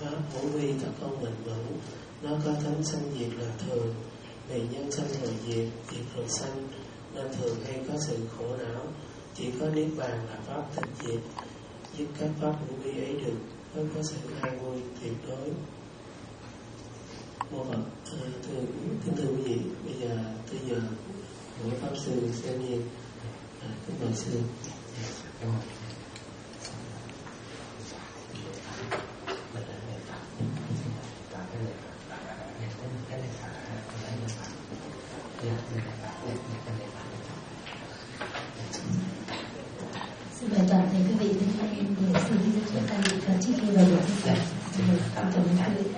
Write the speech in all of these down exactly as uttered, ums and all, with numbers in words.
pháp ngũ vi tất không bền vững, nó có tánh sanh diệt là thường. Vì nhân sanh rồi diệt, diệt rồi sanh, nên thường hay có sự khổ não. Chỉ có niết bàn là pháp tịch diệt, giúp các pháp ngũ vi ấy được, mới có sự an vui tuyệt đối. Mô Phật. À, thưa kính thưa quý vị, bây giờ từ giờ mỗi pháp sư sẽ nhiên. À, kính mời sư. Xin mời toàn thể quý vị đến đây để sư đi cho ta đi và trước khi vào buổi tiếp theo. Xin mời toàn thể quý vị.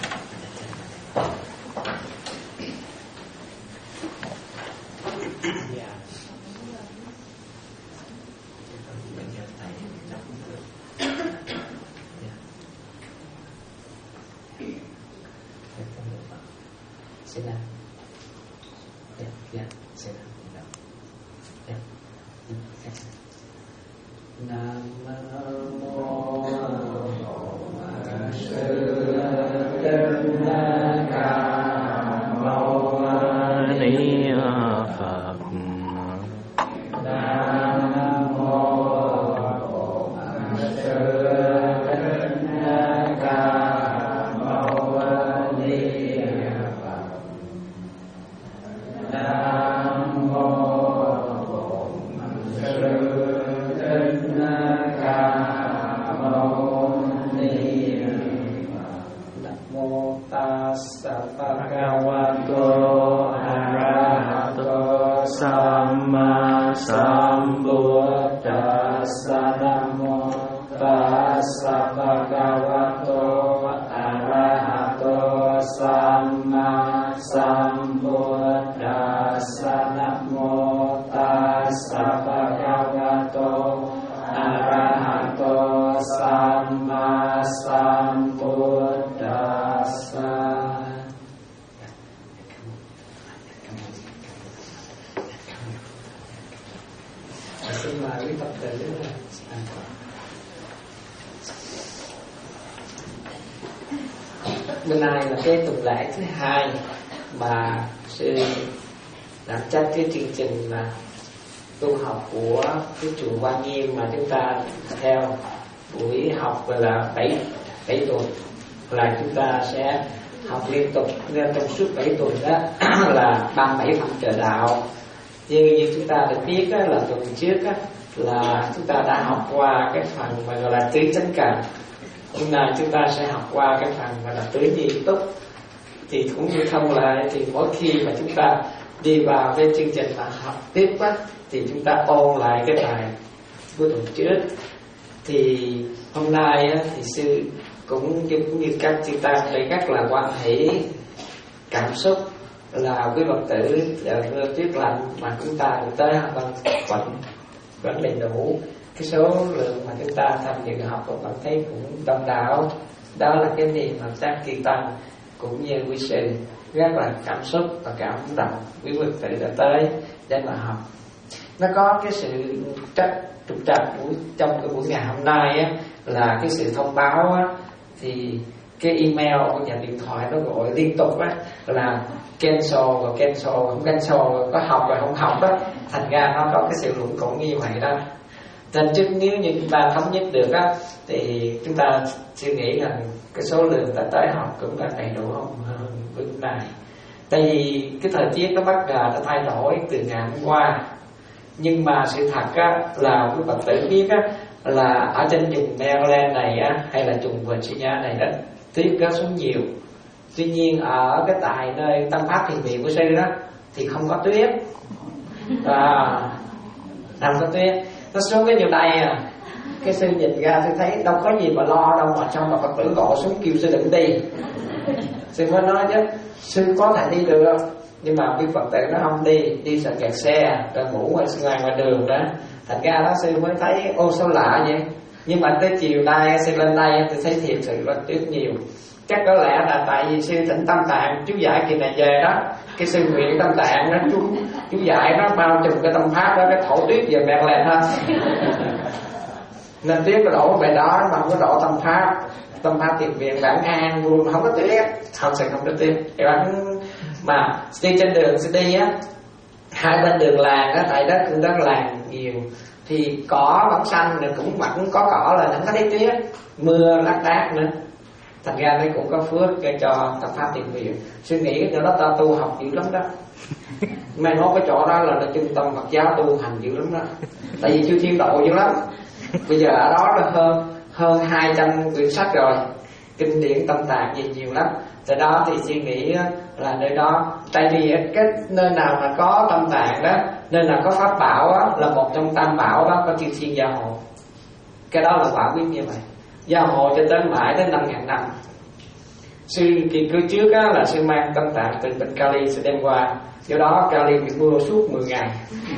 Bữa nay là cái tuần lễ thứ hai mà sư đảm trách cái chương trình là tu học của cái chùa Quan Nghiêm mà chúng ta theo buổi học gọi là bảy bảy tuần, là chúng ta sẽ học liên tục nên trong suốt bảy tuần đó là ba mươi bảy phẩm trợ đạo. Như như chúng ta được biết đó, là tuần trước đó, là chúng ta đã học qua cái phần mà gọi là tứ chánh cần. Hôm nay chúng ta sẽ học qua cái phần gọi là tứ nhi túc. Thì cũng như thông lại thì mỗi khi mà chúng ta đi vào cái chương trình mà học tiếp á, thì chúng ta ôn lại cái bài của tuần trước. Thì hôm nay á, thì sư cũng cũng như các chư tăng đây rất là quan hệ cảm xúc là quý Phật tử mưa tuyết lạnh mà chúng ta được tới vẫn vẫn vẫn đầy đủ. Cái số lượng mà chúng ta tham dự học cũng vẫn thấy cũng đông đảo. Đó là cái niềm mà các chư tăng cũng như quý sư rất là cảm xúc và cảm động quý Phật tử đã tới để mà học. Nó có cái sự trách trục trặc trong cái buổi ngày hôm nay á, là cái sự thông báo á, thì cái email của nhà điện thoại nó gọi liên tục á, là cancel và cancel không cancel, có học và không học á, thành ra nó có cái sự luẩn quẩn như vậy đó. Nên chứ nếu như chúng ta thống nhất được á, thì chúng ta suy nghĩ rằng cái số lượng đã tới học cũng là đầy đủ không hơn bữa nay. Tại vì cái thời tiết nó bắt đầu nó thay đổi từ ngày hôm qua. Nhưng mà sự thật á, là quý Phật tử biết á, là ở trên vùng Maryland này á, hay là vùng Virginia này đó, tuyết rớt xuống nhiều. Tuy nhiên ở cái tại nơi Tâm Pháp Thiền Viện của sư đó thì không có tuyết, à, không có tuyết. Nó xuống cái nhiều đây à, cái sư nhìn ra tôi thấy đâu có gì mà lo đâu, mà trong mà Phật tử gọi xuống kêu sư đừng đi. Sư mới nói chứ sư có thể đi được, nhưng mà quý Phật tử nó không đi, đi sợ kẹt xe, rồi ngủ ngoài ngoài ngoài đường đó. Thành ra đó sư mới thấy ô sao lạ vậy. Nhưng mà tới chiều nay sư lên đây tôi thấy thiệt sự là tuyết nhiều. Chắc có lẽ là tại vì sư Thỉnh Tâm Tạng chú giải kỳ này về đó, cái sư nguyện Tâm Tạng nó chú chú giải nó bao trùm cái tâm pháp đó, cái thổ tuyết về Maryland hết. Nên tuyết nó đổ về đó mà không có đổ tâm pháp. Tâm Pháp Thiền Viện bản an buồn không có tuyết, thật sự không có tuyết. Bạn mà đi trên đường sẽ đi á, hai bên đường làng á, tại đất đất làng nhiều thì cỏ vẫn xanh, rồi cũng vẫn có cỏ là không có thấy tuyết, mưa lác đác nữa. Thành ra nó cũng có phước cho Tâm Pháp Thiền Viện. Suy nghĩ cái chỗ đó ta tu học dữ lắm đó. Mai nói cái chỗ đó là, là trung tâm Phật giáo tu hành dữ lắm đó. Tại vì chư thiên độ dữ lắm. Bây giờ ở đó là hơn hơn hai trăm quyển sách rồi, kinh điển tâm tạng gì nhiều lắm. Từ đó thì suy nghĩ là nơi đó, tại vì cái nơi nào mà có tâm tạng đó, nơi nào có pháp bảo đó, là một trong tam bảo đó có chư thiên gia hộ. Cái đó là quả quyết như vậy, gia hộ cho tới mãi đến năm ngàn năm. Sư kỳ cư trước á, là sư mang tâm tạng từ bên Cali sẽ đem qua, do đó Cali bị mưa suốt mười ngày.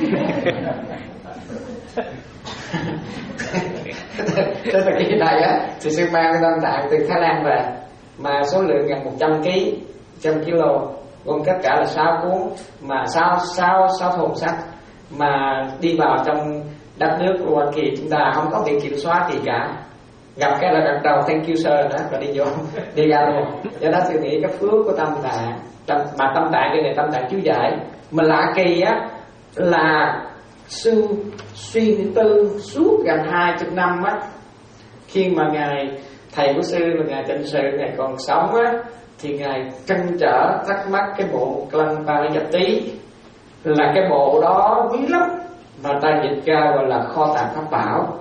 Tới thời kỳ này á thì sư mang cái tâm tạng từ Thái Lan về, mà số lượng gần một trăm ký, một trăm ki lô, gồm tất cả là sáu cuốn, mà sáu sáu sáu thùng sách, mà đi vào trong đất nước của Hoa Kỳ chúng ta không có bị kiểm soát gì cả. Gặp cái là gật đầu thank you sir đó, rồi đi vô đi ra luôn. Do đó tôi nghĩ cái phước của tâm tạng, tâm, mà tâm tạng cái này tâm tạng chú giải, mà lạ kỳ á là sư suy tư suốt gần hai chục năm á, khi mà ngài thầy của sư là ngài Tịnh Sự ngài còn sống á, thì ngài trăn trở thắc mắc cái bộ Lăng Pariyatti, là cái bộ đó quý lắm, mà ta dịch ra gọi là kho tàng pháp bảo.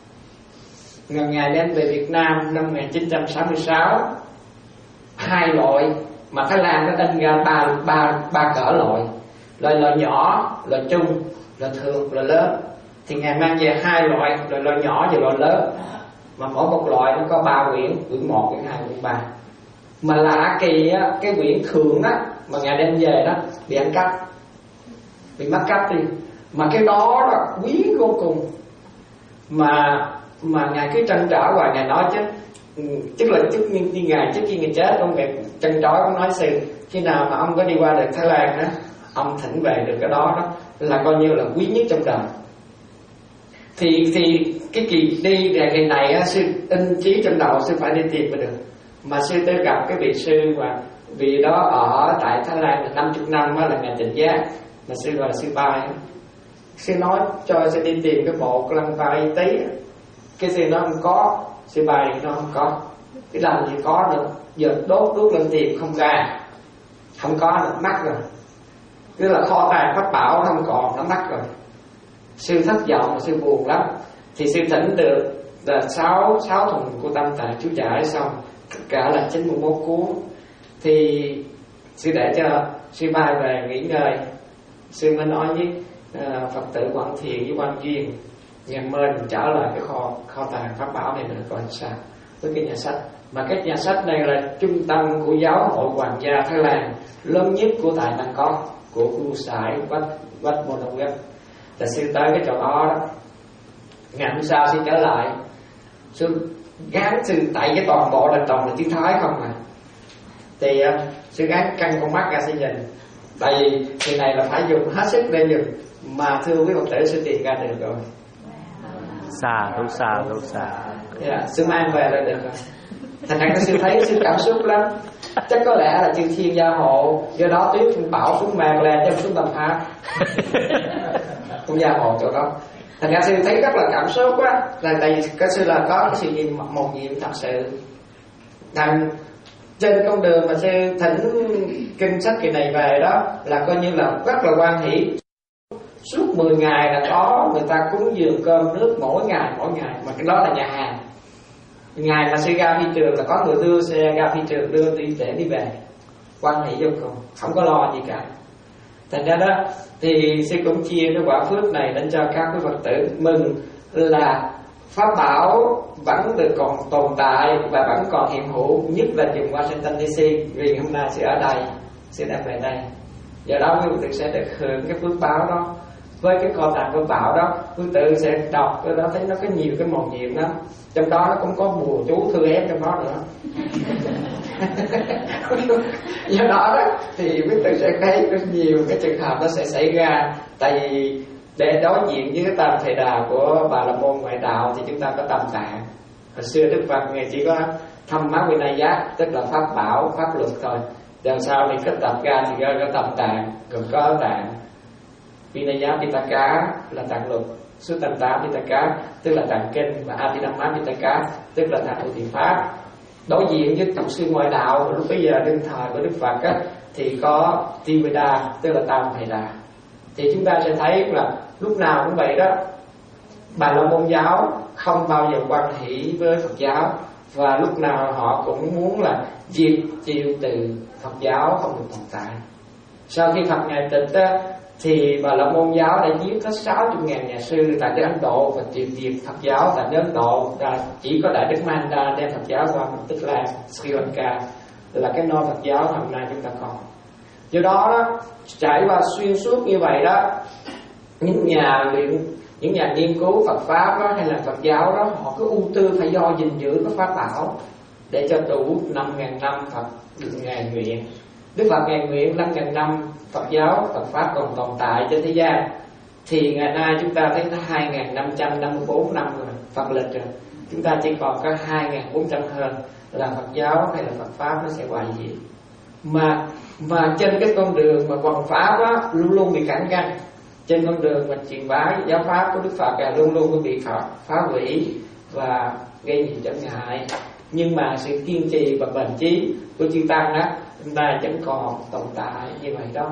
Ngài đem về Việt Nam năm một nghìn chín trăm sáu mươi sáu, hai loại mà Thái Lan nó đánh ra ba ba ba cỡ loại, loại loại nhỏ, loại trung, loại thường, loại lớn. Thì ngài mang về hai loại, loại loại nhỏ và loại lớn, mà mỗi một loại nó có ba quyển, quyển một, quyển hai, quyển ba. Mà lạ kỳ á, cái quyển thường á mà ngài đem về đó bị ăn cắp, bị mất cắp đi, mà cái đó là quý vô cùng. Mà mà ngài cứ trăn trở hoài, ngài nói chứ tức là trước khi ngài trước khi ngài chết, ông ngài trăn trở ông nói sư khi nào mà ông có đi qua được Thái Lan á, ông thỉnh về được cái đó đó là coi như là quý nhất trong đời. Thì thì cái kỳ đi ngày ngày này á, sư in chí trong đầu sư phải đi tìm mà được. Mà sư tới gặp cái vị sư mà vị đó ở tại Thái Lan là năm chục năm á, là ngài Tịnh Giác, mà sư gọi là sư Bai. Sư nói cho sư đi tìm cái bộ Lăng Pariyatti, cái sư nó không có, sư Bai nó không có, cái làm gì có được, giờ đốt đốt lên tìm không ra, không có được, mất rồi. Tức là kho tàng pháp bảo nó không còn, nó mất rồi. Sư thất vọng, sư buồn lắm. Thì sư thỉnh được là sáu sáu thùng của tâm tạng chú giải xong, tất cả là chín mươi mốt cuốn. Thì sư để cho sư Bai về nghỉ ngơi. Sư mới nói với uh, Phật tử Quảng Thiện với Quan Duyên, ngày mai mình trở lại cái kho kho tàng pháp bảo này nữa coi sao với cái nhà sách. Mà cái nhà sách này là trung tâm của giáo hội Hoàng gia Thái Lan, lớn nhất của tại Bangkok, của khu sải Wat Wat Monongwet. Là sư tới cái chỗ đó đó, ngày hôm sau sư trở lại, sư gán sư tại cái toàn bộ là toàn là tiếng Thái không à. Thì uh, sư gán căng con mắt ra sư nhìn, tại vì thì này là phải dùng hết sức để dùng, mà thưa quý Phật tử sư tìm ra được rồi. Xà đâu xà đâu xà. Yeah, sư mang về là được rồi. Thành ra sư thấy sư cảm xúc lắm. Chắc có lẽ là chư thiên gia hộ, do đó tuyết bảo xuống màn lên cho xuống Tâm Pháp. Cũng gia hộ chỗ đó. Thành ra sư thấy rất là cảm xúc quá, là tại vì cái sư là có cái sự nhiệm một nhiệm thật sự. Thành trên con đường mà sư thỉnh kinh sách kỳ này về đó là coi như là rất là hoan hỷ. Suốt mười ngày là có người ta cúng dường cơm nước mỗi ngày mỗi ngày, mà cái đó là nhà hàng. Ngày mà sư ra phi trường là có người đưa xe ra phi trường đưa đi để đi về, quan hệ vô cùng, không có lo gì cả. Thành ra đó thì sư cũng chia cái quả phước này đến cho các quý Phật tử mừng là pháp bảo vẫn được còn tồn tại và vẫn còn hiện hữu, nhất là vùng Washington đê xê, vì hôm nay sư ở đây, sư đã về đây. Do đó quý Phật tử sẽ được hưởng cái phước báo đó. Với cái kho tàng pháp bảo đó, quý tử sẽ đọc cái đó thấy nó có nhiều cái màu nhiệm lắm. Trong đó nó cũng có bùa chú thư ép trong đó nữa. Do đó đó thì quý tử sẽ thấy có nhiều cái trường hợp nó sẽ xảy ra. Tại vì để đối diện với cái tam thầy đà của Bà La Môn ngoại đạo thì chúng ta có tâm tạng. Hồi xưa Đức Phật Ngài chỉ có thăm má Vinaya, tức là pháp bảo, pháp luật thôi. Đằng sau thì kết tập ra thì có tâm tạng, gồm có tạng Vinaya Pitaka là tạng luật, Suttanta Pitaka tức là tạng kinh, và Abhidhamma Pitaka tức là tạng thủ thiện pháp. Đối diện với tục sư ngoại đạo lúc bây giờ đương thời của Đức Phật á, thì có Tiveda tức là tam thầy đà. Thì chúng ta sẽ thấy là lúc nào cũng vậy đó, Bà La Môn giáo không bao giờ quan hỷ với Phật giáo, và lúc nào họ cũng muốn là diệt chiêu từ Phật giáo không được tồn tại. Sau khi Phật Ngài tịch á, thì Bà La Môn giáo đã giết hết sáu mươi nghìn nhà sư tại nước Ấn Độ và triệt diệt Phật giáo tại nước Ấn Độ. Và chỉ có Đại Đức Mahanda đem Phật giáo qua một Tích Lan, Sri Lanka là cái nôi Phật giáo hôm nay chúng ta còn. Do đó, đó trải qua xuyên suốt như vậy đó, những nhà luyện, những nhà nghiên cứu Phật pháp đó, hay là Phật giáo đó, họ cứ ưu tư phải do gìn giữ cái pháp bảo để cho đủ năm ngàn năm Phật được ngài nguyện. Đức Phật ngài nguyện năm ngàn năm Phật giáo, Phật pháp còn tồn tại trên thế gian, thì ngày nay chúng ta thấy có hai nghìn năm trăm năm mươi bốn năm rồi, Phật lịch rồi, chúng ta chỉ còn có hai nghìn bốn trăm hơn là Phật giáo hay là Phật pháp nó sẽ hoại diệt. Mà mà trên cái con đường mà hoằng pháp á, luôn luôn bị cản ngăn. Trên con đường mà truyền bá giáo pháp của Đức Phật là luôn luôn bị phá, phá hủy và gây nhiều trở ngại. Nhưng mà sự kiên trì và bền chí của chư tăng á, chúng ta vẫn còn tồn tại như vậy đó.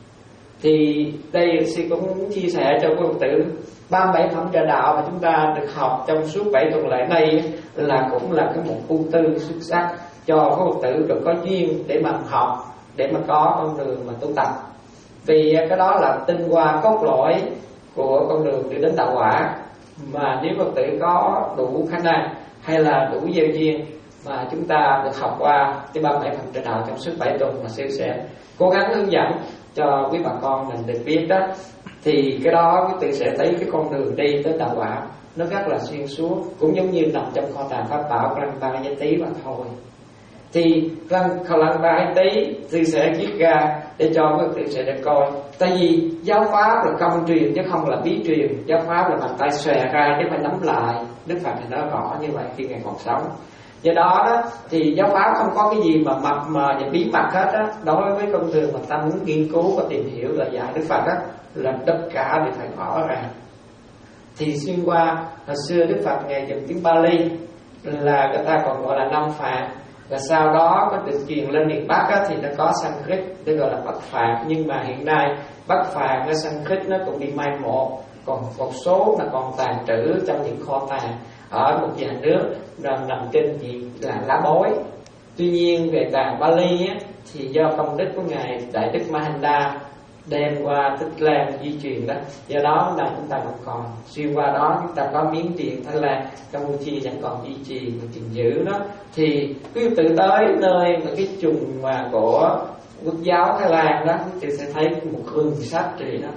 Thì đây sư cũng muốn chia sẻ cho quý Phật tử ba mươi bảy phẩm trợ đạo mà chúng ta được học trong suốt bảy tuần lễ này là cũng là cái một ưu tư xuất sắc cho quý Phật tử được có duyên để mà học, để mà có con đường mà tu tập. Vì cái đó là tinh hoa cốt lõi của con đường đi đến đạo quả. Mà nếu Phật tử có đủ khả năng hay là đủ gieo duyên mà chúng ta được học qua cái ba mươi bảy phẩm trợ đạo trong suốt bảy tuần, mà sư sẽ cố gắng hướng dẫn cho quý bà con mình được biết đó, thì cái đó quý tử sẽ thấy cái con đường đi tới đạo quả nó rất là xuyên suốt, cũng giống như nằm trong kho tàng pháp bảo của Lăng Ba Gia Tí mà thôi. Thì Lăng Khâu Lăng Ba Gia Tí sư sẽ viết ra để cho quý tử sẽ được coi. Tại vì giáo pháp là công truyền chứ không là bí truyền, giáo pháp là bàn tay xòe ra để phải nắm lại. Đức Phật thì nói rõ như vậy khi Ngài còn sống. Do đó, đó thì giáo pháp không có cái gì mà mập mờ và bí mật hết á. Đối với con đường mà ta muốn nghiên cứu và tìm hiểu lời dạy Đức Phật á, là tất cả đều phải rõ ràng. Thì xuyên qua hồi xưa Đức Phật Ngài dùng tiếng Bali là người ta còn gọi là năm phạn, và sau đó có được truyền lên miền Bắc á, thì nó có Sanskrit được gọi là Bắc phạn. Nhưng mà hiện nay Bắc phạn với Sanskrit nó cũng bị mai một, còn một số là còn tàn trữ trong những kho tàng ở một vài nước rằng nằm trên gì là lá bối. Tuy nhiên về tàng Bali á, thì do công đức của ngài Đại Đức Mahanda đem qua Tích Lan di truyền đó, do đó là chúng ta vẫn còn. Xuyên qua đó chúng ta có Miến Điện, Thái Lan, Campuchia vẫn còn duy trì và gìn giữ đó. Thì quý tự tới nơi mà cái chùm mà của Quốc giáo Thái Lan đó, quý tự sẽ thấy một hương sách trị đó.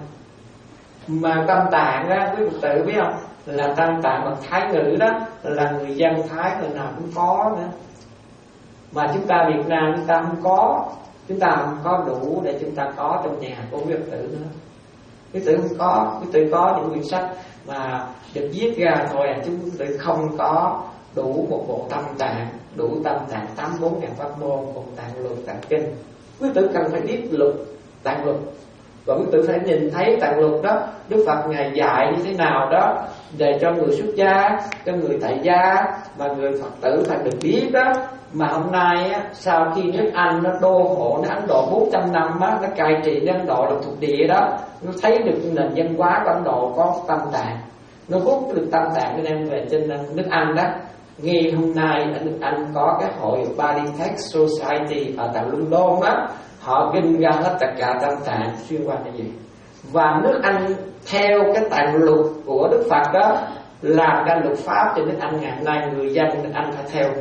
Mà Tam Tạng á, quý Phật tử biết không, là Tam Tạng bằng Thái ngữ đó, là người dân Thái người nào cũng có nữa. Mà chúng ta Việt Nam chúng ta không có, chúng ta không có đủ để chúng ta có trong nhà của quý Phật tử nữa. Quý tử không có, quý tử có những quyển sách mà được viết ra thôi, chúng tử không có đủ một bộ Tam Tạng, đủ Tam Tạng tám mươi bốn ngàn pháp môn, một tạng luật, tạng kinh. Quý tử cần phải biết luật, tạng luật. Và quý tử phải nhìn thấy tạng luật đó, Đức Phật Ngài dạy như thế nào đó để cho người xuất gia, cho người tại gia và người Phật tử phải được biết đó. Mà hôm nay á, sau khi nước Anh nó đô hộ nước Ấn Độ bốn trăm năm á, nó cai trị nước Ấn Độ là thuộc địa đó, nó thấy được nền văn hóa của Ấn Độ có Tam Tạng, nó hút được Tam Tạng nó đem về trên nước Anh đó. Ngay hôm nay ở nước Anh có cái hội Bali Text Society ở tại London đó, họ ghi ra hết tất cả Tam Tạng xuyên qua cái gì. Và nước Anh theo cái tạng luật của Đức Phật đó làm ra luật pháp cho nước Anh ngày hôm nay, người dân nước Anh phải theo.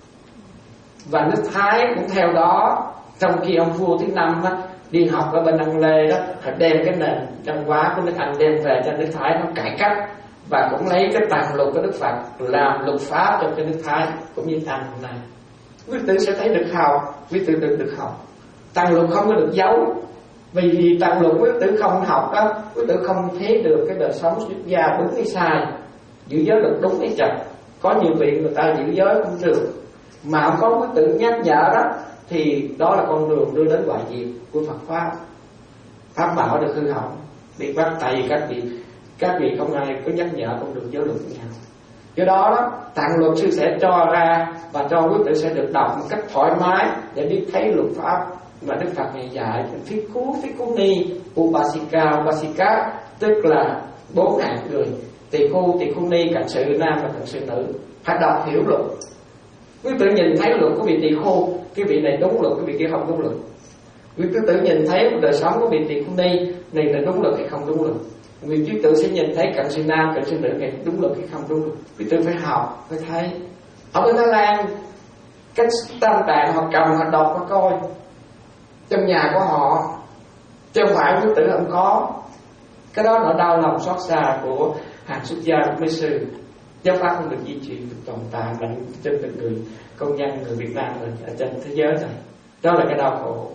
Và nước Thái cũng theo đó. Trong khi ông vua thứ năm á, đi học ở bên Anh Lê đó, họ đem cái nền văn hóa của nước Anh đem về cho nước Thái, nó cải cách và cũng lấy cái tạng luật của Đức Phật làm luật pháp cho cái nước Thái cũng như Anh hôm nay. Quý tử sẽ thấy được học, quý tử được được học. Tạng luật không có được giấu, vì vì tạng luật quý tử không học đó, quý tử không thấy được cái đời sống xuất gia đúng hay sai, giữ giới luật đúng hay chậm, có nhiều vị người ta giữ giới cũng được, mà không có quyết tự nhắc nhở đó, thì đó là con đường đưa đến hoại diệt của Phật pháp. Pháp bảo được hư hỏng bị bắt, tại vì các vị các vị không ai có nhắc nhở con đường giới luật với nhau. Do đó đó, Tạng Luật Sư sẽ cho ra và cho quý tử sẽ được đọc một cách thoải mái để biết thấy luật pháp mà Đức Phật ngày dạy. Phikku, Phikkuni, Upasika, Upasika, tức là bốn hạng người: tỳ khu, tỳ khu ni, cận sự nam và cận sự nữ. Phải đọc hiểu luật. Quý tử nhìn thấy luật của vị tỳ khu, cái vị này đúng luật, cái vị kia không đúng luật. Quý tử nhìn thấy đời sống của vị tỳ khu ni, này là đúng luật hay không đúng luật. Vì quý tử sẽ nhìn thấy cận sự nam, cận sự nữ này đúng luật hay không đúng luật. Quý tử phải học, phải thấy. Ở bên Thái Lan, cách Tam Tạng họ cầm, họ đọc, họ coi trong nhà của họ, chứ không phải quý tử không có. Cái đó nỗi đau lòng xót xa của hàng xuất gia của mấy sư. Giáo pháp không được di chuyển, được tồn tại mạnh trên từng người công nhân người Việt Nam mình ở trên thế giới này. Đó là cái đau khổ.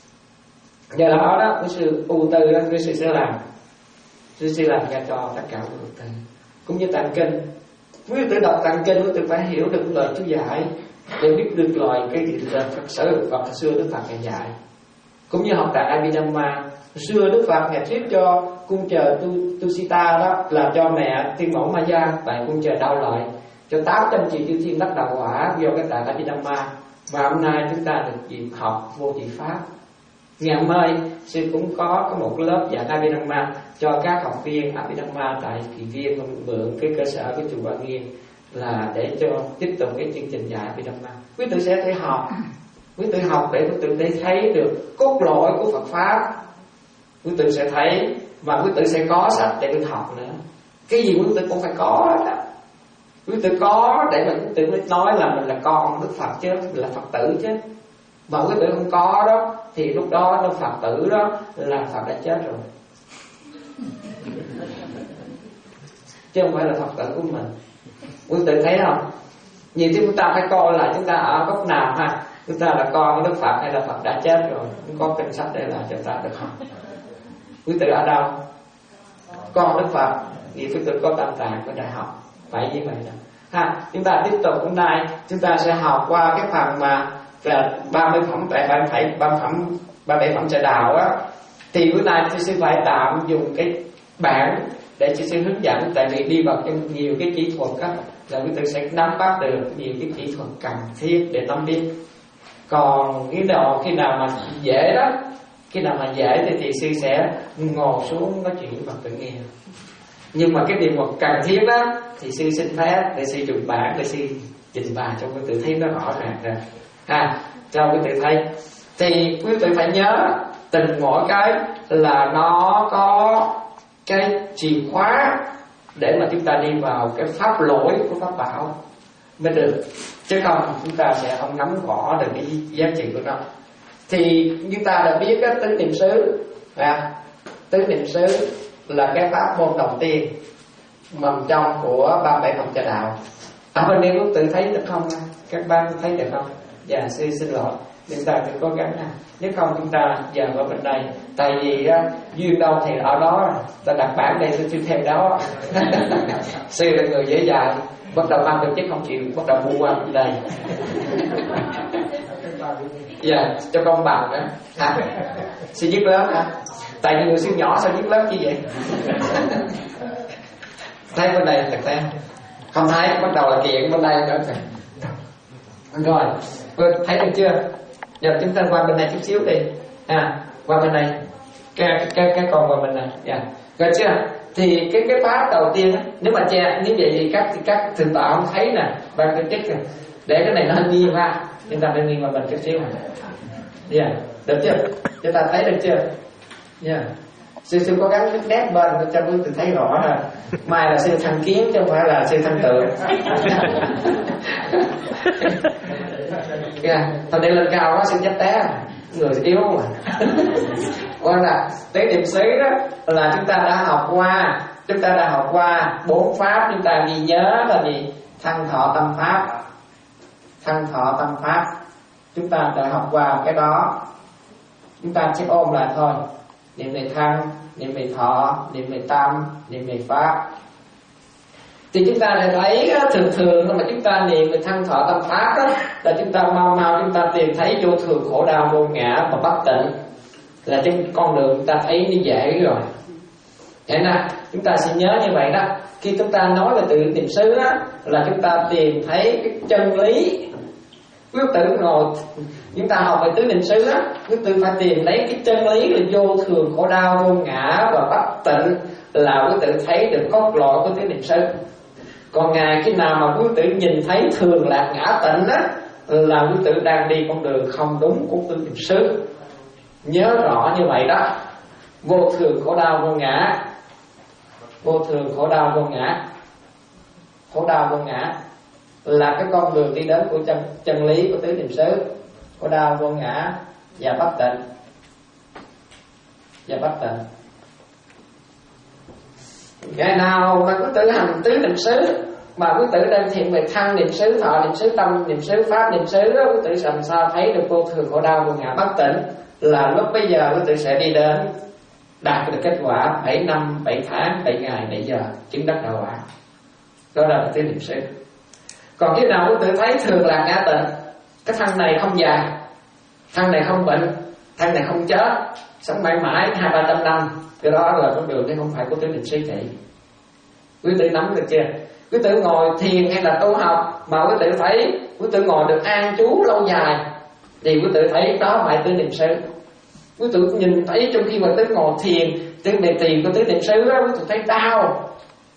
Do đó đó, quý sư ưu tư đó, quý sư sẽ làm, quý sư làm ra cho tất cả mọi người. Cũng như tạng kinh, quý tử đọc tạng kinh, quý tử phải hiểu được lời chú giải để biết được lời cái gì là thật sự Phật xưa Đức Phật ngày dạy. Cũng như học tạng Abhidhamma, xưa Đức Phật ngày thuyết cho cung chờ tu, Tusita đó là cho mẹ tiên mẫu Maya tại cung chờ đau lợi, cho tám trăm triệu chư thiên đắc đạo quả do cái tạng Abhidhamma. Và hôm nay chúng ta được dịp học vô trị pháp. Ngày mai sư cũng có có một lớp dạy Abhidhamma cho các học viên Abhidhamma tại Kỳ Viên, mượn cái cơ sở của chùa Ba Nghiên là để cho tiếp tục cái chương trình dạy Abhidhamma. Quý tử sẽ thể học, quý tử học để quý tử để thấy được cốt lõi của Phật pháp. Quý tử sẽ thấy và quý tử sẽ có sách để quý học nữa. Cái gì quý tử cũng phải có đó. Quý tử có để mà quý tử mới nói là mình là con Đức Phật chứ, là Phật tử chứ. Mà quý tử không có đó thì lúc đó nó Phật tử đó là Phật đã chết rồi, chứ không phải là Phật tử của mình. Quý tử thấy không? Nhiều khi chúng ta phải coi là chúng ta ở góc nào ha. Chúng ta là con Đức Phật hay là Phật đã chết rồi. Không có kinh sách đây là chúng ta được học. Quý tử ở đâu? Con Đức Phật thì quý tử có Tam Tạng, có đại học. Phải như vậy đó ha. Chúng ta tiếp tục hôm nay chúng ta sẽ học qua cái phần mà là ba mươi phẩm tại ba phải ba phẩm ba bảy phẩm trà đạo á. Thì bữa nay tôi sẽ phải tạm dùng cái bảng để chị sẽ hướng dẫn, tại vì đi vào trong nhiều cái kỹ thuật á là quý tử sẽ nắm bắt được nhiều cái kỹ thuật cần thiết để nắm biết. Còn cái nào khi nào mà dễ đó, khi nào mà dễ thì, thì sư sẽ ngồi xuống nói chuyện với Phật tử nghe. Nhưng mà cái điều mà cần thiết đó thì sư xin phép để sư dùng bảng để sư trình bày cho quý tử thấy nó rõ ràng ra ha, cho quý tử thấy. Thì quý tử phải nhớ tình mỗi cái là nó có cái chìa khóa để mà chúng ta đi vào cái pháp lỗi của pháp bảo mới được, chứ không chúng ta sẽ không nắm rõ được cái giá trị của nó. Thì chúng ta đã biết cái tứ niệm xứ à, tứ niệm xứ là cái pháp môn đầu tiên mầm trong của ba bảy phẩm trà đạo. Ở bên đây quý tử thấy được không? Các bạn thấy được không? Dạ sư xin lỗi, chúng ta phải cố gắng ha. Nếu không chúng ta giờ ở bên đây, tại vì á, duyên đâu thì ở đó, ta đặt bản đây tôi theo đó. Sư là người dễ dàng, bắt đầu mang được chứ không chịu, bắt đầu mua qua bên đây. Dạ, cho công bằng đó hả? Sư dứt lớp hả? Tại vì người sư nhỏ sao dứt lớp như vậy? Thấy bên đây thật ra không thấy, bắt đầu là kiện bên đây nữa. Rồi, thấy được chưa? Giờ chúng ta qua bên này chút xíu đi. À, qua bên này. Cái cái cái con qua bên này. Dạ. Rồi chưa? Thì cái cái pháp đầu tiên nếu mà che nếu vậy thì các các thượng tọa không thấy nè, ban cái chất nè. Để cái này nó hơi nghiêng ra, chúng ta nên nghiêng qua bên chút xíu này. Dạ, được chưa? Chúng ta thấy được chưa? Dạ. Sư sư cố gắng nét bên cho quý tử thấy rõ ha. Mai là sư thanh kiến chứ không phải là sư thanh tượng. Yeah. Thôi để lên cao quá sư chết té, người yếu mà. Quan là tế niệm xứ đó là chúng ta đã học qua, chúng ta đã học qua bốn pháp, chúng ta ghi nhớ là gì? Thân thọ tâm pháp, thân thọ tâm pháp, chúng ta đã học qua cái đó. Chúng ta chỉ ôm lại thôi. Niệm về thân, niệm về thọ, niệm về tâm, niệm về pháp. Thì chúng ta lại thấy thường thường mà chúng ta niệm về thân thọ tâm pháp đó, là chúng ta mau mau chúng ta tìm thấy vô thường khổ đau vô ngã và bất tịnh, là trên con đường chúng ta thấy nó dễ rồi. Vậy nè, chúng ta sẽ nhớ như vậy đó. Khi chúng ta nói về tự niệm xứ đó, là chúng ta tìm thấy cái chân lý. Quý tử ngồi chúng ta học về tứ niệm xứ á, quý tử phải tìm lấy cái chân lý là vô thường khổ đau vô ngã và bất tịnh, là quý tử thấy được cốt lõi của tứ niệm xứ. Còn ngày khi nào mà quý tử nhìn thấy thường lạc ngã tịnh á, là quý tử đang đi con đường không đúng của tứ niệm xứ. Nhớ rõ như vậy đó. Vô thường khổ đau vô ngã, vô thường khổ đau vô ngã, khổ đau vô ngã là cái con đường đi đến của chân, chân lý của tứ niệm xứ. Khổ đau vô ngã và bất tịnh, và bất tịnh. Ngày nào mà quý tử hành tứ niệm xứ, mà quý tử đang thiện về thân niệm xứ, thọ niệm xứ, tâm niệm xứ, pháp niệm xứ đó, quý tử làm sao thấy được vô thường khổ đau vô ngã bất tịnh, là lúc bây giờ quý tử sẽ đi đến đạt được kết quả bảy năm, bảy tháng, bảy ngày, bảy giờ chứng đắc đạo quả. Đó là tứ niệm xứ. Còn khi nào quý tử thấy thường là ngã tịnh, cái thân này không già, thân này không bệnh, thân này không chết, sống mãi mãi hai ba trăm năm, cái đó là con đường chứ không phải của tứ niệm xứ thị. Quý tử nắm được chưa? Quý tử ngồi thiền hay là tu học mà quý tử thấy quý tử ngồi được an trú lâu dài, thì quý tử thấy đó phải tứ niệm xứ. Quý tử nhìn thấy trong khi mà quý tử ngồi thiền, trên đề tiền của tứ niệm xứ đó, quý tử thấy đau,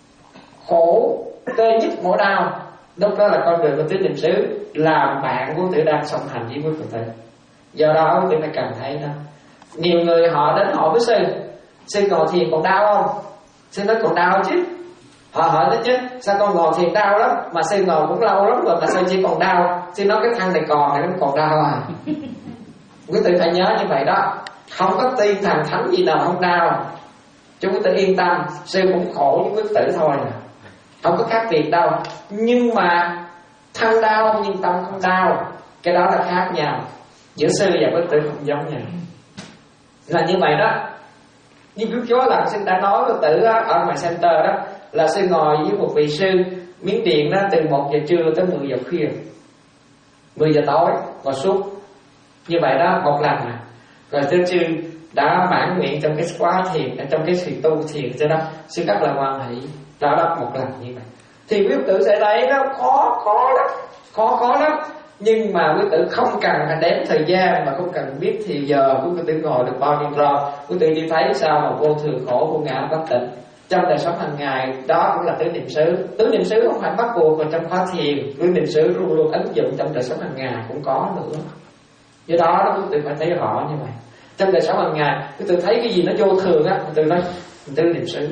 khổ, tê nhức mỗi đau, lúc đó là con đường của tứ niệm xứ, làm bạn của quý tử đang song hành với quý tử. Do đó quý tử phải cần thấy đó. Nhiều người họ đến hỏi với sư, sư ngồi thiền còn đau không? Sư nói còn đau chứ. Họ hỏi đó chứ, sao con ngồi thiền đau lắm, mà sư ngồi cũng lâu lắm rồi mà sao chỉ còn đau? Sư nói cái thân này còn này nó còn đau à. Quý tử phải nhớ như vậy đó. Không có tiên thần thánh gì nào không đau. Chúng quý tử yên tâm, sư cũng khổ với quý tử thôi, không có khác biệt đâu. Nhưng mà thân đau nhưng tâm không đau, cái đó là khác nhau. Giữa sư và quý tử không giống nhau. Là như vậy đó. Như lúc chó là sư đã nói với tử ở ngoài center đó, là sư ngồi với một vị sư Miến Điện đó, từ một giờ trưa tới mười giờ khuya, mười giờ tối ngồi suốt như vậy đó một lần à. Rồi sư sư đã mãn nguyện trong cái quá thiền, trong cái sự tu thiền cho đó, sư rất là hoan hỷ. Đó đó một lần như vậy thì quý tử sẽ thấy nó khó khó lắm, khó khó lắm. Nhưng mà quý tử không cần phải đếm thời gian, mà không cần biết thì giờ quý tử ngồi được bao nhiêu rồi, quý tử đi thấy sao mà vô thường khổ vô ngã bất tịnh trong đời sống hàng ngày. Đó cũng là tứ niệm xứ. Tứ niệm xứ không phải bắt buộc vào trong khóa thiền, tứ niệm xứ luôn luôn ứng dụng trong đời sống hàng ngày cũng có nữa. Do đó đó quý tử phải thấy rõ như vậy. Trong đời sống hàng ngày quý tử thấy cái gì nó vô thường á, quý tử nói tứ niệm xứ.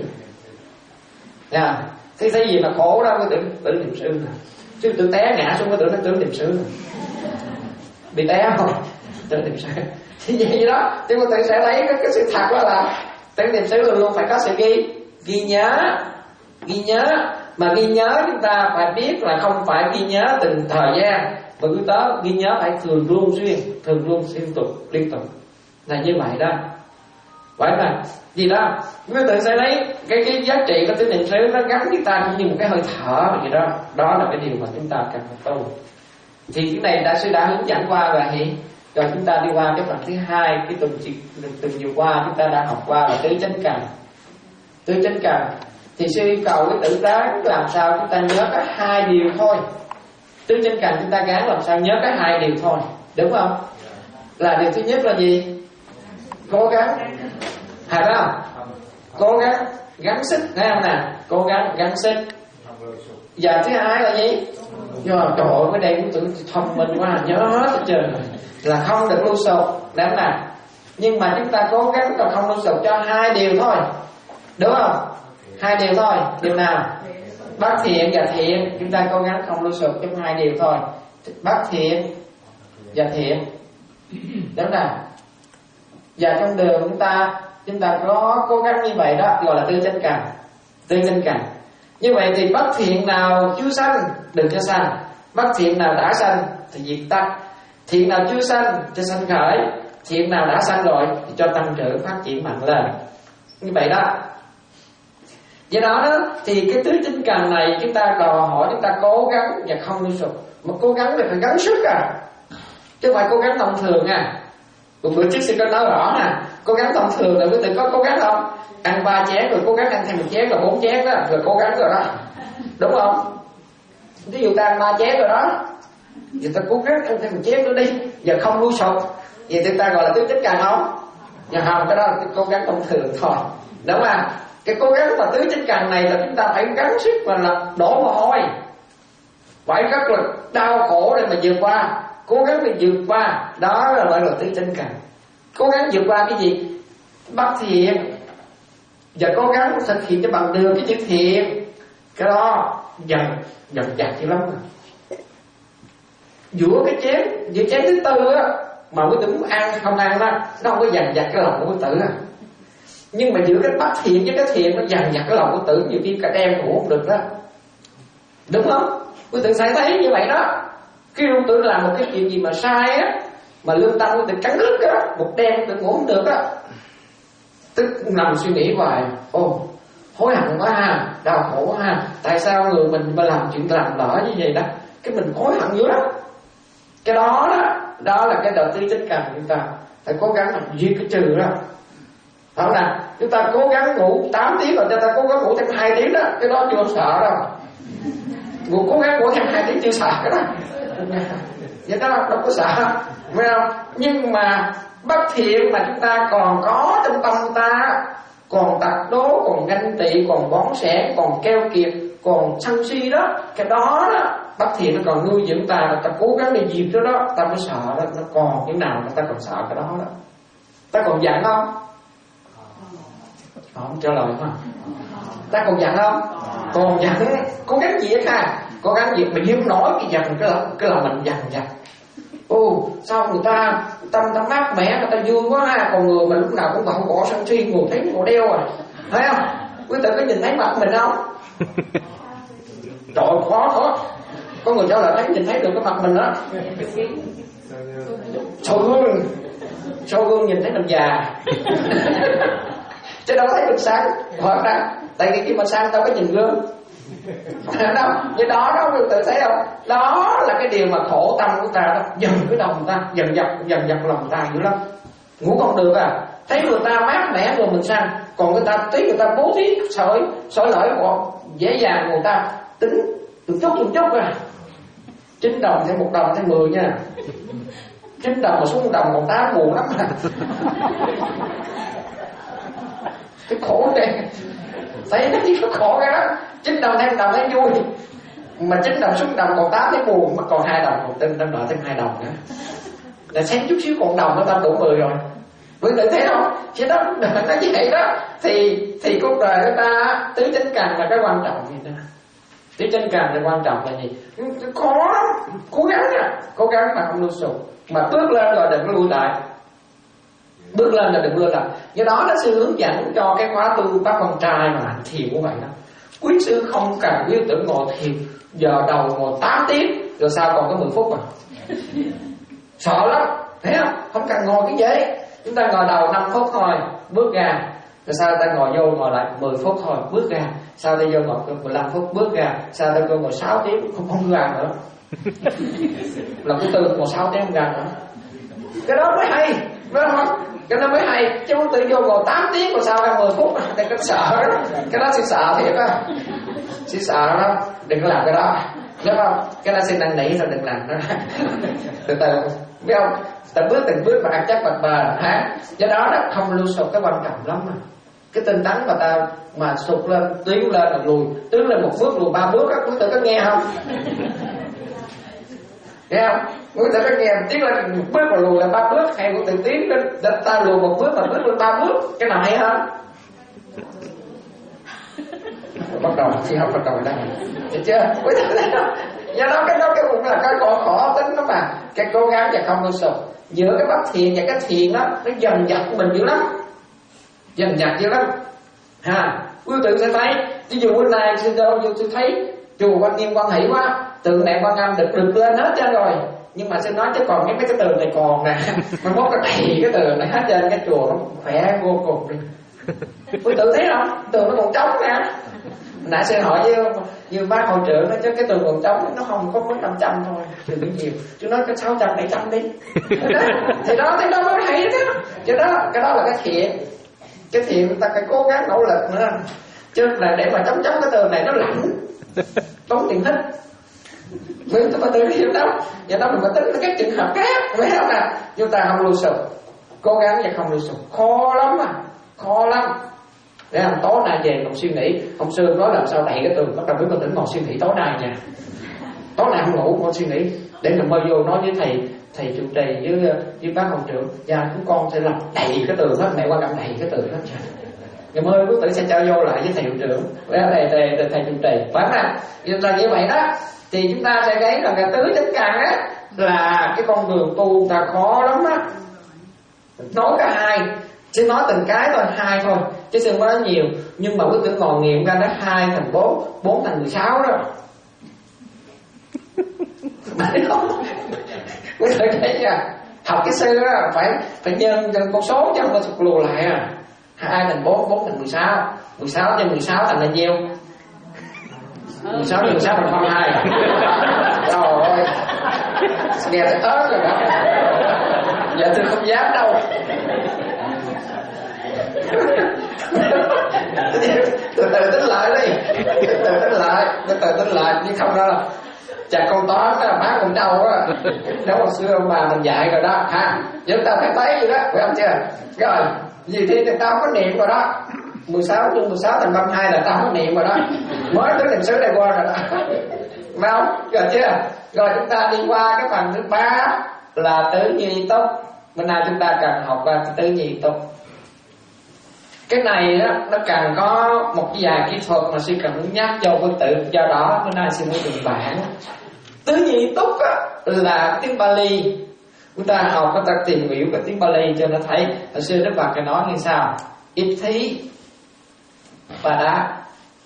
Nha, thấy thấy gì mà khổ đó quý tử tứ niệm xứ nè. Chứ tự té ngã xuống cái tưởng nó tưởng niệm xứ bị té không? Tưởng niệm xứ. Thì vậy đó, chứ mà tự sẽ lấy cái, cái sự thật đó là tưởng niệm xứ luôn luôn phải có sự ghi ghi nhớ, ghi nhớ. Mà ghi nhớ chúng ta phải biết là không phải ghi nhớ từng thời gian, mà cứ đó ghi nhớ phải thường luôn xuyên, thường luôn liên tục liên tục là như vậy đó. Vậy mà gì đó quý tự sẽ lấy cái cái giá trị của tứ niệm xứ nó gắn với ta cũng như một cái hơi thở vậy đó. Đó là cái điều mà chúng ta cần phải tu. Thì cái này đã sư đã hướng dẫn qua rồi thì rồi chúng ta đi qua cái phần thứ hai. Cái tuần tuần vừa qua chúng ta đã học qua là tứ chánh cần. Tứ chánh cần thì sư yêu cầu cái tự ráng làm sao chúng ta nhớ có hai điều thôi. Tứ chánh cần chúng ta gắng làm sao nhớ có hai điều thôi, đúng không? Là điều thứ nhất là gì? Cố gắng, phải không? Cố gắng gắng sức, thấy không nè? Cố gắng gắng sức. Và thứ hai là gì? Rồi, trời ơi, cái đây cũng tưởng thông minh quá, nhớ hết trơn là không được lưu sụp, đúng nè. Nhưng mà chúng ta cố gắng là không lưu sụp cho hai điều thôi, đúng không? Hai điều thôi. Điều nào? Bất thiện và thiện. Chúng ta cố gắng không lưu sụp trong hai điều thôi. Bất thiện và thiện, đúng nè. Và trong đường chúng ta chúng ta có cố gắng như vậy đó, gọi là tư chánh cần. Tư chánh cần. Như vậy thì bất thiện nào chưa sanh đừng cho sanh, bất thiện nào đã sanh thì diệt tắt, thiện nào chưa sanh cho sanh khởi, thiện nào đã sanh rồi thì cho tăng trưởng phát triển mạnh lên. Như vậy đó. Do đó đó thì cái tứ tinh cần này chúng ta đòi hỏi chúng ta cố gắng và không lưu sụp. Mà cố gắng thì phải gắng sức à, chứ không phải cố gắng thông thường à. Một bữa trước sư có nói rõ nè, cố gắng thông thường là quý vị có cố gắng không? Ăn ba chén rồi cố gắng ăn thêm một chén là bốn chén đó, rồi cố gắng rồi đó, đúng không? Ví dụ ta ăn ba chén rồi đó, vậy ta cố gắng ăn thêm một chén nữa đi, giờ không lưu sụp, vậy thì ta gọi là tứ tích cần không? Dạ không, cái đó là cái cố gắng thông thường thôi, đúng không? Cái cố gắng mà tứ tích cần này là chúng ta phải gắng sức mà là đổ mồ hôi, phải rất là đau khổ để mà vượt qua, cố gắng để vượt qua, đó là gọi là tứ tinh cần. Cố gắng vượt qua cái gì? Bất thiện, và cố gắng thực hiện cho bằng được cái chữ thiện. Cái đó dần dần dặt dữ lắm mà. Giữa cái chén, giữa chén thứ tư á, mà quý tử muốn ăn không ăn đó, nó không có dằn vặt cái lòng của quý tử à. Nhưng mà giữa cái bất thiện với cái thiện nó dằn vặt cái lòng của tử, nhiều khi cả đêm ngủ không được đó, đúng không? Quý tử sẽ thấy như vậy đó. Khi quý tử làm một cái chuyện gì mà sai á, mà lương tâm quý tử cắn rứt á, một đêm quý tử ngủ không được á, tức nằm suy nghĩ hoài, ô hối hận quá ha, đau khổ quá ha, tại sao người mình mà làm chuyện làm lỡ như vậy đó, cái mình hối hận dữ lắm. Cái đó đó, đó là cái đầu tư tích cần chúng ta phải cố gắng là diệt cái trừ đó. Đó là chúng ta cố gắng ngủ tám tiếng rồi cho ta cố gắng ngủ thêm hai tiếng đó, cái đó chưa sợ đâu. Ngủ cố gắng ngủ thêm hai tiếng chưa sợ cái đó. Vậy đó đâu có sợ, phải không? Nhưng mà bất thiện mà chúng ta còn có trong tâm ta, còn tật đố, còn ganh tị, còn bón sẻn, còn keo kiệt, còn sân si đó, cái đó đó bất thiện nó còn nuôi dưỡng ta, ta cố gắng để diệt nó đó, ta mới sợ đó. Nó còn những nào ta còn sợ cái đó đó. Ta còn giận không? Không trả lời không? Ta còn giận không? Còn giận, cố gắng diệt ha, cố gắng diệt mà diệt nổi cái giận, cái là cái là mình giận giận. Ồ, sao người ta tâm ta mát mẻ, người ta vui quá ha, còn người mình lúc nào cũng bạo gõ sân si, ngồi thấy ngồi đeo à, thấy không? Quý tử có nhìn thấy mặt mình không? Trời khó khó. Có người trả lời thấy nhìn thấy được cái mặt mình đó. Soi gương, soi gương nhìn thấy mình già. Chứ đâu có thấy mình sáng. Hoặc ra, tại vì khi mà sáng tao có nhìn gương. Đâu, như đó đó quý tự thấy không? Đó là cái điều mà khổ tâm của ta đó. Dần cái đầu người ta, dần dập, dần dập lòng ta dữ lắm. Ngủ không được à. Thấy người ta mát mẻ rồi mình sang. Còn người ta thấy người ta bố thí sợi sợi lợi của dễ dàng, người ta tính từng chút từng chút à. Chín đồng thêm một đồng thêm mười nha. Chín đồng mà xuống một đồng còn tám buồn lắm à. Cái khổ này thấy nó chỉ có khổ cái đó. Chín đồng thêm đồng thấy vui, mà chín đồng xuống đồng còn tám thấy buồn, mà còn hai đồng còn tin tâm đợi thêm hai đồng nữa. Là xem chút xíu còn đồng nó ta đủ mười rồi. Quý tự thấy không? Chứ đó nó như vậy đó. Thì thì cuộc đời của ta tứ chánh cần là cái quan trọng gì đó. Tứ chánh cần là quan trọng là gì? Khó lắm, cố gắng à, cố gắng mà không lưu sụp, mà bước lên rồi đừng có lui lại. Bước lên là đừng lui lại. Do đó nó sư hướng dẫn cho cái khóa tu bác con trai mà hành thiền cũng vậy đó. Quý sư không cần quý tử ngồi thiền giờ đầu ngồi tám tiếng, rồi sau còn có mười phút à. Sợ lắm, thấy không? Không cần ngồi cái gì. Chúng ta ngồi đầu năm phút thôi, bước ra. Rồi sau ta ngồi vô ngồi lại mười phút thôi, bước ra. Sau ta vô ngồi mười lăm phút, bước ra. Sau ta vô ngồi sáu tiếng, không không ra nữa. Lần thứ tư ngồi sáu tiếng không ra nữa. Cái đó mới hay, phải không? Cái đó mới hay. Chứ không tự vô ngồi tám tiếng rồi sau ra mười phút, thì cái sợ đó. Cái đó sẽ sợ thiệt á. Sẽ sợ đó, đừng có làm cái đó. Đúng không? Cái đó sẽ năn nỉ thôi, đừng làm nó. Từ từ, biết không? Từng bước từng bước mà ăn chắc bạch bờ ha. Do đó đó không lưu sụp cái quan trọng lắm mà. Cái tinh tấn mà ta mà sụt lên, tiến lên là lùi, tiến lên một bước lùi ba bước á, quý tử có nghe không? Nghe không? Quý tử có nghe tiến lên một bước mà lùi là ba bước, hay quý tử tiến lên ta lùi một bước mà bước lên ba bước, cái nào hay hơn? Bắt đầu khi học bắt đầu đây, được chưa? Quý tử thấy không? Do đó cái đó cái cũng là cái khó khó tính đó mà. Cái cố gắng và không lưu sụp. Giữa cái bất thiện và cái thiện đó, nó dần dặt của mình dữ lắm, dần dặt dữ lắm ha. Quý tử sẽ thấy, ví dụ hôm nay sư đâu sư thấy chùa Quan Nghiêm Quan Hỷ quá, tượng này Quan Âm được được lên hết trơn rồi, nhưng mà sư nói chứ còn mấy cái tường này còn nè, mà mốt cái đầy cái tường này hết trên cái chùa nó khỏe vô cùng đi. Quý tử thấy không? Tường nó còn trống nè, Nãy sư hỏi với như bác hội trưởng nó chứ cái tường còn trống nó không có mất năm trăm thôi, đừng có nhiều, chứ nói cái sáu trăm bảy trăm đi. Đó. Thì đó thì đó mới hay đó. Chứ đó cái đó là cái thiện. Cái thiện người ta phải cố gắng nỗ lực nữa. Chứ là để mà chống chống cái tường này nó lạnh, tốn tiền thích. Mình phải tự hiểu đó. Và đó mình phải tính cái trường hợp khác, phải không nào? Chúng ta không lưu sụp, cố gắng và không lưu sụp, khó lắm mà, khó lắm. Để làm tối nay về còn suy nghĩ. Ông sư nói làm sao đẩy cái tường, bắt đầu biết mình tỉnh ngồi suy nghĩ tối nay nha. Tối nay không ngủ, con suy nghĩ. Để mình mơ vô nói với thầy, thầy trụ trì với với bác hội trưởng, dạ chúng con sẽ làm đẩy cái tường hết, mẹ qua cầm đẩy cái tường hết. Ngày mai quý tử sẽ cho vô lại với thầy hiệu trưởng, với thầy thầy thầy, thầy trụ trì, phải không nào? Là như vậy đó. Thì chúng ta sẽ thấy là cái tứ chánh căn á là cái con đường tu ta khó lắm á. Nói cả hai, chứ nói từng cái thôi, hai thôi, chứ đừng có nói nhiều. Nhưng mà quý tử ngồi nghiệm ra nó hai thành bốn, bốn thành mười sáu đó. Phải không? Quý tử thấy chưa? Học cái sư á phải phải nhân cho con số chứ không có sụt lùa lại à. Hai thành bốn, bốn thành mười sáu, mười sáu nhân mười sáu thành là nhiêu? mười sáu nhân mười sáu thành không hai. Trời ơi, nghe thấy ớt rồi đó. Giờ tôi không dám đâu. Từ từ tính lại đi, từ từ tính lại, từ từ tính lại, nhưng không đâu. Chà con toán á, bác con trâu á, nếu hồi xưa ông bà mình dạy rồi đó, ha, chúng ta phải thấy gì đó, phải không chưa? Rồi, gì thì tao có niệm rồi đó, mười sáu nhân mười sáu thành ba mươi hai là tao có niệm rồi đó, mới tới niệm xứ này qua rồi đó, phải không? Rồi chưa? Rồi chúng ta đi qua cái phần thứ ba là tứ nhi túc. Bữa nay chúng ta cần học qua tứ nhi túc. Cái này đó, nó cần có một cái vài kỹ thuật mà sư cần nhắc cho quý tử. Do đó bữa nay sư mới dùng bản. Tứ nhi túc á, là tiếng Bali. Chúng ta học, chúng ta tìm hiểu cái tiếng Bali cho nó thấy. Hồi xưa Đức Phật nói như sao? Ít thí bà đá.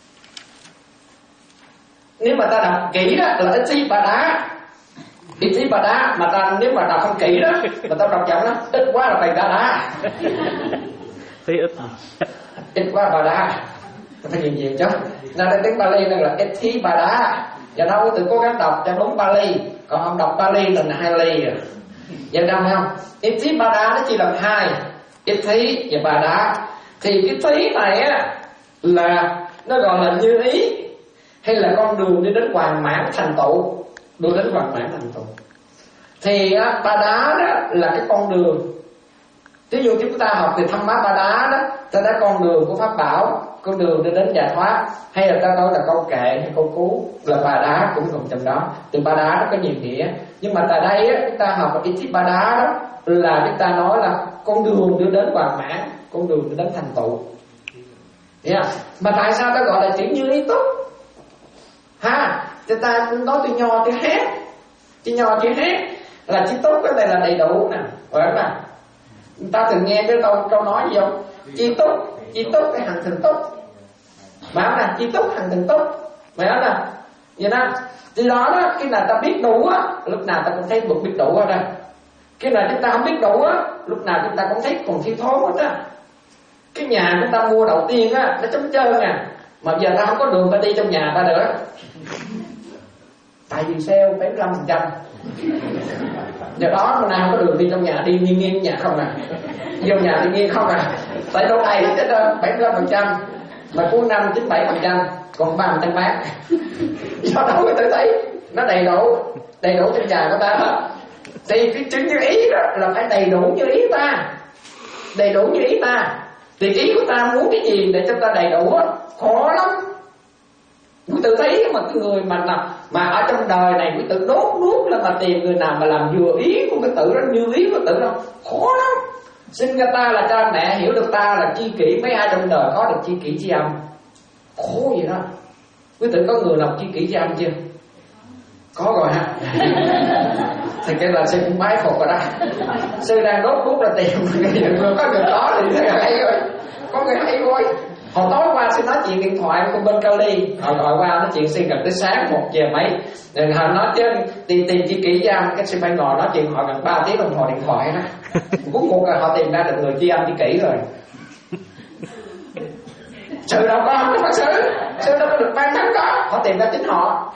Nếu mà ta đọc kỹ đó là ít thí bà đá, ít thí bà đá. Mà ta nếu mà đọc không kỹ đó, mà ta đọc chậm đó, ít quá là phải đá đá. Tí ít ít quá bà đá, phải nhiều nhiều chứ. Nên đến tiếng Bali này là ít thí bà đá. Do đó quý tử cố gắng đọc cho đúng Bali. Còn không đọc Bali thì là hai ly rồi. Vậy đâu không? Ít thí bà đá nó chỉ là hai, ít thí và bà đá. Thì cái thí này á là nó gọi là như ý, hay là con đường đi đến hoàn mãn thành tựu, đưa đến hoàn mãn thành tựu. Thì á, bà đá đó là cái con đường. Ví dụ chúng ta học thì thăm má ba đá đó, ta đã con đường của pháp bảo, con đường để đến giải thoát, hay là ta nói là câu kệ hay câu cú là ba đá cũng cùng trong đó. Từ ba đá nó có nhiều nghĩa, nhưng mà tại đây á, chúng ta học ở ít ba đá đó là chúng ta nói là con đường đưa đến hoàn mãn, con đường đưa đến thành tựu. Yeah. Mà tại sao ta gọi là chữ như ý túc? Ha, chúng ta nói từ nho từ hát, chữ nho chữ hát là chữ túc, cái này là đầy đủ nè, phải không nào? Ta từng nghe cái câu câu nói gì không? Chi túc, chi túc cái hằng thường túc. Mà là chi túc hằng thường túc. Phải không nào? Vậy đó. Thì đó đó, khi nào ta biết đủ á, lúc nào ta cũng thấy bực biết đủ ở đây. Khi nào chúng ta không biết đủ á, lúc nào chúng ta cũng thấy còn thiếu thốn hết á. Cái nhà chúng ta mua đầu tiên á, nó trống trơn à, mà giờ ta không có đường ta đi trong nhà ta nữa. Tại vì sale bảy mươi lăm phần trăm. Do đó hôm nay không có đường đi trong nhà, đi nghiêng nghiêng nhà không à, vô nhà đi nghiêng không à, tại đâu này hết trơn bảy mươi lăm phần trăm, mà cuối năm chín mươi bảy phần trăm, còn ba phần trăm bán. Do đó người ta thấy nó đầy đủ, đầy đủ trong nhà của ta đó. Thì cái chữ như ý đó là phải đầy đủ như ý ta, đầy đủ như ý ta. Thì ý của ta muốn cái gì để cho ta đầy đủ á, khó lắm. Quý tử thấy mà cái người mà làm, mà ở trong đời này quý tử đốt nuốt là mà tìm người nào mà làm vừa ý của quý tử đó, như ý của quý tử đâu, khó lắm. Sinh ra ta là cha mẹ, hiểu được ta là chi kỷ, mấy ai trong đời có được chi kỷ chi âm, khổ vậy đó. Quý tử có người làm chi kỷ chi âm chưa? Có rồi ha. Thì cái là sư cũng bái phục rồi đó. Sư đang đốt nuốt là tìm người có người có thì thấy hay rồi, có người hay rồi. Hồi tối qua xin nói chuyện điện thoại của bên Cali, hồi gọi qua nói chuyện xin gần tới sáng một giờ mấy, rồi họ nói chứ tìm tìm chi kỷ giam, cái xin phải ngồi nói chuyện họ gần ba tiếng đồng hồ điện thoại đó. Cuối cùng là họ tìm ra được người chi âm chi kỷ rồi. Sự đâu có không có Phật sự, Sư đâu có được may mắn đó. Họ tìm ra chính họ.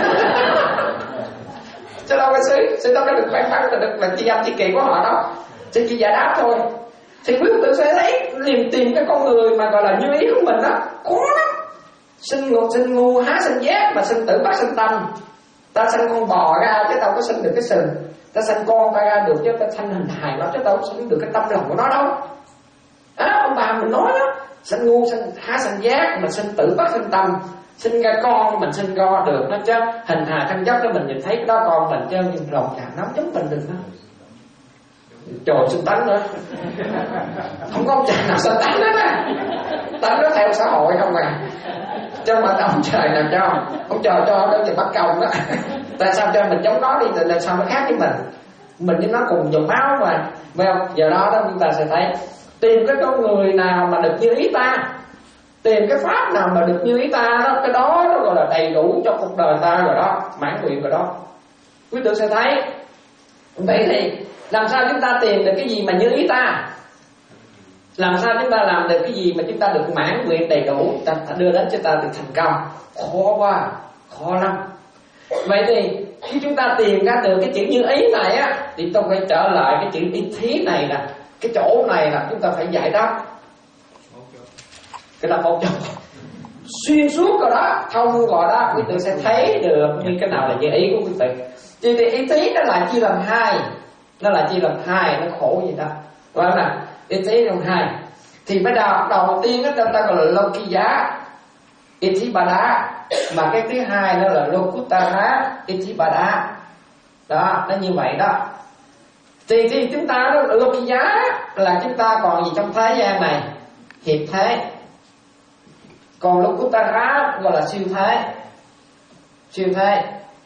Sư đâu có sư Sư đâu có được may mắn là được là chi âm chi kỳ của họ đó. Sư chỉ giải đáp thôi. Thì quý tử sẽ thấy tìm tìm cái con người mà gọi là như ý của mình đó khó lắm. Sinh ngục sinh ngu há sinh giác, mà sinh tử bắt sinh tâm. Ta sanh con bò ra chứ tao có sinh được cái sừng. Ta sanh con ta ra được chứ ta sanh hình hài nó chứ tao có sinh được cái tâm lòng của nó đâu. Á, ông bà mình nói đó, sinh ngu sinh há sinh giác, mà sinh tử bắt sinh tâm. Sinh ra con mình sinh ra được nó chứ hình hài thân dốc đó mình nhìn thấy cái đó con mình chứ nhưng lòng chạm nắm giống mình được đó. Trời sinh tánh nữa. Không có ông trời nào sinh tánh hết á. Tánh nó theo xã hội không à. Chứ mà ông trời nào cho ông trời cho đó thì bắt công đó. Tại sao cho mình giống nó đi thì làm sao nó khác với mình. Mình với nó cùng dòng máu mà. Phải không? Giờ đó đó chúng ta sẽ thấy tìm cái con người nào mà được như ý ta, tìm cái pháp nào mà được như ý ta đó, cái đó nó gọi là đầy đủ cho cuộc đời ta rồi đó, mãn nguyện rồi đó. Quý tử sẽ thấy. Vậy thì làm sao chúng ta tìm được cái gì mà như ý ta? Làm sao chúng ta làm được cái gì mà chúng ta được mãn nguyện đầy đủ, ta đưa đến cho ta được thành công? Khó quá, khó lắm. Vậy thì khi chúng ta tìm ra được cái chữ như ý này á, thì tôi phải trở lại cái chữ ý thí này nè. Cái chỗ này là chúng ta phải giải đáp. Cái là một chỗ xuyên suốt rồi đó, thông rồi đó, quý tử sẽ thấy được như cái nào là như ý của quý tử. Thì, thì ý thí nó là chia làm hai, nó là chia làm hai, nó khổ gì đó, phải không nào? Ý thí làm hai. Thì bắt đầu đầu tiên đó ta gọi là Lokiya Itipada, mà cái thứ hai nó là Lokuttara Itipada. Đó, nó như vậy đó. Thì, thì chúng ta đó, Lokiya là chúng ta còn gì trong thế gian này? Hiệp thế. Còn Lokuttara gọi là siêu thế. Siêu thế.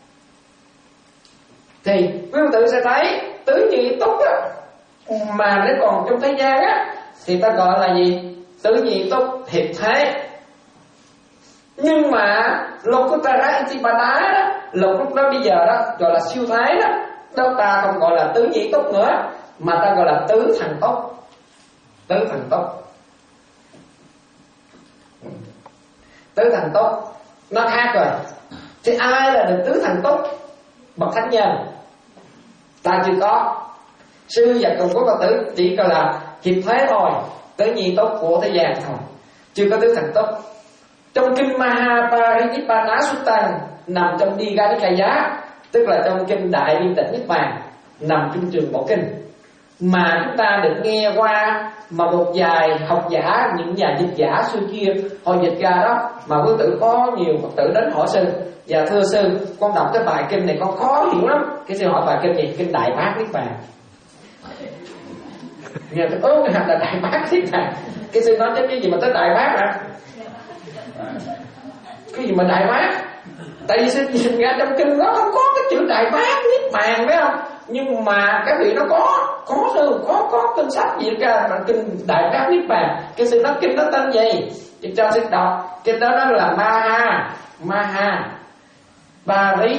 Thì quý tử sẽ thấy tứ nhị túc á, mà nếu còn trong thế gian á thì ta gọi là gì? Tứ nhị túc hiệp thế. Nhưng mà Lokuttara Itipada đó, lúc đó bây giờ đó gọi là siêu thế đó, đâu ta không gọi là tứ nhị túc nữa, mà ta gọi là tứ thần túc. Tứ thần túc. Tứ thần túc nó khác rồi. Thì ai là được tứ thần túc? Bậc thánh nhân. Ta chưa có. Sư và cùng của Phật tử chỉ gọi là hiệp thế thôi, tứ nhị túc của thế gian thôi, chưa có tứ thần túc. Trong kinh Mahaparinibbana Sutta nằm trong Digha, tức là trong kinh Đại Viên Tịch Niết Bàn, nằm trong trường bộ kinh mà chúng ta được nghe qua, mà một vài học giả, những nhà dịch giả xưa kia họ dịch ra đó, mà quý tử có nhiều Phật tử đến hỏi sư: dạ thưa sư, con đọc cái bài kinh này con khó hiểu lắm. Cái sư hỏi bài kinh gì? Kinh Đại Bát Niết Bàn. Nghe tôi ớn là Đại Bát Niết Bàn. Cái sư nói chứ cái gì mà tới Đại Bát hả? Cái gì mà Đại Bát? Tại vì sư nhìn ra trong kinh nó không có cái chữ Đại Bát Niết Bàn, phải không? Nhưng mà cái vị nó có, có sư, có có kinh sách gì cả mà kinh Đại Bát Niết Bàn. Cái sư nói kinh nó tên gì? Thì cho sư đọc. Kinh đó nó là Maha Maha Bari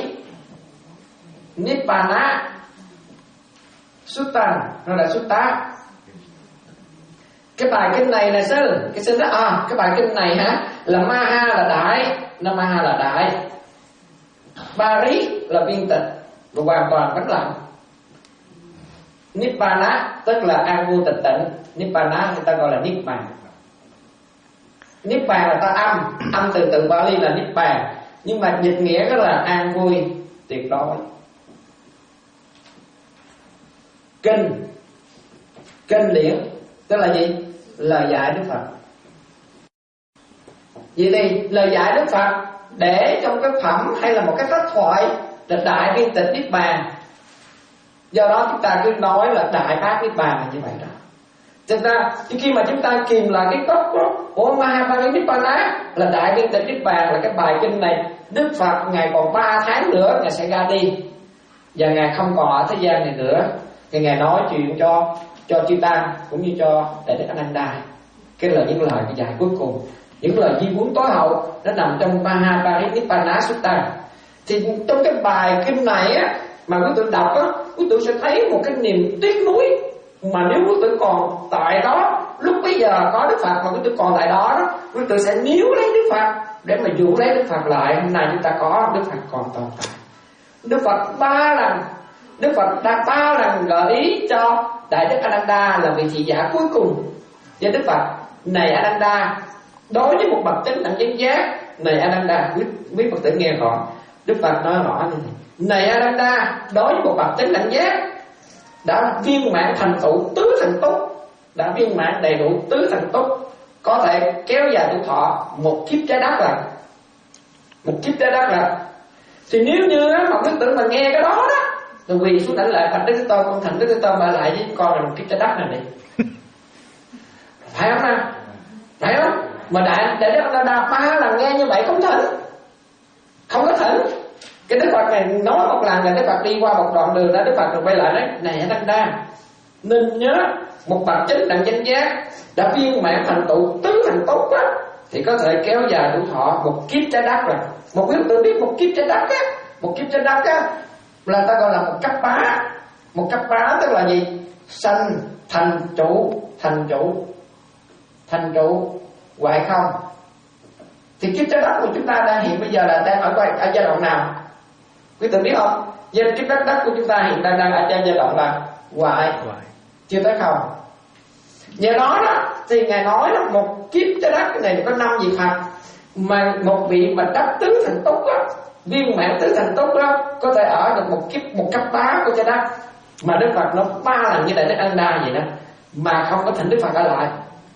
Nibbana Sutta, nó là Sutta. Cái bài kinh này nè sư, cái sư nói à, cái bài kinh này hả, là Maha là đại, nó Maha là đại, Bari là viên tịch và hoàn toàn vắng lặng, Nibbana tức là an vui tịch tịnh. Nibbana người ta gọi là Niết Bàn. Niết Bàn là ta âm, âm từ từ Bali là Niết Bàn, nhưng mà dịch nghĩa đó là an vui tuyệt đối. Kinh, kinh điển tức là gì? Lời dạy Đức Phật. Vậy thì lời dạy Đức Phật để trong cái phẩm hay là một cái pháp thoại là Đại Viên Tịch Niết Bàn. Do đó chúng ta cứ nói là Đại Bát Niết Bàn là như vậy đó. Thực ra khi mà chúng ta kìm lại cái gốc của Mahaparinibbana là Đại Viên Tịch Niết Bàn, là cái bài kinh này Đức Phật Ngài còn ba tháng nữa Ngài sẽ ra đi, và Ngài không còn ở thế gian này nữa. Thì Ngài nói chuyện cho cho chư tăng cũng như cho Đại Đức A Nan Đa. Cái là những lời dạy cuối cùng, những lời di huấn tối hậu, nó nằm trong Mahaparinibbana Sutta. Thì trong cái bài kinh này á, mà quý tử đọc á, quý tử sẽ thấy một cái niềm tiếc nuối. Mà nếu quý tử còn tại đó, lúc bây giờ có Đức Phật mà quý tử còn tại đó đó, quý tử sẽ níu lấy Đức Phật để mà dụ lấy Đức Phật lại. Hôm nay chúng ta có Đức Phật còn tồn tại. Đức Phật ba lần Đức Phật đã ba lần gợi ý cho Đại Đức Ananda là vị thị giả cuối cùng. Và Đức Phật: này Ananda, đối với một bậc chánh đẳng chánh giác, này Ananda, quý, quý Phật tử nghe rõ. Đức Phật nói rõ như thế: này Ananda, đối với một bậc chánh đẳng giác đã viên mãn thành tựu tứ thành túc, đã viên mãn đầy đủ tứ thành túc, có thể kéo dài tuổi thọ một kiếp trái đất là một kiếp trái đất là. Thì nếu như một Đức tử mà nghe cái đó đó, rồi quỳ xuống đảnh lễ: bạch Đức Thế Tôn, con thành Đức Thế Tôn ba lại với con là một kiếp trái đất này đi. Phải không nào? Phải không? Mà đại đại Đức Ananda ba lần nghe như vậy không thỉnh, không có thỉnh. Cái Đức Phật này nói một lần là Đức Phật đi qua một đoạn đường đó, Đức Phật rồi quay lại nói: này Ananda, nên nhớ một bậc chánh đẳng chánh giác đã viên mãn thành tựu tứ thành túc á, thì có thể kéo dài tuổi thọ một kiếp trái đất rồi. Một quý tự biết một kiếp trái đất á, một kiếp trái đất á là ta gọi là một cấp bá. Một cấp bá tức là gì? Sanh, thành trụ, thành trụ, thành trụ, hoại không. Thì kiếp trái đất của chúng ta đang hiện bây giờ là đang ở, ở giai đoạn nào? Quý vị biết không? Giai kiếp đất đất của chúng ta hiện đang đang ở giai đoạn là hoại, chưa tới không. Nhờ đó đó thì ngài nói là một kiếp trái đất này có năm vị Phật, mà một vị mà đắc tứ thành túc đó, viên mãn tứ thành túc đó, có thể ở được một kiếp một cấp bá của trái đất. Mà Đức Phật nó ba lần như Đại Đức Ananda vậy đó, mà không có thỉnh Đức Phật ở lại.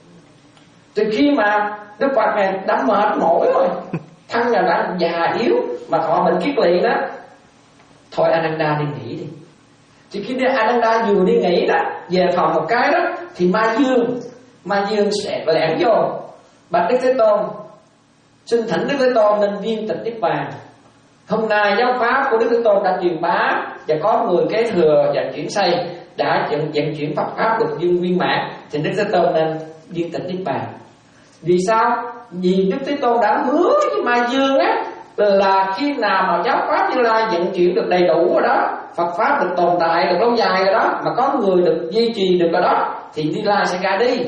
Từ khi mà Đức Phật này đã mệt mỏi rồi, thân là đã già yếu mà thọ bệnh kiết lỵ đó, thôi Ananda đi nghỉ đi. Thì khi Ananda vừa đi nghỉ đó, về phòng một cái đó, thì Ma Dương Ma Dương sẽ lẻn vô: bạch Đức Thế Tôn, xin thỉnh Đức Thế Tôn nên viên tịch niết bàn. Hôm nay giáo pháp của Đức Thế Tôn đã truyền bá, và có người kế thừa và chuyển xây đã vận, vận chuyển Phật pháp được dương viên mãn, thì Đức Thế Tôn nên viên tịch niết bàn. Vì sao? Vì Đức Thế Tôn đã hứa với Ma Dương á, là khi nào mà giáo pháp Như Lai vận chuyển được đầy đủ rồi đó, Phật pháp được tồn tại được lâu dài rồi đó, mà có người được duy trì được rồi đó, thì Như Lai sẽ ra đi.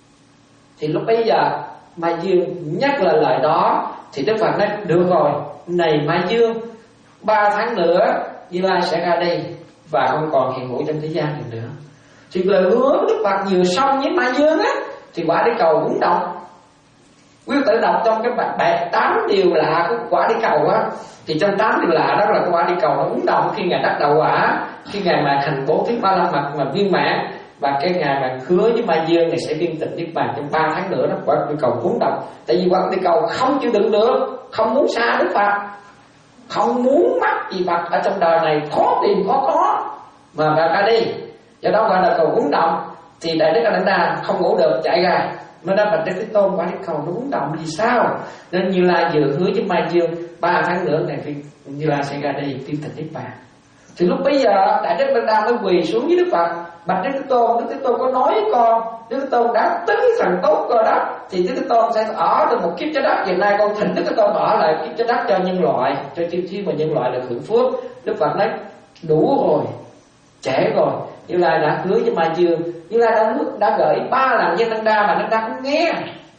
Thì lúc bấy giờ Ma Dương nhắc là lời đó, thì Đức Phật nói: được rồi, này Ma Dương, ba tháng nữa Như Lai sẽ ra đi và không còn hiện hữu trong thế gian này nữa. Thì lời hứa Đức Phật vừa xong với Ma Dương á, thì quả đi cầu cũng động. Quý vị tự đọc trong cái bài, bài tám điều lạ của quả đi cầu á, thì trong tám điều lạ đó là quả đi cầu nó ứng động khi ngài đắc đạo quả, khi ngài mà thành bố thí ba la mật mà viên mãn, và cái ngài mà hứa với Ma Dương này sẽ viên tịch niết bàn trong ba tháng nữa đó. Quả đi cầu cuốn động, tại vì quả đi cầu không chịu đựng được, không muốn xa Đức Phật, không muốn mắc gì Phật ở trong đời này, khó tìm khó có mà ra ra đi. Do đó gọi là cầu cuốn động. Thì Đại Đức Ananda không ngủ được, chạy ra mới nói: bạch Đức Thế Tôn, quả đi cầu nó cuốn động vì sao? Nên Như Lai vừa hứa với Ma Dương ba tháng nữa này Như Lai sẽ ra đi viên tịch niết bàn. Thì lúc bấy giờ Đại Đức Ananda mới quỳ xuống với Đức Phật: bạch Đức Thế Tôn, Đức Thế Tôn có nói với con, Đức Thế Tôn đã tứ thành tốt rồi đó, thì Đức Thế Tôn sẽ ở được một kiếp trái đất. Hiện nay con thỉnh Đức Thế Tôn ở lại kiếp trái đất cho nhân loại, cho chi chi mà nhân loại được hưởng phước. Đức Phật nói: đủ rồi, trễ rồi. Như Lai đã hứa với Ma Dương, Như Lai đã đã gửi ba lần với Ananda mà Ananda không nghe.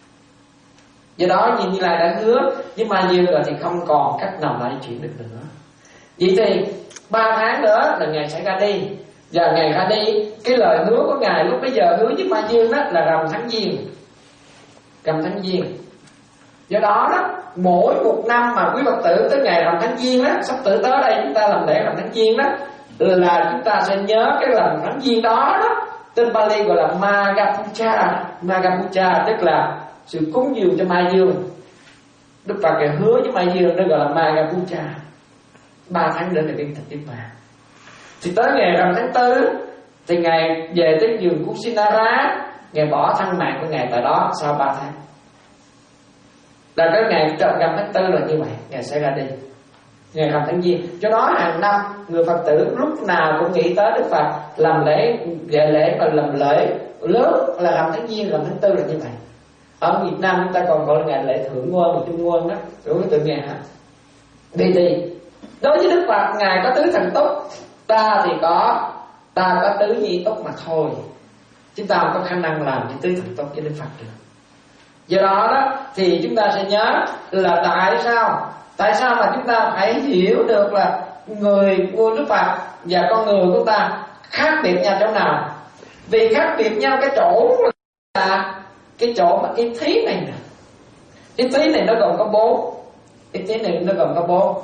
Do đó nhìn Như Lai đã hứa với Ma Dương rồi thì không còn cách nào lại chuyển được nữa. Vậy thì ba tháng nữa là ngài sẽ ra đi. Và ngài ra đi, cái lời hứa của ngài lúc bây giờ hứa với Ma Dương đó là rằm tháng Giêng, rằm tháng Giêng. Do đó đó, mỗi một năm mà quý Phật tử tới ngày rằm tháng Giêng đó, sắp tới tới đây chúng ta làm lễ rằm tháng Giêng đó, là chúng ta sẽ nhớ cái rằm tháng Giêng đó đó. Tên Pali gọi là Magapucha. Magapucha tức là sự cúng dường cho Ma Dương. Đức Phật hứa với Ma Dương nó gọi là Magapucha. Ba tháng nữa là viên tịch niết bàn. Thì tới ngày rằm tháng tư thì ngài về tới giường của Sinara, ngài bỏ thân mạng của ngài tại đó sau ba tháng. Là cái ngày rằm tháng tư là như vậy, ngài sẽ ra đi ngày rằm tháng Giêng. Cho đó hàng năm người Phật tử lúc nào cũng nghĩ tới Đức Phật, làm lễ về lễ và làm lễ lớn là rằm tháng Giêng, rằm tháng tư là như vậy. Ở Việt Nam chúng ta còn gọi là ngày lễ thượng nguồn và trung nguồn đó, đúng không? Tự nghe hả? Vì thì đối với Đức Phật ngài có tứ thành túc, ta thì có ta có tứ nhị túc mà thôi. Chúng ta không có khả năng làm những tứ thành túc với Đức Phật được. Do đó đó thì chúng ta sẽ nhớ là tại sao tại sao mà chúng ta phải hiểu được là người của Đức Phật và con người của ta khác biệt nhau chỗ nào. Vì khác biệt nhau cái chỗ là cái chỗ mà cái thí này nè. Cái thí này nó gồm có bốn. Cái thí này nó gồm có bốn: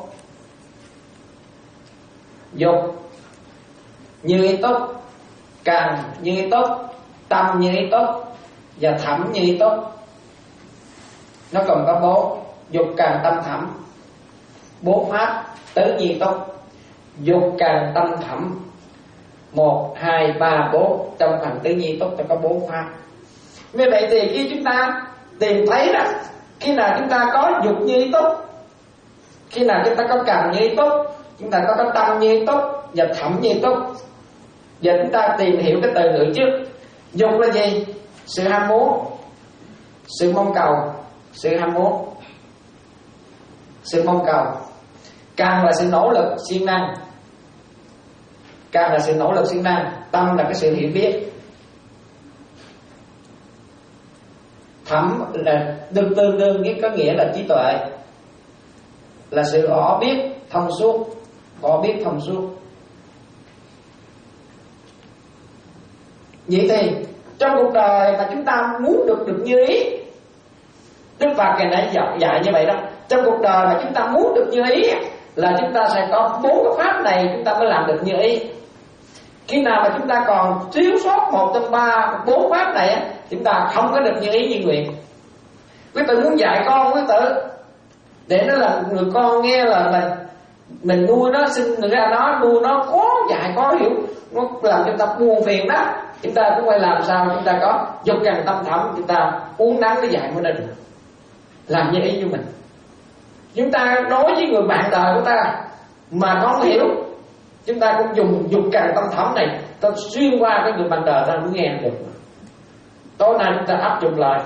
dục như ý túc, cần như ý túc, tâm như ý túc và thẩm như ý túc. Nó gồm có bốn: dục cần tâm thẩm. Bốn pháp tứ như ý túc. Dục cần tâm thẩm một, hai, ba, bốn. Trong phần tứ như ý túc nó có bốn pháp. Như vậy thì khi chúng ta tìm thấy đó, khi nào chúng ta có dục như ý túc, khi nào chúng ta có cần như ý túc, chúng ta có cái tâm như ý túc và thẩm như ý túc. Và chúng ta tìm hiểu cái từ ngữ trước. Dục là gì? Sự ham muốn, sự mong cầu, sự ham muốn, sự mong cầu. Cần là sự nỗ lực siêng năng, cần là sự nỗ lực siêng năng. Tâm là cái sự hiểu biết. Thẩm là đương tương đương với có nghĩa là trí tuệ, là sự rõ biết thông suốt, rõ biết thông suốt. Vậy thì trong cuộc đời mà chúng ta muốn được được như ý, Đức Phật ngày nãy dạy, dạy như vậy đó. Trong cuộc đời mà chúng ta muốn được như ý là chúng ta sẽ có bốn cái pháp này chúng ta mới làm được như ý. Khi nào mà chúng ta còn thiếu sót một trong ba bốn pháp này, chúng ta không có được như ý như nguyện. Quý tử muốn dạy con quý tử để nó là người con nghe là mình mình nuôi nó, sinh ra nó, nuôi nó có dạy có hiểu, nó làm cho ta buồn phiền đó. Chúng ta cũng phải làm sao chúng ta có dục cần tâm thẩm, chúng ta uống nắng để dạy của mình, làm như ý của mình. Chúng ta nói với người bạn đời của ta mà không hiểu, chúng ta cũng dùng dục cần tâm thẩm này, ta xuyên qua cái người bạn đời ta mới nghe được. Tối nay chúng ta áp dụng lại,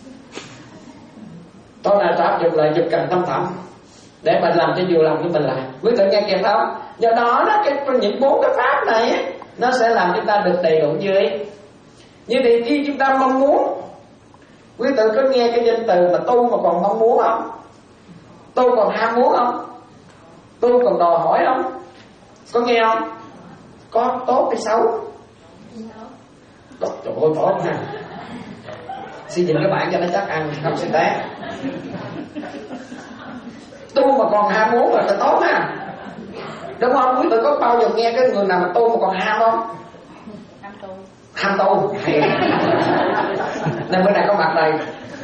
tối nay ta áp dụng lại dục cần tâm thẩm để mình làm cho vừa lòng cho mình lại. Quý vị nghe kịp không? Do đó đó, cái những bốn cái pháp này ấy, nó sẽ làm chúng ta được đầy đủ như ý. Như thì khi chúng ta mong muốn, quý vị có nghe cái danh từ mà tu mà còn mong muốn không? Tu còn ham muốn không? Tu còn đòi hỏi không? Có nghe không? Có tốt hay xấu? Tốt, trời ơi, tốt nha. Xin nhìn các bạn cho nó chắc ăn, không sẽ té. Tu mà còn ham muốn là tốt ha, đúng không? Quý vị có bao giờ nghe cái người nào mà tu mà còn ham không? Ham tu. Ham tu. Nên bữa nay có mặt đây.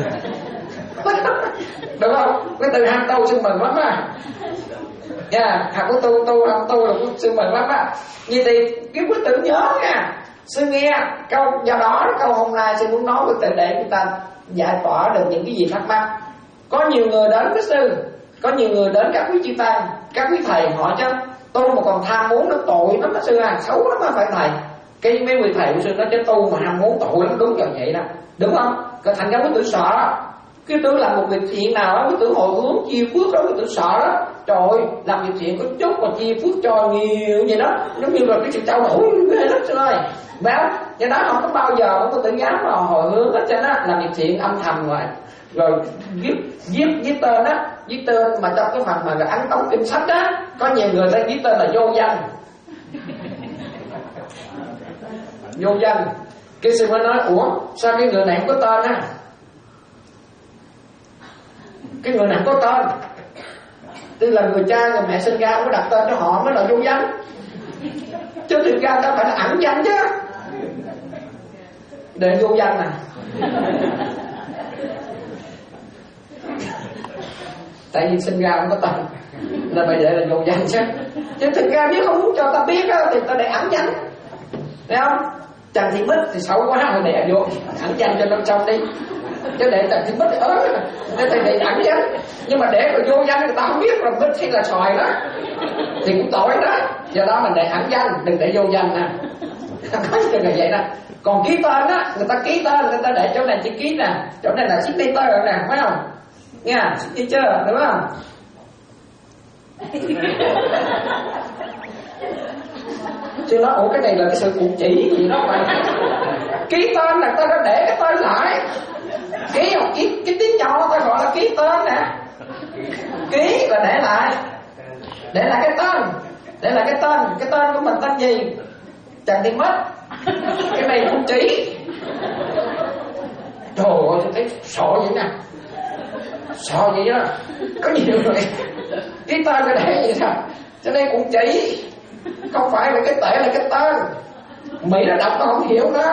Đúng không? Cái từ ham tu xin mừng lắm á. Nha, học của tu tu ham tu là cũng xin mừng lắm á. Như thì cái quý tử nhớ nha. Sư nghe câu do đó câu hôm nay sư muốn nói với tự để chúng ta giải tỏa được những cái gì thắc mắc. Có nhiều người đến với sư, có nhiều người đến các quý chư tăng, các quý thầy hỏi chứ tu mà còn tham muốn nó tội lắm đó sư à, xấu lắm đó phải thầy. Cái mấy vị thầy của sư nói chứ tu mà ham muốn tội lắm, đúng rồi vậy đó, đúng không? Còn thành ra quý tử sợ, cái tử làm một việc thiện nào đó quý tử hồi hướng chia phước đó, quý tử sợ đó. Trời ơi, làm việc thiện có chút mà chia phước cho nhiều vậy đó, giống như là cái sự trao đổi ghê lắm sư ơi. Báo, do đó không có bao giờ không có tự dám mà hồi hướng hết trơn á, làm việc thiện âm thầm rồi rồi viết viết viết tên á, viết tên mà trong cái phần mà là ấn tống kinh sách á, có nhiều người ta viết tên là vô danh. Vô danh. Cái sư mới nói ủa sao cái người này không có tên á? Cái người này không có tên, tức là người cha người mẹ sinh ra không có đặt tên cho họ mới là vô danh, chứ thực ra ta phải là ẩn danh chứ. Để vô danh nè. Tại vì sinh ra không có tên nên bây giờ là vô danh chứ. Chứ thực ra nếu không muốn cho ta biết á, thì ta để ẩn danh, thấy không? Trần Thị Bích thì xấu quá rồi để vô ẩn danh cho nó trong đi, chứ để Trần Thị Bích thì ớn nên thầy để ẩn danh. Nhưng mà để rồi vô danh người ta không biết là Bích hay là xoài đó thì cũng tội đó. Do đó mình để ẩn danh, đừng để vô danh nè. Có chừng là vậy đó. Còn ký tên á, người ta ký tên, người ta để chỗ này chữ ký nè, chỗ này là signature nè, phải không? Nha, signature, đúng không? Chứ nói, ủa cái này là cái sự cụ chỉ gì đó mà ký tên là ta đã để cái tên lại, Ký không? Ký, cái tiếng nhỏ ta gọi là ký tên nè. Ký là để lại, để lại cái tên, để lại cái tên, cái tên của mình tên gì? Trần Thị Mất. Cái này cũng ký. Trời ơi, tôi thấy sợ vậy nè, sợ vậy đó. Có nhiều người ký tên cái để vậy sao? Cho nên cũng chỉ, không phải là cái tệ là cái tên. Mỹ nó đọc nó không hiểu đó.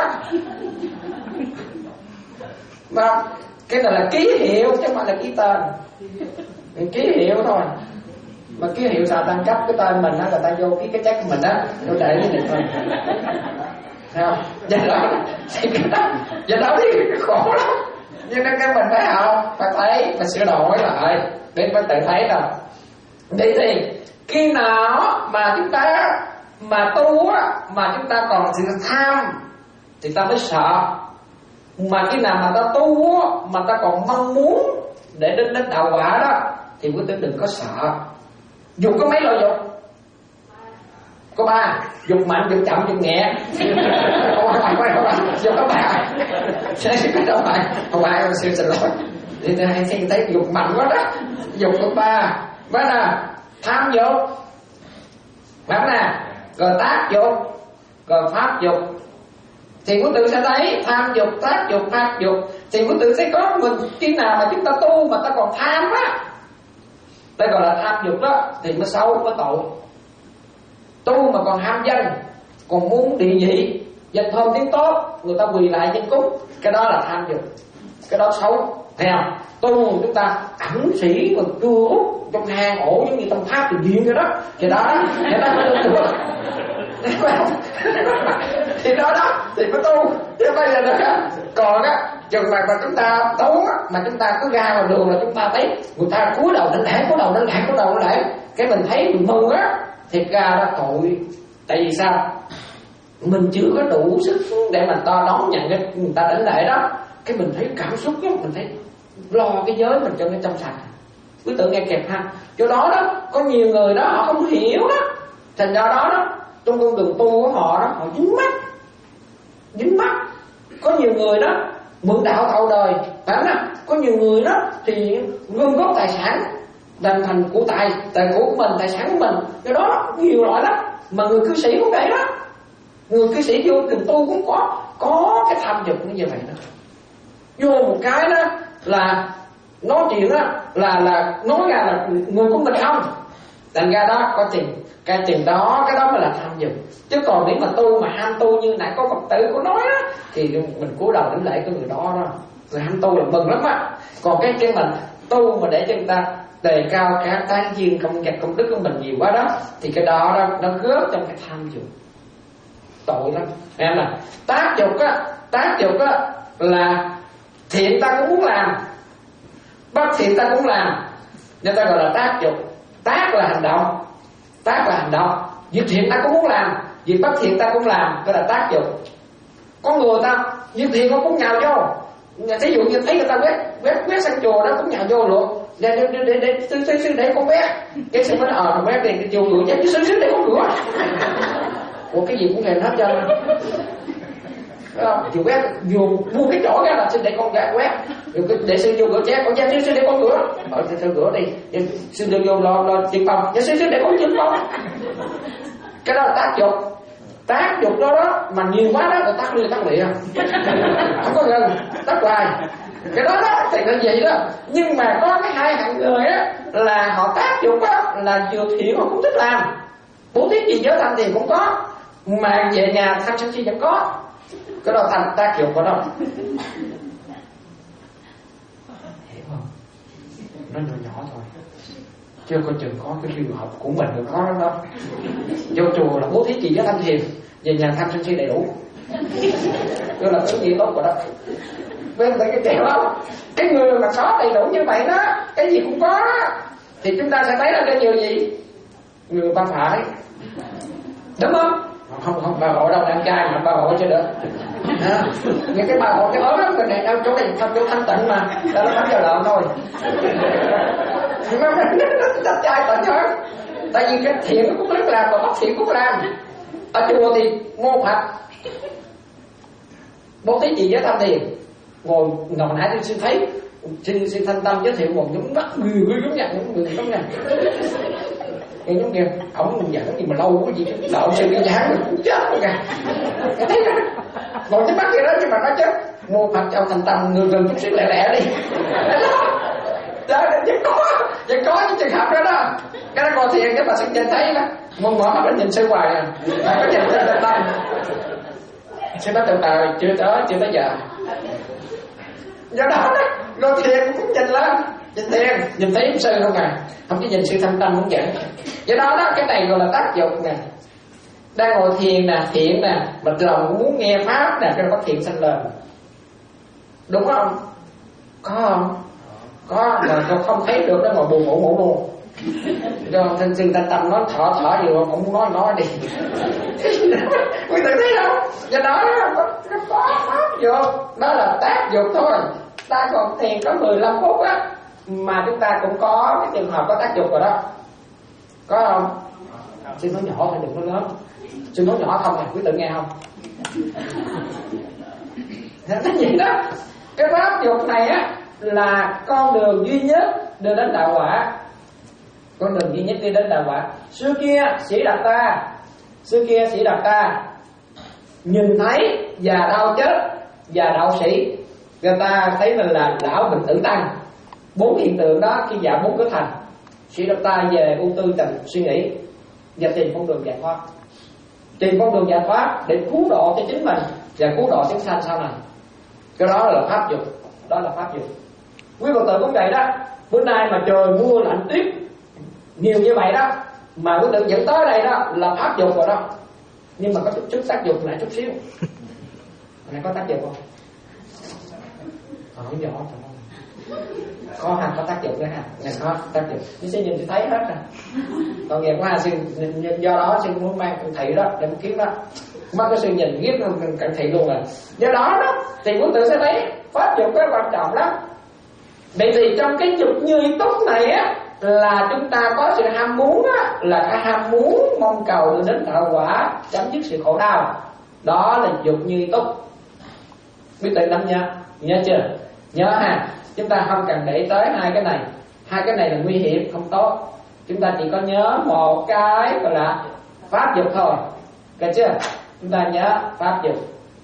Mà cái này là ký hiệu chứ không phải là ký tên. Ký hiệu thôi. Mà ký hiệu sao tăng cấp cái tên mình á, người ta vô ký cái check của mình á, vô để cái này thôi. Thấy không? Do đó thì cái đó, do đó thì khổ lắm. Nhưng nên cái mình phải học, phải thấy, phải sửa đổi lại để phải tự thấy rồi. Vậy thì khi nào mà chúng ta mà tu á, mà chúng ta còn sự tham thì ta mới sợ. Mà khi nào mà ta tu á, mà ta còn mong muốn để đến đến đạo quả đó thì quý tử đừng có sợ. Dục có mấy loại dục? Có ba. Dục mạnh, dục chậm, dục nhẹ. Không phải không phải không phải dục có ba. Không phải không phải không xin xin lỗi. Thì hay xem thấy dục mạnh quá đó. Dục có ba. Phải nè, tham dục, phải nè, rồi tác dục, rồi pháp dục. Thì quý tử sẽ thấy tham dục, tác dục, pháp dục. Thì quý tử sẽ có mình khi nào mà chúng ta tu mà ta còn tham á, đây gọi là tham dục đó, thì mới xấu, mới tội. Tu mà còn ham danh, còn muốn địa vị, danh thơm tiếng tốt, người ta quỳ lại danh cúng, cái đó là tham dục, cái đó xấu. Thấy không? Tu chúng ta ẩn sĩ mà cưa hút trong hang ổ giống như tâm pháp thì diện cái đó, thì đó đó, cái đó mới tu được. Thì đó đó thì mới tu. Chứ bây giờ nữa còn á, chừng mà, mà chúng ta tu á, mà chúng ta cứ ra vào đường là chúng ta thấy người ta cúi đầu đến lễ, cúi đầu đến lễ, cúi đầu đến lễ, cái mình thấy mình mừng á, thì ra đó tội. Tại vì sao? Mình chưa có đủ sức để mình to đón nhận cái người ta đến lễ đó. Cái mình thấy cảm xúc á, mình thấy lo cái giới mình cho nó trong sạch. Quý tử nghe kịp ha. Chỗ đó đó có nhiều người đó họ không hiểu đó, thành ra đó đó trong con đường tu của họ đó, họ dính mắt, dính mắt. Có nhiều người đó mượn đạo thầu đời, phải không? Có nhiều người đó thì gom góp tài sản làm thành của tài, tài của của mình, tài sản của mình. Cái đó, đó nhiều loại lắm. Mà người cư sĩ cũng vậy đó. Người cư sĩ vô đường tu cũng có có cái tham dục như vậy đó. Vô một cái đó là nói chuyện đó là là nói ra là người của mình không. Thành ra đó có chừng cái chừng đó, cái đó mới là tham dục. Chứ còn nếu mà tu mà ham tu như nãy có Phật tử của nói đó, thì mình cúi đầu đến lễ cái người đó đó, người ham tu là mừng lắm á. Còn cái cái mình tu mà để cho người ta đề cao các tán duyên công nhật công đức của mình nhiều quá đó, thì cái đó đó nó góp trong cái tham dục, tội lắm em à. Tác dục á, tác dục á là thiện ta cũng muốn làm, bất thiện ta cũng làm, nên ta gọi là tác dục. Tác là hành động, tác là hành động. Việc thiện ta cũng muốn làm, việc bất thiện ta cũng làm, đó là tác dục. Con người ta việc thiện nó cũng nhào vô. Thí dụ như thấy người ta quét quét quét sang chùa đó cũng nhào vô luôn. Để để để để sư sư sư để con quét. Cái sư mới ờ quét thì cái chùa rửa chứ sư sư để con rửa. Ủa cái gì cũng kèm hết cho. Không, thì quét dùng mua cái chỗ ra là sư để con gạt quét, để sư vô rửa chén, con ra sư sư để con rửa, ở sư, sư rửa đi, sư đưa vô lo lo chừng phòng, sư sư để con chừng phòng. Cái đó là tác dục, tác dục đó đó mà nhiều quá đó, rồi tác lừa tác lịa, không có gần, tác hoài. Cái đó đó thì là vậy đó. Nhưng mà có cái hai hạng người á là họ tác dục á là vừa thiện họ cũng thích làm, bố thí gì giới thanh thì cũng có, mà về nhà tham sân si vẫn có. Cái đó thành tác dụng của nó, hiểu không? Nó nhỏ nhỏ thôi, chưa có chừng có cái trường hợp của mình được có đó đâu. Vô chùa là bố thí trì với thanh thiền, về nhà tham sân si đầy đủ, đó là cái gì tốt của đó. Bên thấy cái kiểu không? Cái người mà có đầy đủ như vậy đó, cái gì cũng có, thì chúng ta sẽ thấy là cái điều gì? Người ta phải, đúng không? Không không bà hộ đâu đang trai mà bà hộ cho được. À, những cái bà hộ cái ớt đó, cái này đâu chỗ này không chỗ thanh tịnh mà, đó nó bắn vào lợn thôi. Mà nó trai tịnh hơn. Tại vì cái thiện cũng rất làm mà bất thiện cũng làm. Ở chùa thì ngô Phật bố thí gì với thanh thiền, ngồi ngồi nãy tôi xin thấy xin xin Thanh Tâm giới thiệu một giống mắt người người giống nhận những người giống nhận người giống kia ổng mình dẫn gì mà lâu quá gì đạo sư cái dáng mình cũng chết rồi kìa cái thấy đó ngồi cái mắt kia đó nhưng mà nói chết mua Phật cho Thanh Tâm người gần chút xíu lẹ lẹ đi đó vẫn có vẫn có những trường hợp đó đó cái đó ngồi thiền cái bà sư nhìn thấy đó một ngõ mắt lên nhìn sư hoài à có nhìn thấy Thanh Tâm sư nói từ từ chưa tới chưa tới giờ do đó đó ngồi thiền cũng nhìn lên nhìn thiền nhìn thấy sư không à không chỉ nhìn sư Thanh Tâm cũng vậy do đó đó cái này gọi là tác dụng nè đang ngồi thiền nè thiện nè mà lòng cũng muốn nghe pháp nè cho có thiện sanh lên đúng không có không có mà tôi không thấy được đó mà buồn ngủ ngủ luôn do thân sư Thanh Tâm nói thở thở gì mà không muốn nói nói đi quý vị thấy không do đó nó có pháp dụng đó là tác dụng thôi ta còn thiền có mười lăm phút á mà chúng ta cũng có cái trường hợp có tác dụng rồi đó có không xin nói nhỏ thôi đừng nói lớn xin nói nhỏ không à quý tự nghe không nó vậy đó cái pháp dục này á là con đường duy nhất đưa đến đạo quả con đường duy nhất đi đến đạo quả xưa kia Sĩ Đạt Ta xưa kia Sĩ Đạt Ta nhìn thấy già đau chết già đạo sĩ người ta thấy mình là lão bệnh tử tăng bốn hiện tượng đó khi già muốn có thành Sĩ Đạt Ta về ưu tư trần suy nghĩ và tìm con đường giải thoát tìm con đường giải thoát để cứu độ cho chính mình và cứu độ chúng sanh sau này cái đó là pháp dục đó là pháp dục quý Phật tử cũng vậy đó bữa nay mà trời mưa lạnh tuyết nhiều như vậy đó mà quý tử dẫn tới đây đó là pháp dục rồi đó nhưng mà có chút chút tác dụng lại chút xíu này có tác dụng không không rõ có ha có tác dụng đấy ha này có tác dụng nhưng xin nhìn thì thấy hết rồi còn nghiệp của ha xin do đó xin muốn mang cận thị đó để một kiếm đó mất cái sự nhìn biết cận thị luôn rồi do đó đó thì quý tử sẽ thấy pháp dục rất quan trọng lắm vậy thì trong cái dục như túc này á là chúng ta có sự ham muốn á là cái ham muốn mong cầu đến đạo quả chấm dứt sự khổ đau đó là dục như túc quý tử nắm nhớ nhớ chưa nhớ ha chúng ta không cần để tới hai cái này hai cái này là nguy hiểm không tốt chúng ta chỉ có nhớ một cái gọi là pháp dục thôi được chưa chúng ta nhớ pháp dục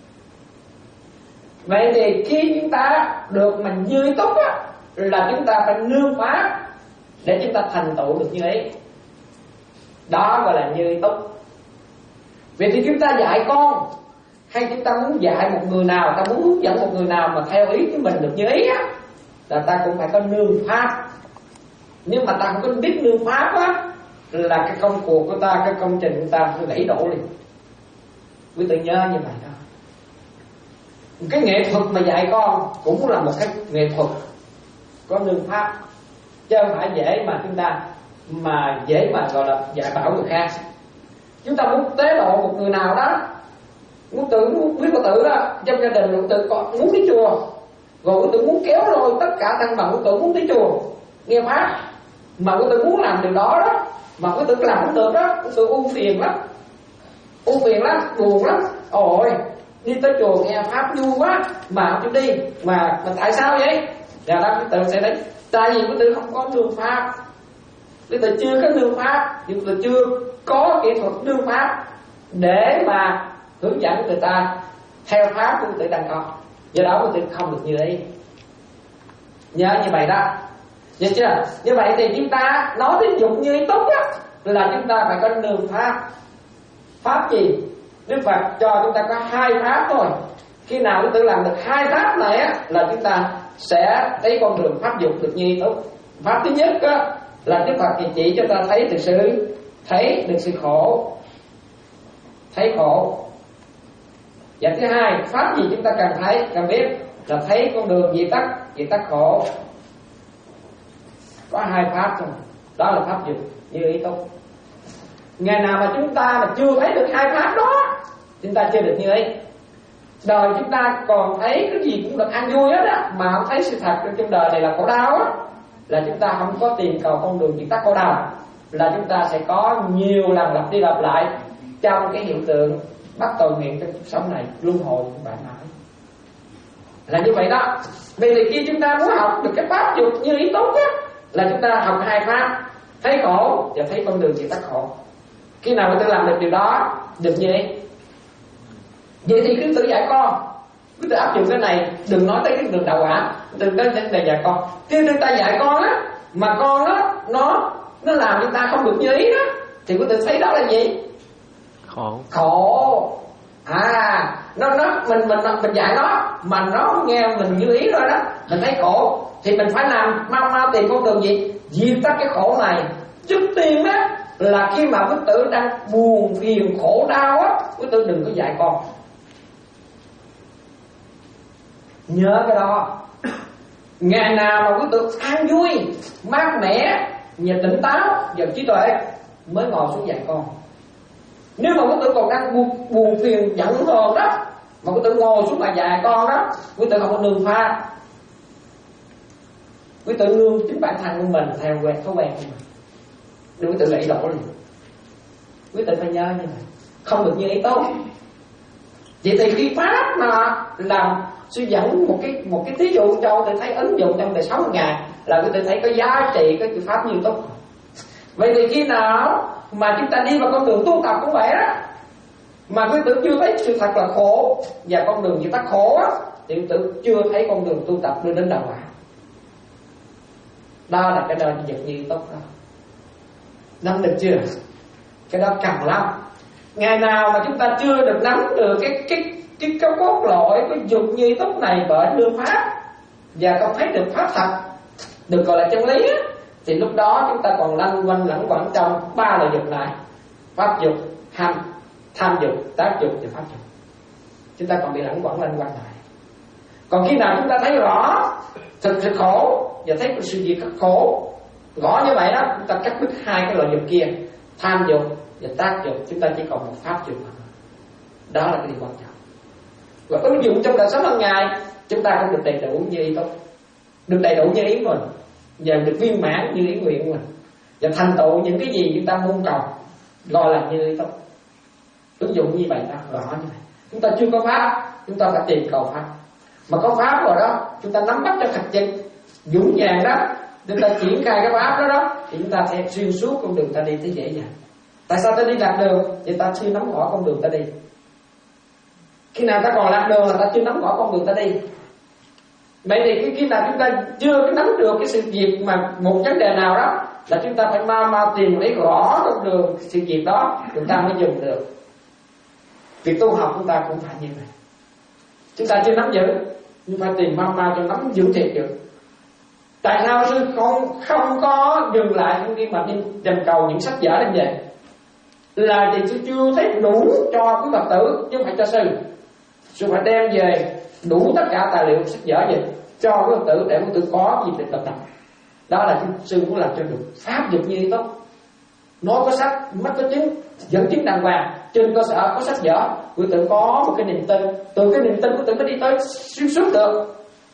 vậy thì khi chúng ta được mình như túc á là chúng ta phải nương pháp để chúng ta thành tựu được như ý đó gọi là như túc vậy thì chúng ta dạy con hay chúng ta muốn dạy một người nào ta muốn hướng dẫn một người nào mà theo ý của mình được như ý á là ta cũng phải có nương pháp nhưng mà ta không có biết nương pháp á là cái công cuộc của ta cái công trình của ta phải gãy đổ liền quý tự nhớ như vậy đó cái nghệ thuật mà dạy con cũng là một cái nghệ thuật có nương pháp chứ không phải dễ mà chúng ta mà dễ mà gọi là dạy bảo người khác chúng ta muốn tế độ một người nào đó muốn tự muốn quý Phật tử đó trong gia đình quý tự muốn đi chùa rồi quý tự muốn kéo rồi tất cả thằng bạn quý tự muốn đi chùa nghe pháp mà quý tự muốn làm điều đó đó mà quý tự làm không được đó quý tự u phiền lắm u phiền lắm buồn lắm ôi đi tới chùa nghe pháp vui quá mà không đi mà mà tại sao vậy và đó quý tự sẽ thấy tại vì quý tự không có nương pháp quý tự chưa có nương pháp quý tự chưa có kỹ thuật nương pháp để mà hướng dẫn người ta theo pháp của tự đang có do đó quý tự không được như ý nhớ như vậy đó nhớ chưa như vậy thì chúng ta nói đến dục như ý túc á là chúng ta phải có nương pháp pháp gì Đức Phật cho chúng ta có hai pháp thôi khi nào quý tự làm được hai pháp này á là chúng ta sẽ thấy con đường pháp dục được như ý túc pháp thứ nhất á là Đức Phật thì chỉ cho ta thấy được sự thấy được sự khổ thấy khổ và thứ hai pháp gì chúng ta cần thấy cần biết là thấy con đường diệt tắc diệt tắc khổ có hai pháp thôi đó là pháp dục như ý túc ngày nào mà chúng ta mà chưa thấy được hai pháp đó chúng ta chưa được như ý đời chúng ta còn thấy cái gì cũng được ăn vui hết á mà không thấy sự thật trong đời này là khổ đau á là chúng ta không có tìm cầu con đường diệt tắc khổ đau là chúng ta sẽ có nhiều lần lặp đi lặp lại trong cái hiện tượng bắt tội nguyện trong cuộc sống này luân hồi bạn mãi Là như vậy đó. Vậy thì khi chúng ta muốn học được cái pháp dục như ý tốt á, là chúng ta học hai pháp: thấy khổ và thấy con đường diệt tắt khổ. Khi nào quý tử làm được điều đó, được như ý, vậy thì quý tử dạy con, quý tử áp dụng cái này. Đừng nói tới cái đường đạo quả, đừng tới vấn đề dạy con. Khi chúng ta dạy con á, mà con đó nó nó làm chúng ta không được như ý đó, thì quý tử thấy đó là gì? Khổ. Khổ. À, nó nó mình mình mình dạy nó mà nó không nghe mình như ý rồi đó, mình thấy khổ thì mình phải làm mau mau tìm con đường gì diệt tắt cái khổ này. Trước tiên á là khi mà quý tử đang buồn phiền khổ đau á, quý tử đừng có dạy con. Nhớ cái đó. Ngày nào mà quý tử an vui, mát mẻ và tỉnh táo và trí tuệ mới ngồi xuống dạy con. Nếu mà quý tử còn đang buồn, buồn phiền giận hờn đó, mà quý tử ngồi xuống mà dạy con đó, quý tử không có nương pha, quý tử nương chính bản thân của mình theo quen thói quen của mình. Đừng quý tử lạy đổ liền. Quý tử phải nhớ như vậy, không được như ý tốt. Vậy thì khi pháp mà làm suy dẫn một cái một cái thí dụ cho tôi thấy ứng dụng trong đời sống hàng ngày, là quý tử thấy có giá trị cái pháp như tốt. Vậy thì khi nào mà chúng ta đi vào con đường tu tập cũng vậy đó, mà quý tử chưa thấy sự thật là khổ và con đường diệt tắt khổ á, thì quý tử chưa thấy con đường tu tập đưa đến đạo quả. Đó là cái đời vật như tốt đó. Nắm được chưa? Cái đó cần lắm. Ngày nào mà chúng ta chưa được nắm được cái cái cái cái cốt lõi cái dục như tốt này bởi đưa pháp và không thấy được pháp thật, được gọi là chân lý á, thì lúc đó chúng ta còn lanh quanh lẳng quẩn trong ba loại dục này: pháp dục, tham tham dục, tác dục và pháp dục. Chúng ta còn bị lẳng quẩn lanh quanh này. Còn khi nào chúng ta thấy rõ thực sự khổ và thấy sự việc rất khổ, rõ như vậy đó, chúng ta cắt đứt hai cái loại dục kia, tham dục và tác dục, chúng ta chỉ còn một pháp dục. Đó là cái điều quan trọng. Và ứng dụng trong đời sống hàng ngày, chúng ta không được đầy đủ như ý tốt, được đầy đủ như ý mình, và được viên mãn như ý nguyện của mình, và thành tựu những cái gì chúng ta mong cầu, gọi là như ý tốt. Ứng dụng như vậy đó, rõ như vậy. Chúng ta chưa có pháp, chúng ta phải tìm cầu pháp. Mà có pháp rồi đó, chúng ta nắm bắt cho thật chân, dũng dàng đó, chúng ta triển khai cái pháp đó đó, thì chúng ta sẽ xuyên suốt con đường ta đi tới dễ dàng. Tại sao ta đi lạc đường? Vì ta chưa nắm rõ con đường ta đi. Khi nào ta còn lạc đường là ta chưa nắm rõ con đường ta đi. Vậy thì khi nào chúng ta chưa nắm được cái sự việc mà một vấn đề nào đó, là chúng ta phải mau mau tìm lấy rõ con đường sự việc đó, chúng ta mới dùng được. Việc tu học chúng ta cũng phải như vậy. Chúng ta chưa nắm giữ, nhưng phải tìm mau mau cho nắm giữ thiệt được. Tại sao sư không không có dừng lại khi mà đi tìm cầu những sách vở đem về? Là thì sư chưa thấy đủ cho quý Phật tử, chứ không phải cho sư. Sư phải đem về đủ tất cả tài liệu sách vở về cho quý Phật tử để quý tử có gì để tập tập. Đó là sư muốn làm cho được pháp dục như tốt. Nói có sách, mắt có chứng, dẫn chứng đàng hoàng, trên cơ sở có sách vở, quý tử có một cái niềm tin, từ cái niềm tin quý tử mới đi tới xuyên suốt được.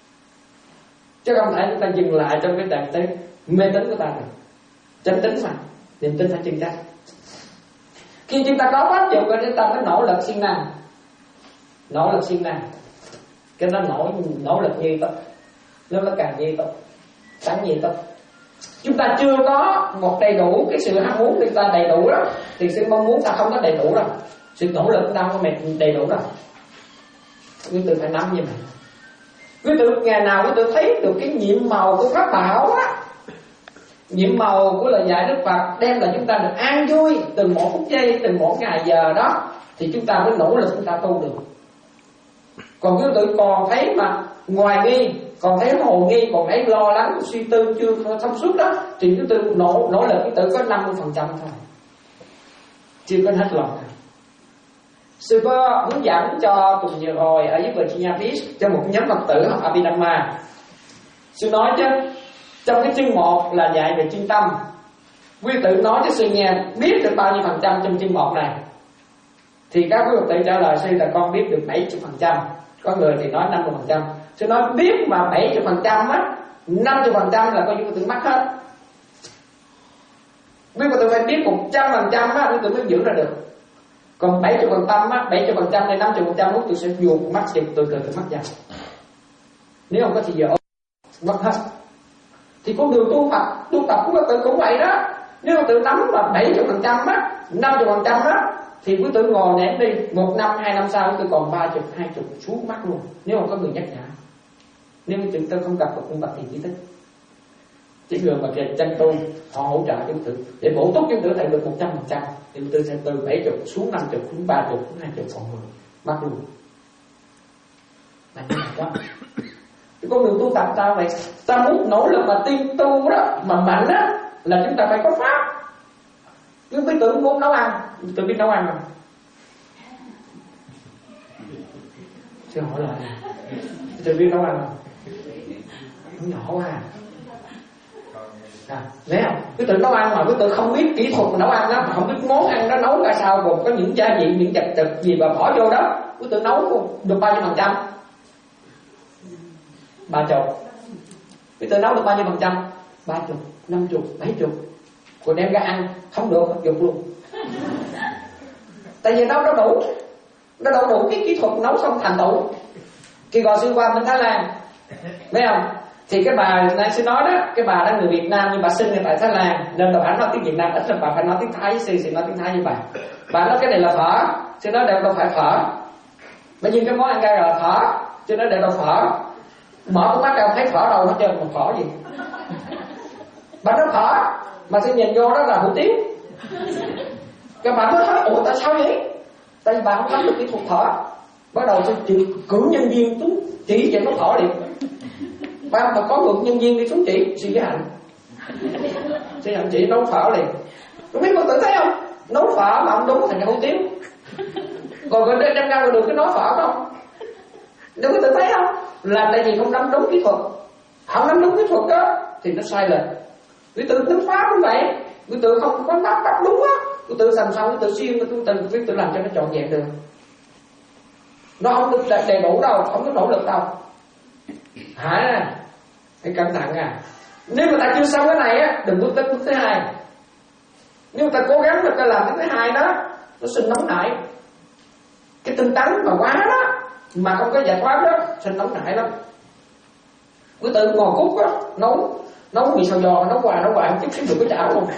Chứ không thể chúng ta dừng lại trong cái trạng thái mê tín của ta rồi. Chánh tín mà, niềm tin phải chân chắc. Khi chúng ta có pháp dục rồi, chúng ta mới nỗ lực siêng năng, nỗ lực siêng năng, cái đó nỗ nỗ lực như tốt, nó nó càng như tốt, sẵn như tốt. Chúng ta chưa có một đầy đủ cái sự ham muốn của ta đầy đủ đó, thì sự mong muốn ta không có đầy đủ đâu, sự nỗ lực ta không đầy đủ đâu. Quý tử phải nắm như vậy. Quý tử ngày nào quý tử thấy được cái nhiệm màu của pháp bảo á, nhiệm màu của lời dạy Đức Phật đem lại chúng ta được an vui từng một phút giây, từng một ngày giờ đó, thì chúng ta mới nỗ lực chúng ta tu được. Còn quý tử còn thấy mà ngoài nghi, còn thấy hồ nghi, còn thấy lo lắng, suy tư chưa thông suốt đó, thì quý tử nỗ nỗ lực quý tử có năm mươi phần trăm thôi, chưa có hết lòng. Sư có hướng dẫn cho tuần vừa rồi ở dưới Virginia Beach cho một nhóm Phật tử học Abhidhamma. Sư nói chứ trong cái chương một là dạy về chuyên tâm. Quý tử nói cho sư nghe biết được bao nhiêu phần trăm trong chương một này. Thì các quý Phật tử trả lời sư là con biết được bảy mươi phần trăm. Có người thì nói năm mươi phần trăm. Sư nói biết mà bảy mươi phần trăm á, năm mươi phần trăm là coi như quý tử mắc hết. Quý Phật tử phải biết một trăm phần trăm á, quý tử mới giữ ra được. Còn bảy mươi phần trăm á, bảy mươi phần trăm hay năm mươi phần trăm lúc tôi sẽ buộc mắt chừng từ từ từ mắt dần. Nếu không có thì giờ mất hết. Thì con đường tu Phật, tu tập của Phật tử cũng vậy đó. Nếu Phật tử nắm là bảy mươi phần trăm á, năm mươi phần trăm á, thì quý tử ngồi nén đi, một năm, hai năm sau quý tử còn ba chục, hai chục xuống mắt luôn. Nếu không có người nhắc nhở, nếu quý tử không gặp được cung bậc thì chỉ tích. Chỉ người mà kề chân tu họ hỗ trợ cho quý tử để bổ túc cho quý tử thành được một trăm phần trăm, thì quý tử sẽ từ bảy chục xuống năm chục, xuống ba chục, xuống hai chục, còn mười mắt luôn. Là như vậy đó. Cái con đường tu tập sao vậy? Ta muốn nỗ lực mà tiên tu đó, mà mạnh á, là chúng ta phải có pháp. Chứ quý tử muốn nấu ăn, tự biết nấu ăn mà. Xin hỏi lại, tự biết nấu ăn không? Nó nhỏ à. À, thấy không? Quý tử nấu ăn mà quý tử không biết kỹ thuật nấu ăn đó, mà không biết món ăn đó nấu ra sao, gồm có những gia vị, những vật thực gì mà bỏ vô đó, quý tử nấu được bao nhiêu phần trăm? Ba chục. Quý tử nấu được bao nhiêu phần trăm? Ba chục, năm chục, bảy chục. Còn đem ra ăn không được, không dục luôn. Tại vì nấu nó đủ, nó đâu đủ cái kỹ thuật nấu xong thành tựu. Khi gọi sư qua bên Thái Lan, thấy không? Thì cái bà này sư nói đó, cái bà đó người Việt Nam nhưng bà sinh ở tại Thái Lan, nên là bà nói tiếng Việt Nam ít là bà phải nói tiếng Thái với sư, sư nói tiếng Thái với bà. Bà nói cái này là phở, sư nói đều đâu phải phở. Bởi vì cái món ăn ra là phở, sư nói đều đâu phở. Mở con mắt ra thấy phở đâu hết trơn, mà phở gì? Bà nói phở, mà sư nhìn vô đó là hủ tiếu. Cái bà mới nói, ủa tại sao vậy? Tại vì bà không nắm được kỹ thuật phở. Bắt đầu sư cử nhân viên xuống chỉ về nấu phở liền. Ba mà có được nhân viên đi xuống chỉ, sư với Hạnh. Sư Hạnh chỉ nấu phở liền. Có biết mọi người thấy không? Nấu phở mà không đúng thành hủ tiếu. Còn gần đây đem ra được cái nói phở không? Nếu quý tử thấy không? Là tại vì không nắm đúng kỹ thuật. Không nắm đúng kỹ thuật đó thì nó sai lệch. Quý tử tính pháp cũng vậy. Quý tử không có nắm bắt đúng á. Quý tử làm sao quý tử xuyên, quý tử, quý tử làm cho nó trọn vẹn được. Nó không được đầy đủ đâu, không có nỗ lực đâu. Hả? Hãy cẩn thận à. Nếu mà ta chưa xong cái này á, đừng bước tới bước thứ hai. Nếu mà ta cố gắng được ta làm cái thứ hai đó, nó sinh nóng nảy. Cái tinh tấn mà quá đó, mà không có giải thoát đó, sinh nóng nảy lắm. Quý tử ngồi cút á, nấu nấu mì xào giò, nấu quà nấu quà không chút xíu được cái chảo luôn.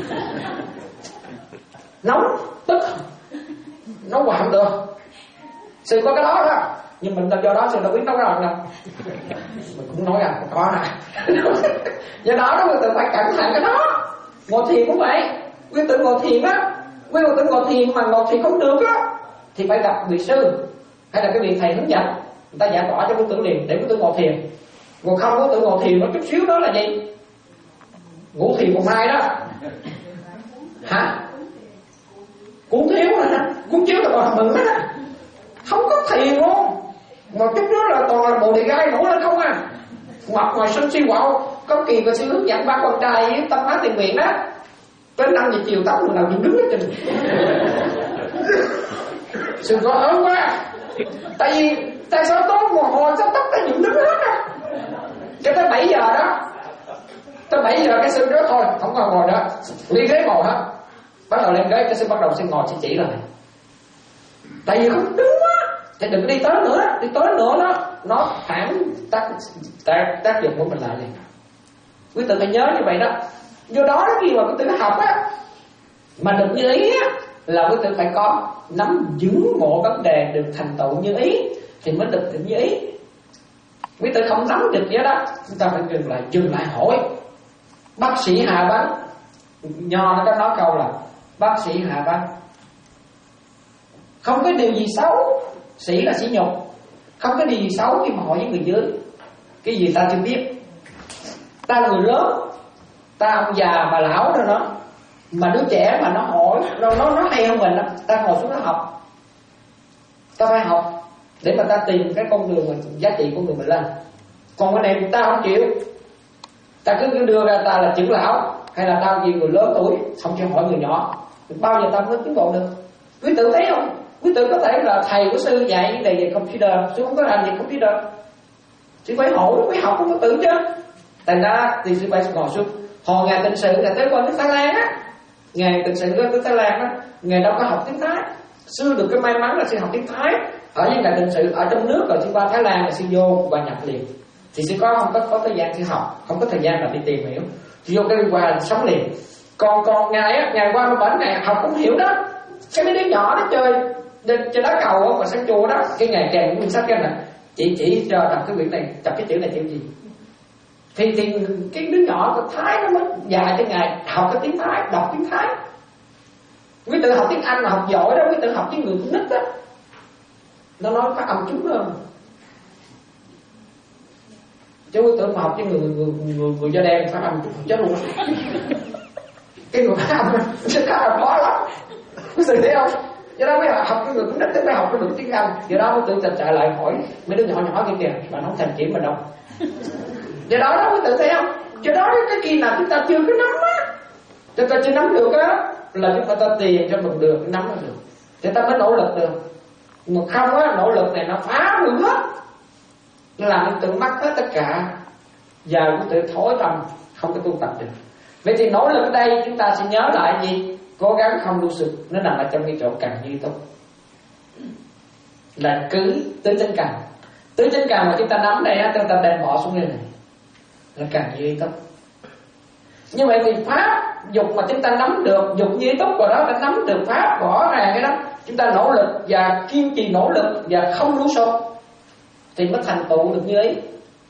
Nóng, tức, nấu quà không được. Sư có cái đó đó, nhưng mình do đó sư đâu biết nấu rồi đâu. Mình cũng nói rằng có nè. Do đó đó quý tử phải cẩn thận cái đó. Ngồi thiền cũng vậy. Quý tử ngồi thiền á, quý tử ngồi thiền mà ngồi thiền không được á, thì phải gặp vị sư hay là cái vị thầy hướng dẫn, người ta giải tỏa cho quý tử liền để quý tử ngồi thiền. Ngồi không quý tử ngồi thiền nó chút xíu đó là gì? Ngủ thiền một mai đó. Hả? Cuốn thiếu hả? Cuốn chiếu là còn mừng đó. Không có thiền luôn. Mà chút đó là toàn là bồ đề gai nổi lên không à. Mặt ngoài sân si quạo. Có kỳ và sư hướng dẫn ba con trai với tâm hóa tiền nguyện đó. Tới năm giờ chiều tóc người nào nhìn đứng hết trơn. Sư có ớn quá. Tại vì tại sao tối mồ hôi sao tóc ta nhìn đứng hết à. Cho tới bảy giờ đó, tới bảy giờ cái sư đó thôi không còn ngồi nữa, ly ghế ngồi hết. Bắt đầu lên ghế cái sư bắt đầu sư ngồi sư chỉ lại. Tại vì không đứng quá thì đừng đi tới nữa, đi tới nữa nó nó phản tác tác tác dụng của mình lại liền. Quý tử phải nhớ như vậy đó. Do đó khi mà quý tử học á mà được như ý á, là quý tử phải có nắm vững ngộ vấn đề được thành tựu như ý thì mới được như ý. Quý tử không nắm được vậy đó, chúng ta phải dừng lại dừng lại hỏi. Bác sĩ Hà Văn Nho nó có nói câu là bác sĩ Hà Văn không có điều gì xấu, sĩ là sĩ nhục, không có điều gì xấu khi mà hỏi với người dưới. Cái gì ta chưa biết. Ta là người lớn, ta ông già bà lão rồi đó, mà đứa trẻ mà nó hỏi nó nó nó hay hơn mình, ta ngồi xuống nó học. Ta phải học để mà ta tìm cái con đường mình, giá trị của người mình lên. Còn cái này ta không chịu, ta cứ đưa ra ta là trưởng lão hay là tao gì người lớn tuổi, không chịu hỏi người nhỏ, bao giờ ta mới tiến bộ được. Quý tử thấy không? Quý tử có thể là thầy của sư dạy vấn đề về computer, sư không có làm gì computer, sư phải hỏi, phải học không có tự chứ. Thành ra thì sư phải ngồi xuống. Hồi ngày tịnh sự là tới qua nước Thái Lan á, ngày tịnh sự tới Thái Lan á, ngày đâu có học tiếng Thái. Sư được cái may mắn là sư học tiếng Thái ở những ngày tịnh sự ở trong nước, rồi sư qua Thái Lan là sư vô và nhập liền. thì sẽ có không có có thời gian đi học, không có thời gian là đi tìm hiểu, vô cái qua sống liền. Còn còn ngày á, ngày qua nó bệnh ngày học cũng hiểu đó. Cái mấy đứa nhỏ nó chơi chơi đá cầu mà sân chùa đó, cái ngày kèm của mình sách cái này chị chỉ cho đọc cái quyển này, đọc cái chữ này chữ gì, thì thì cái đứa nhỏ của Thái nó mới dài cho ngày học cái tiếng Thái, đọc tiếng Thái. Quý tự học tiếng Anh mà học giỏi đó, quý tự học với người con nít đó, nó nói phát âm chúng hơn. Chứ quý tự mà học với người người người, người da đen phát âm chúng chết luôn. Cái người phát âm sẽ khá là khó lắm, quý tự thấy không? Do đó mới học cái người con nít mới học được tiếng Anh. Do đó quý tự chạy chạy lại hỏi mấy đứa nhỏ nhỏ kia kìa, mà nó không thành chỉ mà đâu. Do đó đó quý tự thấy không? Do đó cái kỳ nào chúng ta chưa có nắm á, chúng ta chưa nắm được á, là chúng ta tiền cho mình được nắm được, chúng ta mới nỗ lực được. Mà không á, nỗ lực này nó phá hư hết, nó làm mình tự mắc hết tất cả, giờ cũng tự thối tâm, không có tu tập được. Vậy thì nỗ lực ở đây chúng ta sẽ nhớ lại gì? Cố gắng không lưu sụp, nó nằm ở trong cái chỗ cần duy túc, là cứ tứ chánh cần. Tứ chánh cần mà chúng ta nắm đây á, chúng ta đem bỏ xuống đây này, là cần duy túc. Như vậy thì pháp dục mà chúng ta nắm được, dục duy túc vào đó đã nắm được pháp bỏ ràng cái đó, chúng ta nỗ lực và kiên trì nỗ lực và không lưu sụp thì mới thành tựu được như ấy.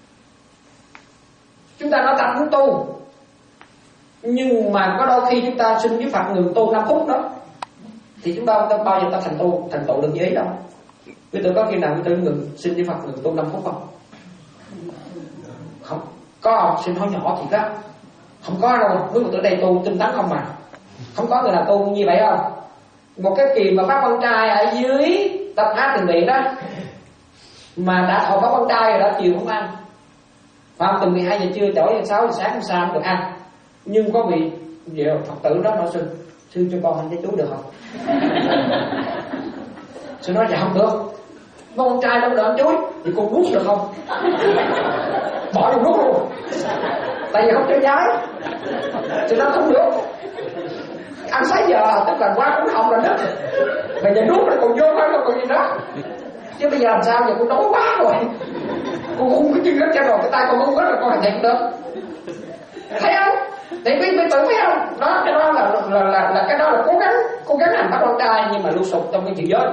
Chúng ta nói ta muốn tu, nhưng mà có đôi khi chúng ta xin với Phật ngừng tu năm phút đó, thì chúng ta không bao giờ ta thành tu thành tựu được như ấy đâu. Quý tự có khi nào quý tự ngừng xin với Phật ngừng tu năm phút không? Không có không? Xin nói nhỏ thì đó, không có đâu. Quý tự đây tu tinh tấn không mà, không có người nào tu như vậy không? Một cái kỳ mà Pháp Quan Trai ở dưới Tập Hát Tiền Điện đó, mà đã thọ Pháp Quan Trai rồi đó, chiều không ăn, vào từ mười hai giờ trưa trở đến sáu giờ sáng hôm sau được ăn. Nhưng có vị vậy Phật tử đó nói sư, sư cho con ăn với chú được không? Sư nói dạ không được, con trai đâu được ăn chuối, thì con nuốt được không? Bỏ đi nuốt luôn, tại vì không cho trái. Sư nói không được, ăn sáu giờ tức là quá cũng không là đất, bây giờ nuốt là còn vô phải không còn gì đó. Chứ bây giờ làm sao, giờ con đói quá rồi, con không có chân đất cho rồi, cái tay con không có là con hành thiện được. Thấy không? Thì quý quý tử thấy không? Đó, cái đó là là, là là cái đó là cố gắng cố gắng hành Pháp Quan Trai nhưng mà lưu sụp trong cái chữ giới.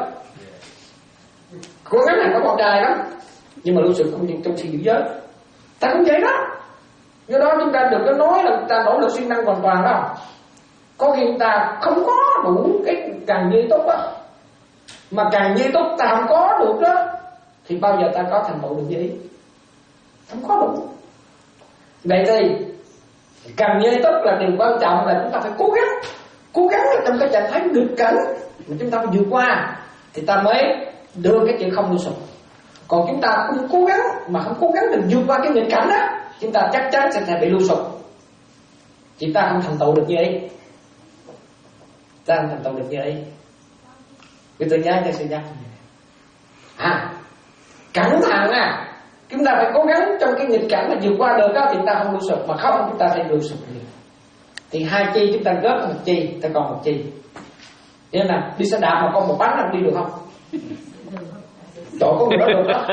Cố gắng hành Pháp Quan Trai đó, nhưng mà lưu sụp không trong sự giữ giới. Ta cũng vậy đó. Do đó chúng ta đừng có nói là ta nỗ lực siêng năng hoàn toàn đâu. Có khi ta không có đủ cái càng nghiêm túc á, mà càng nghiêm túc ta không có được đó, thì bao giờ ta có thành tựu được gì? Không có đủ. Vậy thì càng nghiêm túc là điều quan trọng, là chúng ta phải cố gắng, cố gắng trong cái trạng thái nghịch cảnh mà chúng ta phải vượt qua, thì ta mới đưa cái chuyện không lưu sụp. Còn chúng ta không cố gắng mà không cố gắng được vượt qua cái nghịch cảnh đó, chúng ta chắc chắn sẽ bị lưu sụp, chúng ta không thành tựu được như ấy, ta không thành tựu được như ấy. Vì tôi nhớ cho sự nhắc à, cẩn thận à, chúng ta phải cố gắng trong cái nghịch cảnh mà vượt qua được đó, thì chúng ta không lưu sụp, mà không chúng ta sẽ lưu sụp liền. Thì hai chi chúng ta góp một chi, ta còn một chi. Nên là đi xe đạp mà con một bánh là đi được không? Trời, có người đó được đó.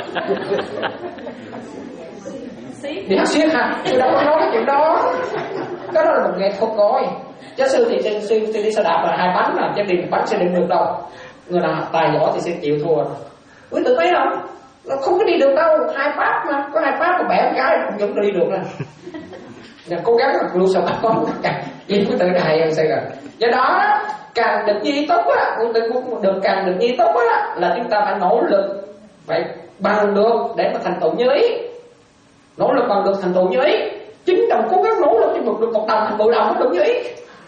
Đi hát xiết hả? Tôi đâu có nói cái chuyện đó. Cái đó là một nghệ thuật rồi. Giáo sư thì sư, sư, sư đi xe đạp là hai bánh mà, chứ đi một bánh sẽ định được đâu. Người nào tài giỏi thì sẽ chịu thua. Quý tự thấy không? Nó không có đi được đâu, hai pháp mà, có hai pháp mà bẻ một cái cũng vẫn đi được nè. Nên cố gắng là lưu sụp con càng gì quý tự này em xây rồi. Do đó càng được nhi tốt á, được càng được nhi tốt á, là chúng ta phải nỗ lực, phải bằng được để mà thành tựu như ý. Nỗ lực bằng được thành tựu như ý. Chính đồng cố gắng nỗ lực cho được được một đồng thành mười đồng mới được như ý.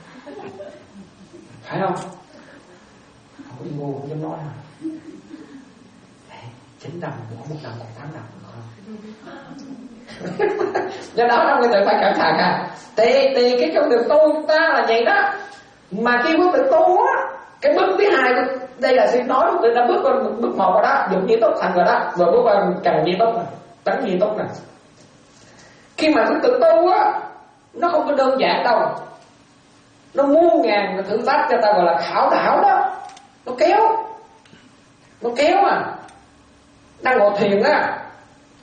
Phải không? Không có đi ngu không dám nói hả? Chín đồng bỏ một đồng còn tám đồng được không? Do đó đâu người tự phải cẩn thận à. Thì, thì cái con đường tu chúng ta là vậy đó. Mà khi bước tự tu á, cái bước thứ hai, đây là sẽ nói tôi đã bước qua bước một rồi đó, dùng như tốt thành rồi đó, rồi bước qua càng như tốt này, tấn như tốt này. Khi mà tôi tự tu á, nó không có đơn giản đâu, nó muôn ngàn thử thách, cho ta gọi là khảo đảo đó, nó kéo, nó kéo à. Đang ngồi thiền á,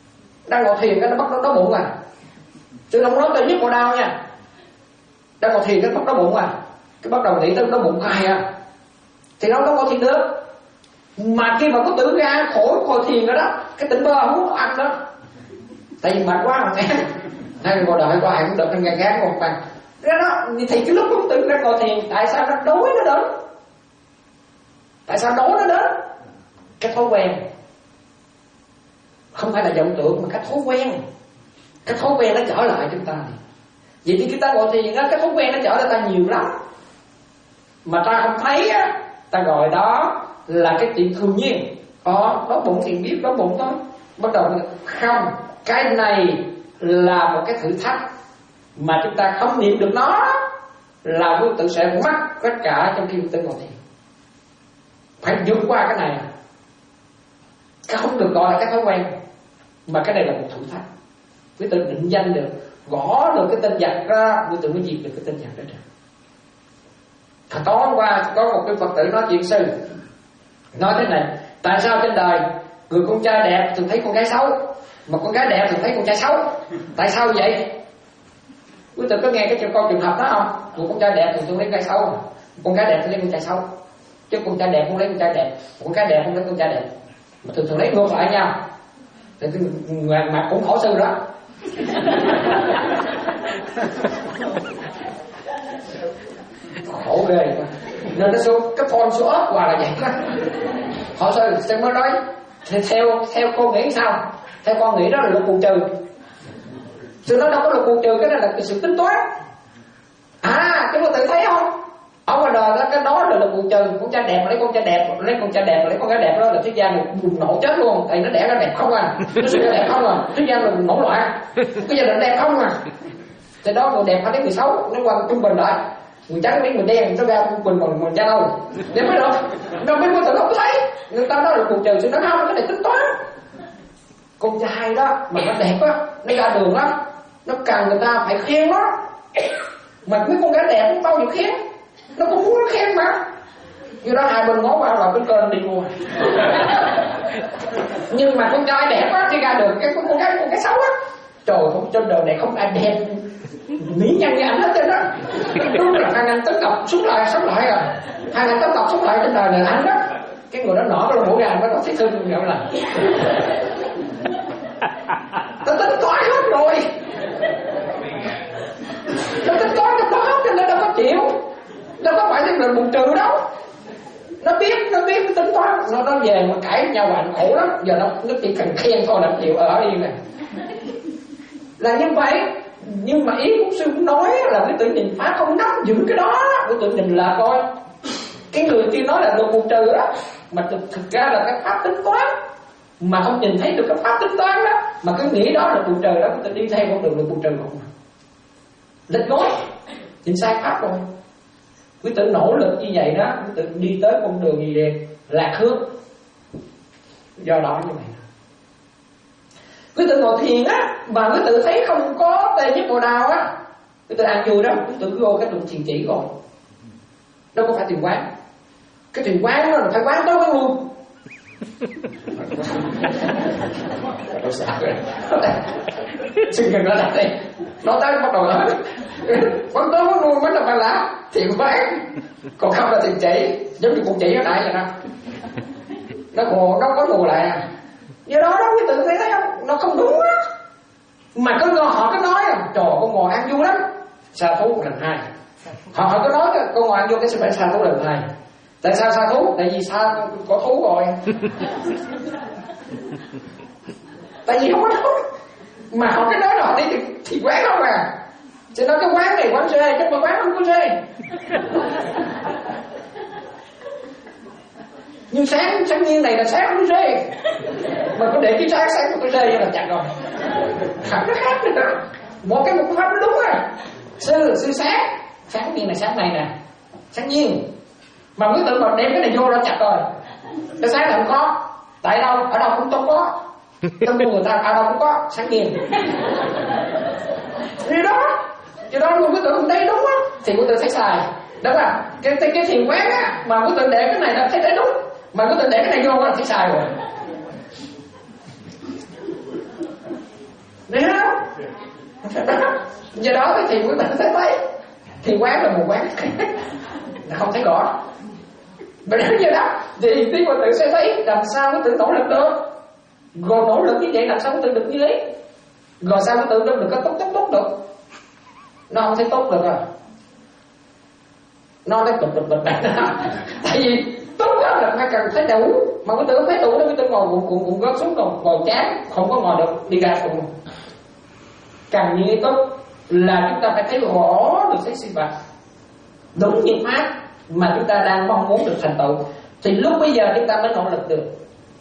Đang ngồi thiền cái nó bắt nó đói bụng à. Chứ không nói tới nhất bộ đau nha. Đang ngồi thiền cái bắt đói bụng à. Cái bắt đầu nghĩ tới đói bụng cay à. Thì nó không có thiền được. Mà khi mà có tử ra khỏi ngồi thiền rồi đó, cái tỉnh bơ không có ăn đó. Tại vì mệt quá mà nghe. Hay ngồi đợi qua cũng được, anh gà gán một bàn. Cái đó, thì cái lúc cũng tự ra ngồi thiền, tại sao nó đói nó đến? Tại sao đói nó đến? Cái thói quen. Không phải là vọng tưởng mà cái thói quen. Cái thói quen nó trở lại chúng ta. Vậy thì khi ta ngồi thiền á, cái thói quen nó trở lại ta nhiều lắm. Mà ta không thấy á, ta gọi đó là cái chuyện thường nhiên. Đó, đó bụng thì biết đó bụng thôi. Bắt đầu không, cái này là một cái thử thách mà chúng ta không niệm được nó là vô tự sẽ mất tất cả trong khi tự ngồi thiền. Phải vượt qua cái này. Cái không được gọi là cái thói quen, mà cái này là một thử thách. Quý tự định danh được, gõ được cái tên giặc ra, quý tự mới diệt được cái tên giặc đó. Thật tối hôm qua có một cái Phật tử nói chuyện sư, nói thế này: tại sao trên đời người con trai đẹp thường thấy con gái xấu, mà con gái đẹp thường thấy con trai xấu? Tại sao vậy? Quý tự có nghe cái câu trường hợp đó không? Người con trai đẹp thường thường lấy con gái xấu, con gái đẹp thường lấy con trai xấu. Chứ con trai đẹp không lấy con trai đẹp, con gái đẹp không lấy con trai đẹp, mà thường thường lấy ngược lại nhau. Thì người mặt cũng khổ sư đó. Khổ ghê. Nên nó số cái phone số ớt qua là vậy đó. Họ sư sẽ mới nói theo theo cô nghĩ sao? Theo con nghĩ đó là luật bù trừ. Sư nói đâu có luật bù trừ, cái này là cái sự tính toán. À, chúng ta tự thấy không? Ở ngoài đời đó, cái đó là luật bù trừ. Con trai đẹp lấy con trai đẹp, lấy con trai đẹp lấy con gái đẹp, đó là thế gian này bùng nổ chết luôn. Tại nó đẻ ra đẹp không à, nó sinh ra đẹp không à, thế gian là bùng nổ loạn. Cái gia đình đẹp không à. Thì đó người đẹp phải lấy người xấu, nó qua trung bình lại. Người trắng lấy người đen, nó ra trung bình bằng mình da đâu. Để mới được. Đâu biết có tự không thấy. Người ta nói là bù trừ, sự nó không, cái này tính toán. Con trai đó mà nó đẹp á, nó ra đường lắm, nó cần người ta phải khen nó. Mà mấy con gái đẹp cũng bao nhiêu khen, nó cũng muốn nó khen mà. Như đó hai bên ngó qua vào cái kênh đi mua. Nhưng mà con trai đẹp á, đi ra đường cái con gái con cái xấu á, trời không, trên đời này không ai đẹp mỹ nhân như anh hết trơn đó. Đúng là hai ngàn tấn cọc xuống lại sống lại rồi, hai ngàn tấn cọc sống lại trên đời này anh đó. Cái người đó nọ cái mũi gà nó thấy thương vậy là tao tính toán hết rồi, tao tính toán cái đó cho nên đâu có chịu, đâu có phải là bù trừ đâu. Nó biết, nó biết nó tính toán, nó nó về mà cãi nhau bạn khổ lắm. Giờ nó nó chỉ cần khen thôi là chịu ở yên này. Là như vậy. Nhưng mà ý của sư cũng nói là cái tự nhìn phá không nắm giữ cái đó, cái tự nhìn là coi cái người kia nói là luật bù trừ đó, mà thực, thực ra là cái pháp tính toán mà không nhìn thấy được cái pháp tính toán đó, mà cứ nghĩ đó là bù trừ đó, người ta đi theo con đường luật bù trừ không. Lệch nói chính sai pháp rồi. Quý tử nỗ lực như vậy đó, quý tử đi tới con đường gì đẹp lạc hướng. Do đó như vậy, quý tử ngồi thiền á, mà quý tử thấy không có tê nhất bộ đau á, quý tử ăn vui đó, quý tử vô cái đường thiền chỉ rồi, đâu có phải thiền quán. Cái thiền quán đó là phải quán tối quán luôn. Đâu sợ rồi. Xin đừng nói đặt đi. Nói tới bắt đầu nói quán tối quán luôn mới là phải là thiền quán. Còn không là thiền chỉ. Giống như con chỉ ở đại vậy đó. Nó ngồi, nó có ngồi lại à. Do đó đó quý tử thấy thấy không? Nó không đúng á. Mà có ngồi họ có nói à, trời con ngồi ăn vui lắm, sa thú lần hai. Họ họ có nói con ngồi ăn vui cái sẽ phải sa thú lần hai. Tại sao sa thú? Tại vì sa có thú rồi. Tại vì không có thú. Mà họ cái nói là họ đi thì, thì quán không à. Chứ nói cái quán này quán dê, chứ mà quán không có dê. Nhưng sáng, sáng nhiên này là sáng không có dê. Mà có để cái sáng sáng không có dê là chặt rồi. Không có khác nữa đó. Một cái một cái pháp nó đúng rồi. Sư, sư sáng. Sáng nhiên là sáng này nè. Sáng nhiên. Mà quý tử mà đem cái này vô là chặt rồi. Cái sáng là không có. Tại đâu? Ở đâu cũng không có. Trong người ta ở đâu cũng có. Sáng nhiên. Vì đó. Chứ đó luôn quý tử không thấy đúng á, thì quý tử thấy sai. Đúng không? Cái, cái, cái thiền quán á, mà quý tử để cái này là thấy thấy đúng. Mà quý tử để cái này vô là thấy sai rồi. Đấy không? Do đó thì quý bạn sẽ thấy thì quán là một quán là không thấy rõ. Bởi vì vậy đó thì quý bạn tự sẽ thấy làm sao quý tự nỗ lực được. Rồi nỗ lực như vậy làm sao quý tự được như ý. Rồi sao quý tự được có tốt tốt tốt được. Nó không thấy tốt được rồi. Nó lấy bịch bịch bịch bịch. Tại vì tốt đó là phải cần thấy đủ. Mà quý tự không thấy đủ đó quý tự ngồi cuộn cuộn cuộn gớt xuống còn ngồi chán, không có ngồi được, đi ra cùng. Càng như tốt là chúng ta phải thấy rõ được cái sinh vật đúng như pháp mà chúng ta đang mong muốn được thành tựu, thì lúc bây giờ chúng ta mới nỗ lực được.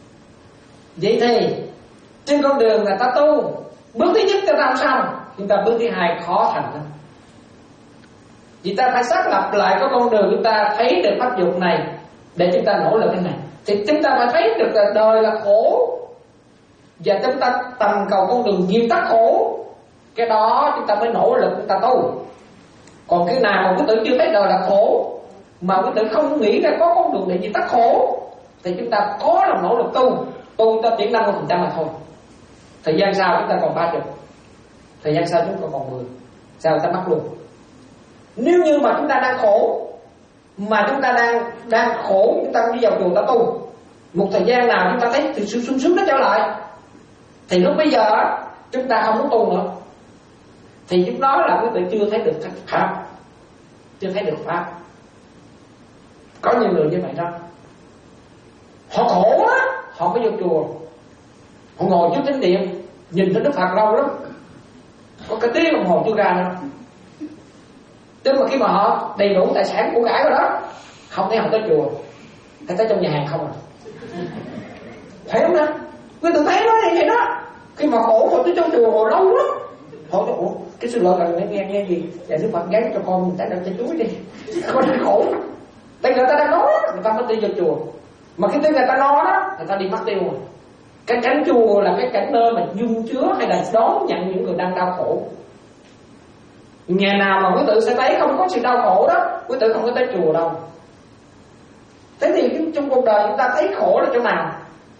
Vậy thì trên con đường là ta tu, bước thứ nhất ta làm xong, chúng ta bước thứ hai khó thành lắm. Vì ta phải xác lập lại cái con đường chúng ta thấy được pháp dục này để chúng ta nỗ lực cái này, thì chúng ta phải thấy được là đời là khổ và chúng ta tầm cầu con đường diệt tắt khổ. Cái đó chúng ta mới nỗ lực chúng ta tu. Còn cái nào mà quý tử chưa thấy đời là khổ, mà quý tử không nghĩ ra có con đường để diệt tắt khổ, thì chúng ta có lòng nỗ lực tu. Tu ta chỉ năm mươi phần trăm mà thôi. Thời gian sau chúng ta còn ba mươi, thời gian sau chúng ta còn mười, sao ta mắc luôn. Nếu như mà chúng ta đang khổ, mà chúng ta đang đang khổ, chúng ta đi vào chùa ta tu, một thời gian nào chúng ta thấy thì sung sung sướng nó trở lại, thì lúc bây giờ chúng ta không muốn tu nữa, thì lúc đó là quý vị chưa thấy được pháp, chưa thấy được pháp. Có nhiều người như vậy đó, họ khổ á, họ mới vô chùa, họ ngồi trước chánh điện nhìn thấy Đức Phật lâu lắm, có cái tiếng đồng hồ chưa ra nữa. Tức mà khi mà họ đầy đủ tài sản của cải rồi đó, không thấy họ tới chùa, thấy tới trong nhà hàng không à. Phải không nè? Quý tự thấy nó như vậy đó. Khi mà khổ họ tới trong chùa ngồi lâu lắm, họ nói ủa cái sự lợi là nghe nghe nghe gì? Dạ Đức Phật gắn cho con mình trái đậu trái chuối đi. Con đang khổ. Tại người ta đang nói, người ta mới đi vào chùa. Mà khi tới người ta nói đó, người ta đi mất tiêu rồi. Cái cảnh chùa là cái cảnh nơi mà dung chứa hay là đón nhận những người đang đau khổ. Nhà nào mà quý tử sẽ thấy không có sự đau khổ đó, quý tử không có tới chùa đâu. Thế thì trong cuộc đời chúng ta thấy khổ là chỗ nào?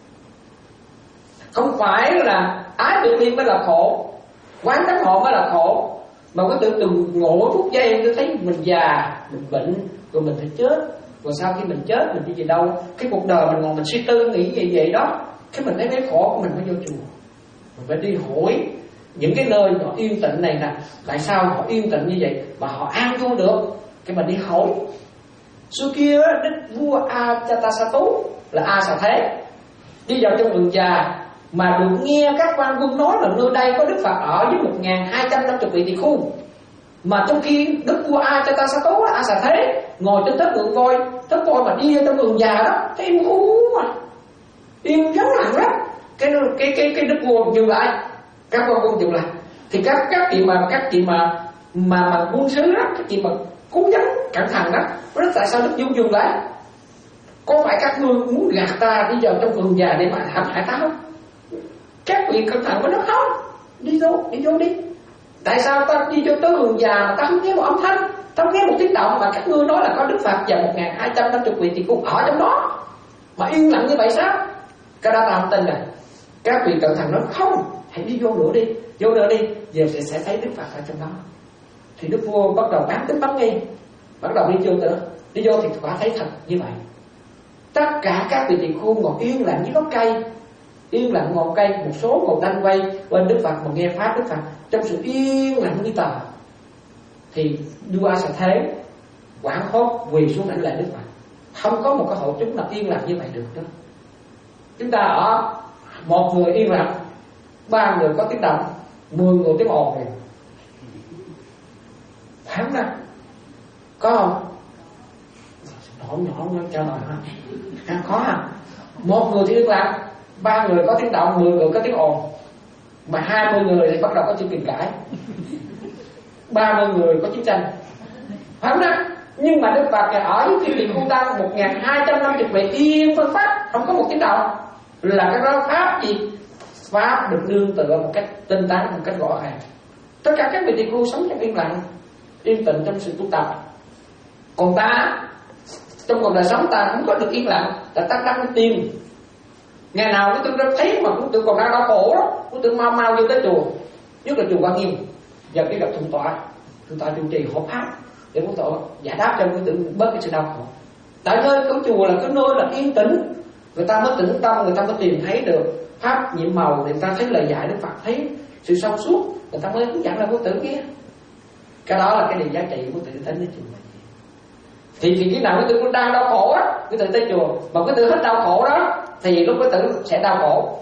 Không phải là ái biệt ly mới là khổ, quán đắc ngộ mới là khổ. Mà quý tử đừng ngộ phút giây tôi thấy mình già, mình bệnh, rồi mình phải chết. Rồi sau khi mình chết mình đi về đâu? Cái cuộc đời mình ngồi mình suy tư nghĩ vậy vậy đó, cái mình thấy cái khổ của mình mới vô chùa. Mình phải đi hỏi những cái nơi họ yên tĩnh này nè, tại sao họ yên tĩnh như vậy mà họ an vui được? Cái mình đi hỏi. Xưa kia đức vua Ajatasattu là A Xà Thế đi vào trong vườn trà mà được nghe các quan quân nói là nơi đây có Đức Phật ở với một nghìn hai trăm năm mươi vị tỳ khu. Mà trong khi đức vua Ajatasattu là A Xà Thế ngồi trên thớt ngựa voi, thớt voi mà đi vào trong vườn trà đó, thấy im khu mà im vắng lặng lắm. Cái cái cái cái đức vua dừng lại, các quan quân dừng lại, thì các các chị mà các chị mà mà mà quân sứ đó, các chị mà cố gắng cẩn thận đó, nó nói tại sao đức vua dừng lại? Có phải các ngươi muốn gạt ta đi vào trong vườn già để mà hãm hại ta không? Các vị cẩn thận với nó không? Đi vô, đi vô đi. Tại sao ta đi vô tới vườn già mà ta không nghe một âm thanh, ta không nghe một tiếng động mà các ngươi nói là có Đức Phật và một nghìn hai trăm năm mươi vị thì cũng ở trong đó mà yên lặng như vậy sao? Cái đó ta không tin rồi. Các vị cẩn thận nói không, hãy đi vô nữa đi, vô nữa đi, giờ sẽ, sẽ thấy Đức Phật ở trong đó. Thì đức vua bắt đầu bán tính bắn nghi, bắt đầu đi vô nữa, đi vô thì quả thấy thật như vậy. Tất cả các vị tỳ khưu ngồi yên lặng với gốc cây, yên lặng ngồi cây, một số ngồi đanh quay bên Đức Phật mà nghe pháp Đức Phật trong sự yên lặng như tờ. Thì vua A Xà Thế quảng hốt quỳ xuống đảnh lễ Đức Phật. Không có một cái hội chúng nào yên lặng như vậy được đó. Chúng ta ở một người yên lặng, ba người có tiếng động, mười người tiếng ồn này, phải không nào? Có không? Nhỏ nhỏ nó cho lời ha, khó ha. Một người thì yên lặng, ba người có tiếng động, mười người có tiếng ồn, mà hai mươi người thì bắt đầu có chuyện tình cãi, ba mươi người có chiến tranh, phải không nào? Nhưng mà Đức Phật ở với thiên địa khu tăng một nghìn hai trăm năm mươi vị yên phân pháp, không có một tiếng động. Là cái đó pháp gì? Pháp được nương tựa một cách tinh tấn, một cách rõ ràng. Tất cả các vị tỳ khưu sống trong yên lặng, yên tĩnh trong sự tu tập. Còn ta trong cuộc đời sống ta không có được yên lặng, ta tắt đắc cái tim. Ngày nào cái tôi thấy mà cũng tôi còn đang đau khổ đó, cũng tôi mau mau vô tới chùa. nhất là chùa Quan Nghiêm. Giờ cái gặp thượng tọa, thượng tọa trụ trì hộ pháp để Phật tổ giải đáp cho quý tử bớt cái sự đau khổ. Tại nơi có chùa là cái nơi là yên tĩnh, người ta mới tĩnh tâm, người ta mới tìm thấy được pháp nhiệm màu, người ta thấy lời dạy Đức Phật, thấy sự sâu suốt, người ta mới hướng dẫn lại quý tử kia. Cái đó là cái điều giá trị của quý tử đến với chùa. Thì thì cái nào quý tử cũng đang đau khổ á, quý tử tới chùa, mà quý tử hết đau khổ đó thì lúc quý tử sẽ đau khổ.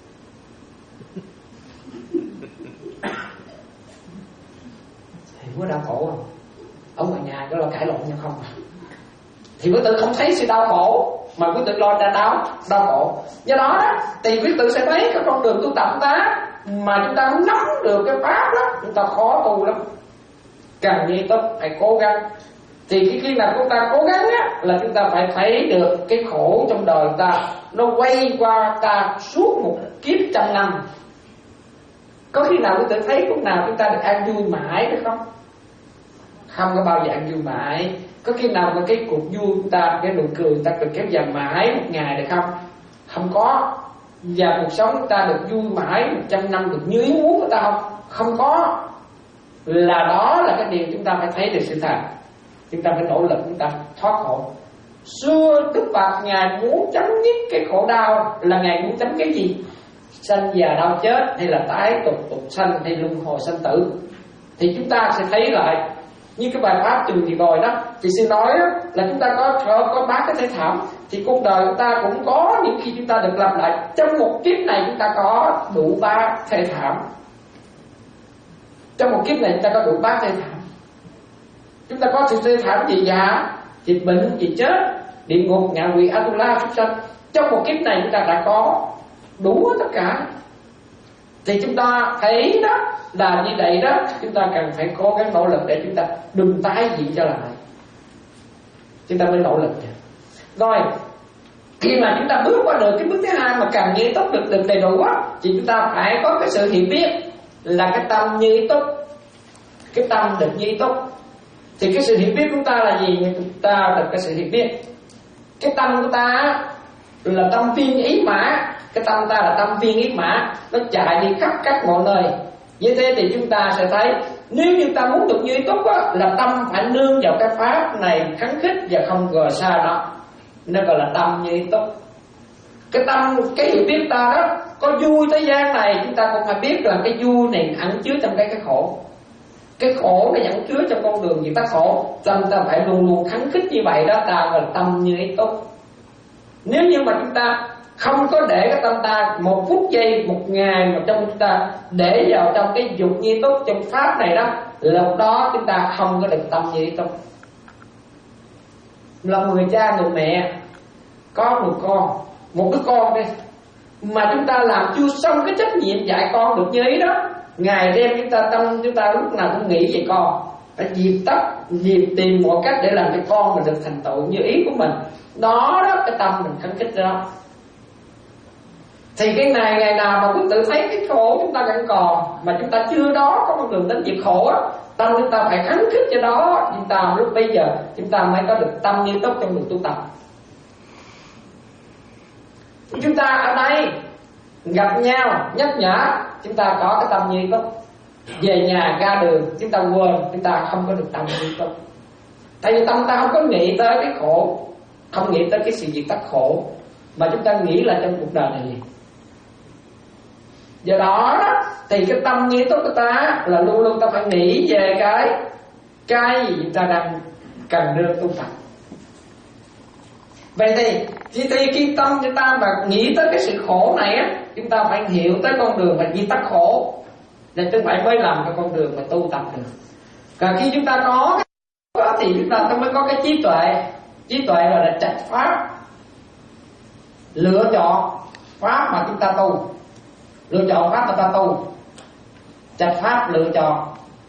Thì có đau khổ không? Ở ngoài nhà có lo cãi lộn nhau không à? Thì quý tử không thấy sự đau khổ mà quý tử lo ra đau đau khổ. Do đó đó thì quý tử sẽ thấy cái con đường tu tập ta mà chúng ta không nắm được cái pháp đó, chúng ta khó tu lắm. Càng nghiêm túc phải cố gắng. Thì khi nào chúng ta cố gắng á, là chúng ta phải thấy được cái khổ trong đời ta nó quay qua ta suốt một kiếp trăm năm. Có khi nào quý tử thấy lúc nào chúng ta được an vui mãi được không? Không có bao giờ an vui mãi. Có khi nào mà cái cuộc vui của ta, cái nụ cười ta được kéo dài mãi một ngày được không? Không có. Và cuộc sống của ta được vui mãi một trăm năm, được như ý muốn của ta không? Không có. Là đó là cái điều chúng ta phải thấy được sự thật. Chúng ta phải nỗ lực chúng ta thoát khổ. Xưa Đức Phật Ngài muốn chấm dứt cái khổ đau là Ngài muốn chấm cái gì? Sanh già đau chết, hay là tái tục tục sanh, hay luân hồi sanh tử. Thì chúng ta sẽ thấy lại như cái bài pháp Trường Thì Rồi đó, chị xin nói đó, là chúng ta có có, có bác cái thể thảm. Thì cuộc đời chúng ta cũng có những khi chúng ta được làm lại. Trong một kiếp này chúng ta có đủ ba thể thảm. Trong một kiếp này chúng ta có đủ ba thể thảm. Chúng ta có sự thể thảm gì? Già, dịch bệnh, gì chết, địa ngục, ngạ quỷ, Atula, súc sanh. Trong một kiếp này chúng ta đã có đủ tất cả. Thì chúng ta thấy đó là như vậy đó, chúng ta cần phải cố gắng nỗ lực để chúng ta đừng tái diễn trở lại. Chúng ta mới nỗ lực. Rồi khi mà chúng ta bước qua được cái bước thứ hai mà càng nghiêm túc được được đầy đủ á, thì chúng ta phải có cái sự hiểu biết là cái tâm như ý túc, cái tâm được như ý túc. Thì cái sự hiểu biết của chúng ta là gì? Chúng ta được cái sự hiểu biết cái tâm của ta là tâm viên ý mã. Cái tâm ta là tâm viên ý mã, nó chạy đi khắp các mọi nơi. Như thế thì chúng ta sẽ thấy nếu như ta muốn được như ý túc á, là tâm phải nương vào cái pháp này khắng khích và không gờ xa nó. Nó gọi là tâm như ý túc. Cái tâm, cái hiểu biết ta đó, có vui thế gian này chúng ta cũng phải biết là cái vui này ẩn chứa trong cái cái khổ. Cái khổ này ẩn chứa trong con đường gì ta khổ. Tâm ta phải luôn luôn khắng khích như vậy đó, ta gọi là tâm như ý túc. Nếu như mà chúng ta không có để cái tâm ta một phút giây, một ngày mà trong chúng ta để vào trong cái dục như túc, trong pháp này đó, lúc đó chúng ta không có được tâm như túc. Là người cha người mẹ có một con, một đứa con đi, mà chúng ta làm chưa xong cái trách nhiệm dạy con được như ý đó, ngày đêm chúng ta tâm chúng ta lúc nào cũng nghĩ về con, phải diệt tắt, diệt tìm mọi cách để làm cho con mình được thành tựu như ý của mình. Đó đó, cái tâm mình khấn khích đó. Thì cái này ngày nào mà chúng tự thấy cái khổ chúng ta vẫn còn, mà chúng ta chưa đó có con đường đến diệt khổ á, tâm chúng ta phải khấn khích cho đó. Chúng ta lúc bây giờ chúng ta mới có được tâm nghiêm túc trong đường tu tập. Chúng ta ở đây gặp nhau nhắc nhở, chúng ta có cái tâm nghiêm túc. Về nhà ra đường chúng ta quên, chúng ta không có được tâm nghiêm túc. Tại vì tâm ta không có nghĩ tới cái khổ, không nghĩ tới cái sự diệt tắt khổ, mà chúng ta nghĩ là trong cuộc đời này. Do đó, đó thì cái tâm nghiêm túc của ta là luôn luôn ta phải nghĩ về cái cái gì chúng ta đang cần đưa tu tập. Vậy thì thì, thì khi tâm chúng ta mà nghĩ tới cái sự khổ này á, chúng ta phải hiểu tới con đường mà diệt tắt khổ, để chúng ta mới làm cái con đường mà tu tập được. Còn khi chúng ta có cái đó thì chúng ta mới có cái trí tuệ. Trí tuệ gọi là trạch pháp, lựa chọn pháp mà chúng ta tu, lựa chọn pháp mà ta tu, trạch pháp lựa chọn.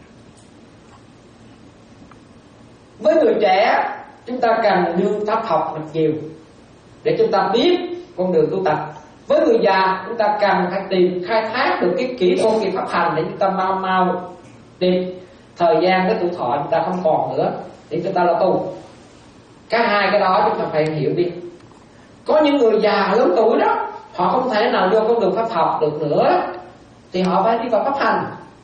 Với người trẻ chúng ta cần đương pháp học thật nhiều để chúng ta biết con đường tu tập. Với người già chúng ta cần phải tìm khai thác được cái kỹ thuật kỹ pháp hành để chúng ta mau mau tìm thời gian cái tuổi thọ chúng ta không còn nữa để chúng ta lo tu. Cả hai cái đó chúng ta phải hiểu biết. Có những người già lớn tuổi đó, họ không thể nào vô con đường pháp học được nữa thì họ phải đi vào pháp hành.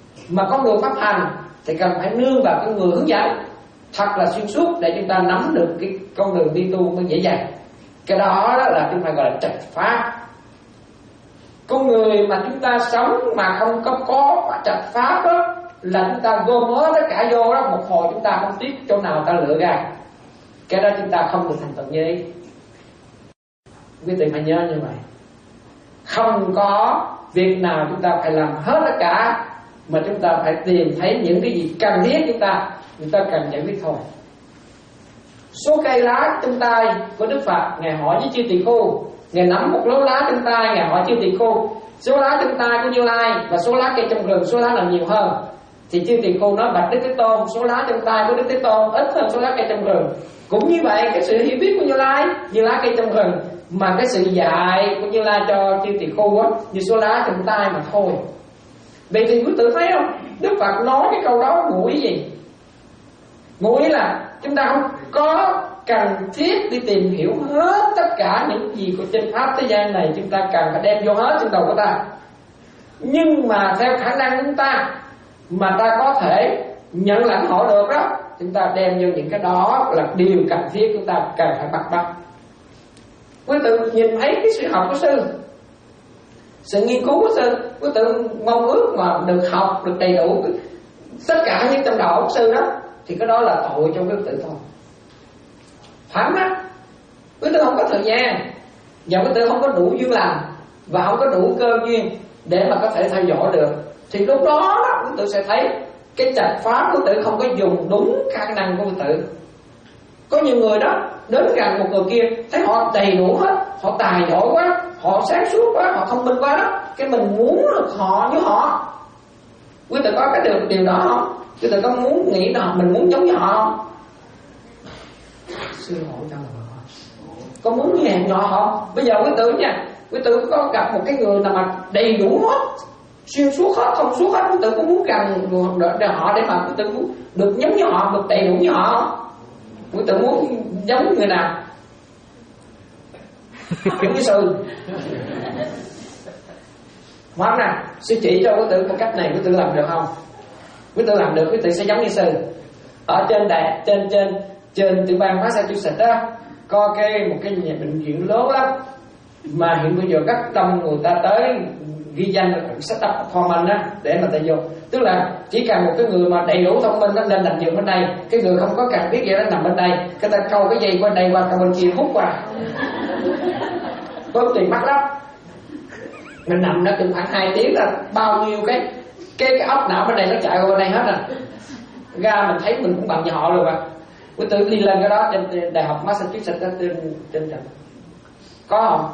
Mà con đường pháp hành thì cần phải nương vào cái người hướng dẫn thật là xuyên suốt để chúng ta nắm được cái con đường đi tu mới dễ dàng. Cái đó, đó là chúng ta gọi là trạch pháp. Con người mà chúng ta sống mà không có có trạch pháp đó là chúng ta gom hết tất cả vô đó, một hồi chúng ta không biết chỗ nào ta lựa ra. Cái đó chúng ta không được thành tựu như ý. Quý vị phải nhớ như vậy. Không có việc nào chúng ta phải làm hết tất cả, mà chúng ta phải tìm thấy những cái gì cần thiết chúng ta chúng ta cần giải quyết thôi. Số cây lá trên tay của Đức Phật, Ngài hỏi với chư tỳ khưu, Ngài nắm một lố lá trên tay, Ngài hỏi chư tỳ khưu, số lá trên tay của Như Lai và số lá cây trong rừng, số lá nào nhiều hơn? Thì chư tỳ khưu nói: bạch Đức Thế Tôn, số lá trên tay của Đức Thế Tôn ít hơn số lá cây trong rừng. Cũng như vậy, cái sự hiểu biết của Như Lai như lá cây trong rừng, mà cái sự dạy của Như Lai cho chư tỳ khưu á như số lá trên tay mà thôi. Vậy thì quý tử thấy không, Đức Phật nói cái câu đó ngụ ý gì? Ngụ ý là chúng ta không có cần thiết đi tìm hiểu hết tất cả những gì của trên pháp thế gian này, chúng ta cần phải đem vô hết trong đầu của ta. Nhưng mà theo khả năng chúng ta mà ta có thể nhận lãnh hội được đó, chúng ta đem vô những cái đó là điều cần thiết chúng ta cần phải bắt bắt. Quý tử nhìn thấy cái sự học của sư, sự nghiên cứu của sư, quý tử mong ước mà được học được đầy đủ tất cả những trong đầu của sư đó, thì cái đó là tội cho quý tử thôi. Phản á, quý tử không có thời gian và quý tử không có đủ duyên lành và không có đủ cơ duyên để mà có thể theo dõi được, thì lúc đó, đó quý tử sẽ thấy cái trạch pháp của quý tử không có dùng đúng khả năng của quý tử. Có nhiều người đó đến gần một người kia thấy họ đầy đủ hết, họ tài giỏi quá, họ sáng suốt quá, họ thông minh quá đó, cái mình muốn được họ như họ. Quý tử có cái điều, điều đó không? Quý tử có muốn nghĩ là mình muốn giống như họ không? Sư hỏi cho là có muốn như hẹn nhỏ không? Bây giờ quý tử nha, quý tử có gặp một cái người nào mà đầy đủ hết, xuyên suốt hết, thông suốt hết, quý tử có muốn gần để họ để mà quý tử muốn được giống như họ, được đầy đủ như họ không? Quý tử muốn giống người nào? Giống như sư. Hoặc nè, sư chỉ cho quý tử một cách này, quý tử làm được không? Quý tử làm được, quý tử sẽ giống như sư. Ở trên đại, trên trên trên tiểu bang Massachusetts đó, có cái một cái nhà bệnh viện lớn lắm, mà hiện bây giờ rất đông người ta tới ghi danh set up appointment đó để mà ta vô. Tức là chỉ cần một cái người mà đầy đủ thông minh nó lên nằm giường bên đây, cái người không có cần biết gì đó nằm bên đây, cái ta câu cái dây qua đây qua câu bên kia hút qua, tốn tiền mắc lắm. Mình nằm đó chừng khoảng hai tiếng là bao nhiêu cái cái cái ốc não bên đây nó chạy qua bên đây hết rồi. Ra mình thấy mình cũng bằng như họ rồi mà. Quý tử đi lên cái đó trên đại học Massachusetts đó, trên trên trên có không?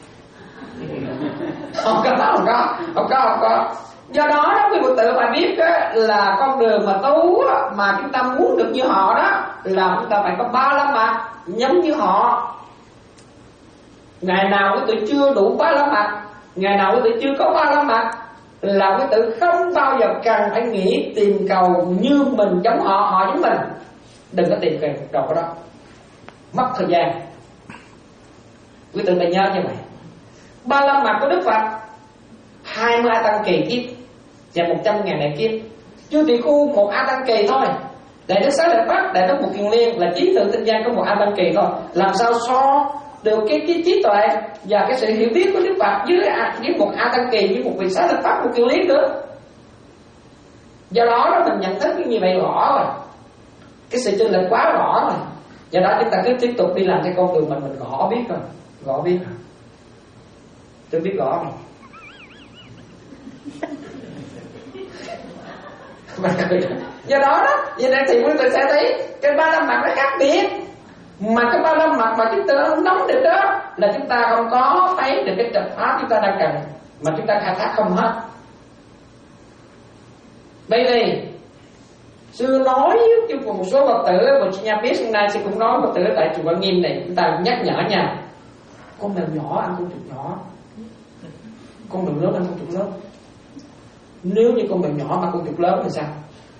Không có, không có, không có, không có. Do đó đó quý Phật tử phải biết đó, là con đường mà tu đó, mà chúng ta muốn được như họ đó, là chúng ta phải có ba la mật giống như họ. Ngày nào quý tử chưa đủ ba la mật, ngày nào quý tử chưa có ba la mật, là quý tử không bao giờ cần phải nghĩ tìm cầu như mình giống họ, họ giống mình. Đừng có tìm cầu cái đó, mất thời gian. Quý tử phải nhớ như vậy. Ba la mật của Đức Phật hai mươi A Tăng Kỳ kiếp và một trăm ngàn đại kiếp. Chư Tỳ Khu một A Tăng Kỳ thôi. Đại Đức Xá Lợi Phất, Đại Đức Mục Kiền Liên là chín thượng tinh gian có một A Tăng Kỳ thôi. Làm sao so được cái, cái trí tuệ và cái sự hiểu biết của Đức Phật với, với một A Tăng Kỳ, với một vị Xá Lợi Phất, một Kiền Liên nữa. Do đó đó mình nhận thức như vậy rõ rồi, cái sự chênh lệch quá rõ rồi. Do đó chúng ta cứ tiếp tục đi làm cái con đường mình mình gõ biết rồi, gõ biết rồi. Tôi biết gõ rồi. Do đó đó, vậy nên thì quý vị sẽ thấy cái ba la mật nó khác biệt. Mà cái ba la mật mà chúng ta không nắm được đó là chúng ta không có thấy được cái trạch pháp chúng ta đang cần, mà chúng ta khai thác không hết. Bây giờ sư nói với một số Phật tử ở Virginia Beach hôm nay, sư cũng nói Phật tử tại chùa Quan Nghiêm này, chúng ta nhắc nhở nha. Con mèo nhỏ ăn con chuột nhỏ, con mèo lớn ăn con chuột lớn. Nếu như con mèo nhỏ mà con chuột lớn thì sao?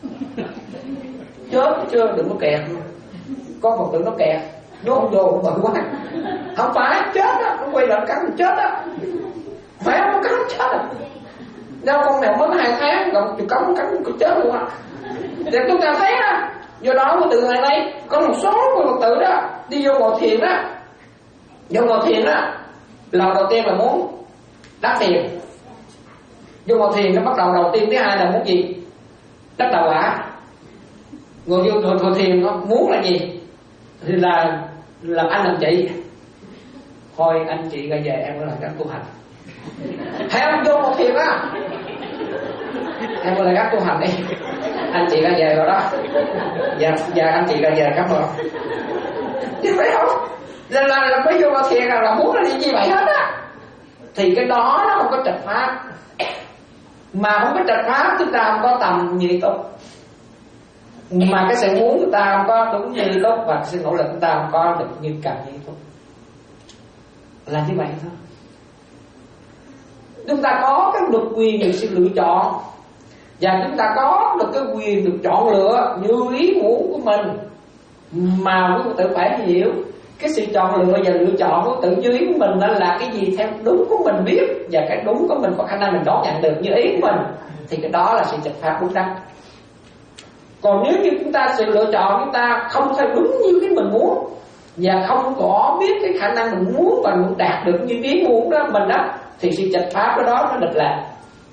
Chết chưa, đừng có kẹt. Con Phật tử nó kẹt, nó không vô nó bận quá. Không phải chết á, nó quay lại cắn mình chết á. Phải không, nó cắn chết á. Đâu con mèo mới hai tháng rồi chịu cống cắn chịu chết luôn á. Thì chúng ta thấy á, do đó từ ngày nay có một số người Phật tử đó đi vô ngồi thiền đó, vô ngồi thiền đó, lần đầu tiên là muốn đắc thiền. Vô ngồi thiền nó bắt đầu đầu tiên, thứ hai là muốn gì? Đắc đạo quả. Ngồi vô ngồi, ngồi thiền nó muốn là gì? Thì là làm anh làm chị. Thôi anh chị ra về em có là các tu hành. Hay em vô ngồi thiền á, em có là các tu hành đi. Anh chị ra về rồi đó. Dạ, dạ anh chị ra về, cảm ơn. Chứ phải không? Là, là, là mới vô ngồi thiền là, là muốn là gì vậy hết á. Thì cái đó nó không có trật pháp. Mà không có trật pháp chúng ta không có tầm như tốt. Mà cái sự muốn chúng ta không có đúng như tốt, và cái sự nỗ lực chúng ta không có được như cần như tốt. Là như vậy thôi. Chúng ta có cái được quyền được sự lựa chọn, và chúng ta có được cái quyền được chọn lựa như ý muốn của mình. Mà quý Phật tử phải hiểu cái sự chọn lựa và lựa chọn của tự như ý của mình đó là cái gì theo đúng của mình biết, và cái đúng của mình có khả năng mình đón nhận được như ý của mình, thì cái đó là sự trật pháp đúng đắn. Còn nếu như chúng ta sự lựa chọn chúng ta không theo đúng như cái mình muốn, và không có biết cái khả năng mình muốn và muốn đạt được như ý muốn đó mình đó, thì sự trật pháp của đó nó lệch lạc.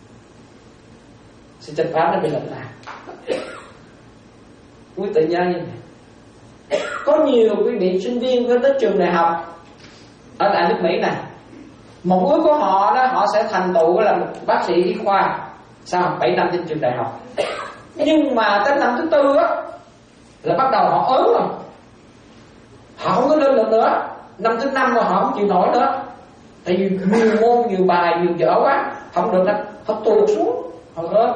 Sự trật pháp nó bị lệch lạc. Quý tự nhớ như này. Có nhiều quý vị sinh viên với tới trường đại học ở tại nước Mỹ này, một ước của họ đó họ sẽ thành tựu là một bác sĩ y khoa sau bảy năm trên trường đại học. Nhưng mà tới năm thứ tư á là bắt đầu họ ớn rồi, họ không có lên được nữa. Năm thứ năm mà họ không chịu nổi nữa, tại vì nhiều môn nhiều bài nhiều dở quá, không được đâu, họ tụt xuống, họ ớn,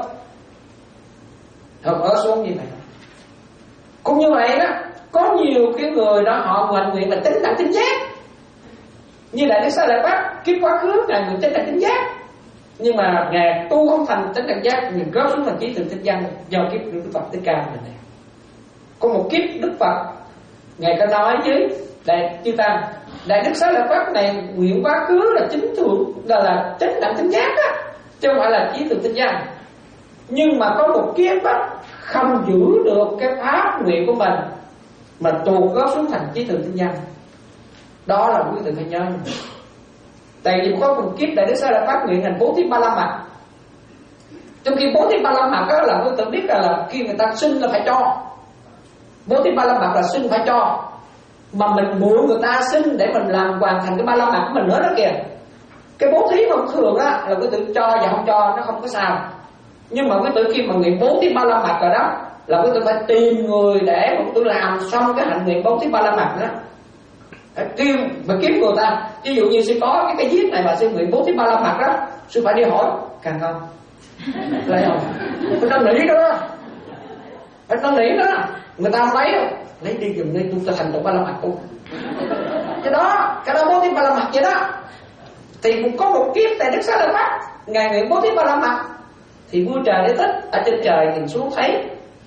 họ ớn xuống như vậy. Cũng như vậy đó, có nhiều cái người đó họ nguyện nguyện là tính đẳng tính giác, như Đại Đức Xá Lợi Phất kiếp quá khứ ngài nguyện tính đẳng tính giác, nhưng mà ngài tu không thành tính đẳng giác, ngài rớt xuống thành trí thượng tinh văn do kiếp Đức Phật Thích Ca mình này. Có một kiếp Đức Phật ngài có nói với Đại Chư Tăng, Đại Đức Xá Lợi Phất này nguyện quá khứ là chính thượng là là tính đẳng tính giác á, chứ không phải là trí thượng tinh văn. Nhưng mà có một kiếp á không giữ được cái pháp nguyện của mình mà tuột gót xuống thành trí thượng tinh văn. Đó là quý vị phải nhớ. Tại vì có một kiếp Đại Đức Xá Lợi Phất nguyện thành bố thí ba la mật. Trong khi bố thí ba la mật đó là quý vị biết là, là khi người ta xin là phải cho. Bố thí ba la mật là xin phải cho, mà mình mượn người ta xin để mình làm hoàn thành cái ba la mật của mình nữa đó kìa. Cái bố thí thông thường đó là quý tự cho và không cho nó không có sao. Nhưng mà quý tự khi mà nguyện bố thí ba la mật rồi đó là quý tự phải tìm người để quý tự làm xong cái hạnh nguyện bố thí ba la mật đó, kêu mà kiếm người ta. Ví dụ như sư có cái cái viết này mà sư nguyện bố thí ba la mật đó, sư phải đi hỏi càng không lấy không, phải năn nỉ đó, phải năn nỉ đó, người ta không lấy đâu, lấy đi dùm đi, tôi sẽ thành tựu ba la mật tôi. Cái đó cái đó bố thí ba la mật vậy đó. Thì cũng có một kiếp tại Đức Xá Lợi Phất ngài nguyện bố thí ba la mật, thì vua trời Đế Thích ở trên trời nhìn xuống thấy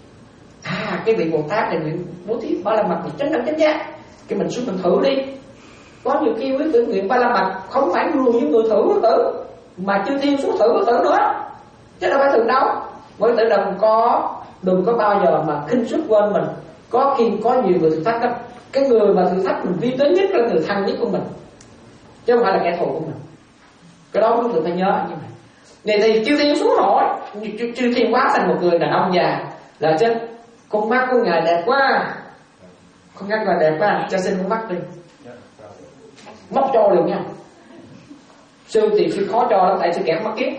à cái vị Bồ Tát này nguyện bố thí ba la mật thì chánh đẳng chánh giác, cái mình xuống mình thử đi. Có nhiều khi quý tử nguyện ba la mật không phải người với người thử quý tử, mà chư thiên xuống thử quý tử nữa, chứ đâu phải thường đâu. Quý tử đừng có đừng có bao giờ mà khinh suất quên mình. Có khi có nhiều người thử thách đó, cái người mà thử thách mình vi tế nhất là người thân nhất của mình, chứ không phải là kẻ thù của mình. Cái đó quý tử phải nhớ như vậy. Này thì chư thiên xuống hỏi, chư thiên hóa thành một người đàn ông già là chứ con mắt của ngài đẹp quá, con mắt ngài đẹp quá, cho xin con mắt đi, móc cho liền nha. Sư thì sư khó cho lắm, tại sư kẹt mắt kiếp.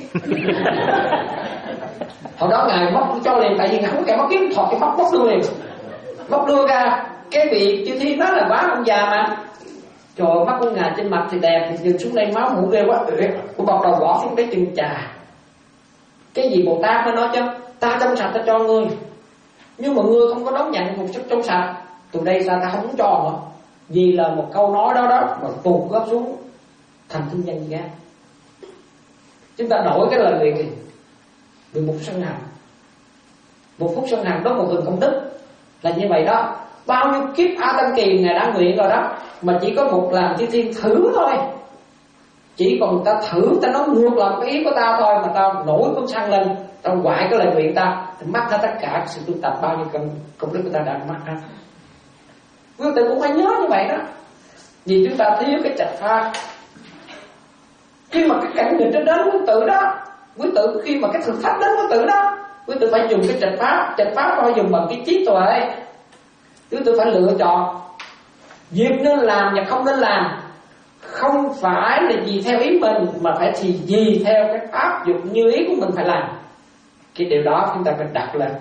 Hồi đó ngài móc cho liền, tại vì ngài không kẹt mắt kiếp, thọt cái móc móc đưa liền, móc đưa ra. Cái vị chư thiên đó là quá ông già mà, trời ơi, mắt của ngài trên mặt thì đẹp, thì nhìn xuống đây máu mũ ghê quá, của bọc đầu bỏ xuống cái chân trà. Cái gì Bồ Tát mới nói chứ, ta trong sạch ta cho ngươi, nhưng mà ngươi không có đón nhận một chút trong sạch, từ đây ra ta không muốn cho nữa. Vì là một câu nói đó đó mà tuột góp xuống thành tinh danh giác. Chúng ta đổi cái lời nguyện này vì một sân hạnh, một phút sân hạnh đó một phần công đức là như vậy đó. Bao nhiêu kiếp A Tăng Kỳ ngài đã nguyện rồi đó, mà chỉ có một làm chư thiên thử thôi, Chỉ còn người ta thử, ta nói ngược lại cái ý của ta thôi mà ta nổi cơn xăng lên, ta hoại cái lời nguyện ta, thì mất hết tất cả sự tu tập, bao nhiêu công công đức của ta đã mất hết. Quý tử cũng phải nhớ như vậy đó. Vì chúng ta thiếu cái trạch pháp. Khi mà cái cảnh nghịch đến quý tử đó, quý tử khi mà cái thử thách đến quý tử đó, quý tử phải dùng cái trạch pháp. Trạch pháp phải dùng bằng cái trí tuệ. Quý tử phải lựa chọn việc nên làm và không nên làm. Không phải là gì theo ý mình, mà phải thì gì theo cái áp dụng như ý của mình phải làm. Cái điều đó chúng ta phải đặt lên.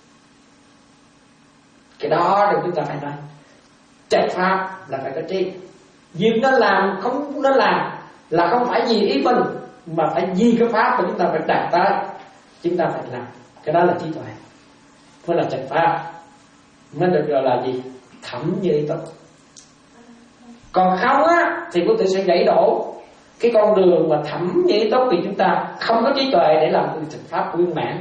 Cái đó là chúng ta phải nói. Trạch pháp là phải có trí. Việc nên làm không nên làm là không phải vì ý mình, mà phải vì cái pháp mà chúng ta phải đặt tới, chúng ta phải làm. Cái đó là trí tuệ, mới là trạch pháp, mới được gọi là gì? Thẩm như ý tốt. Còn không á thì quý tử sẽ gãy đổ cái con đường mà thẩm như ý tốt, vì chúng ta không có trí tuệ để làm cái trạch pháp viên mãn.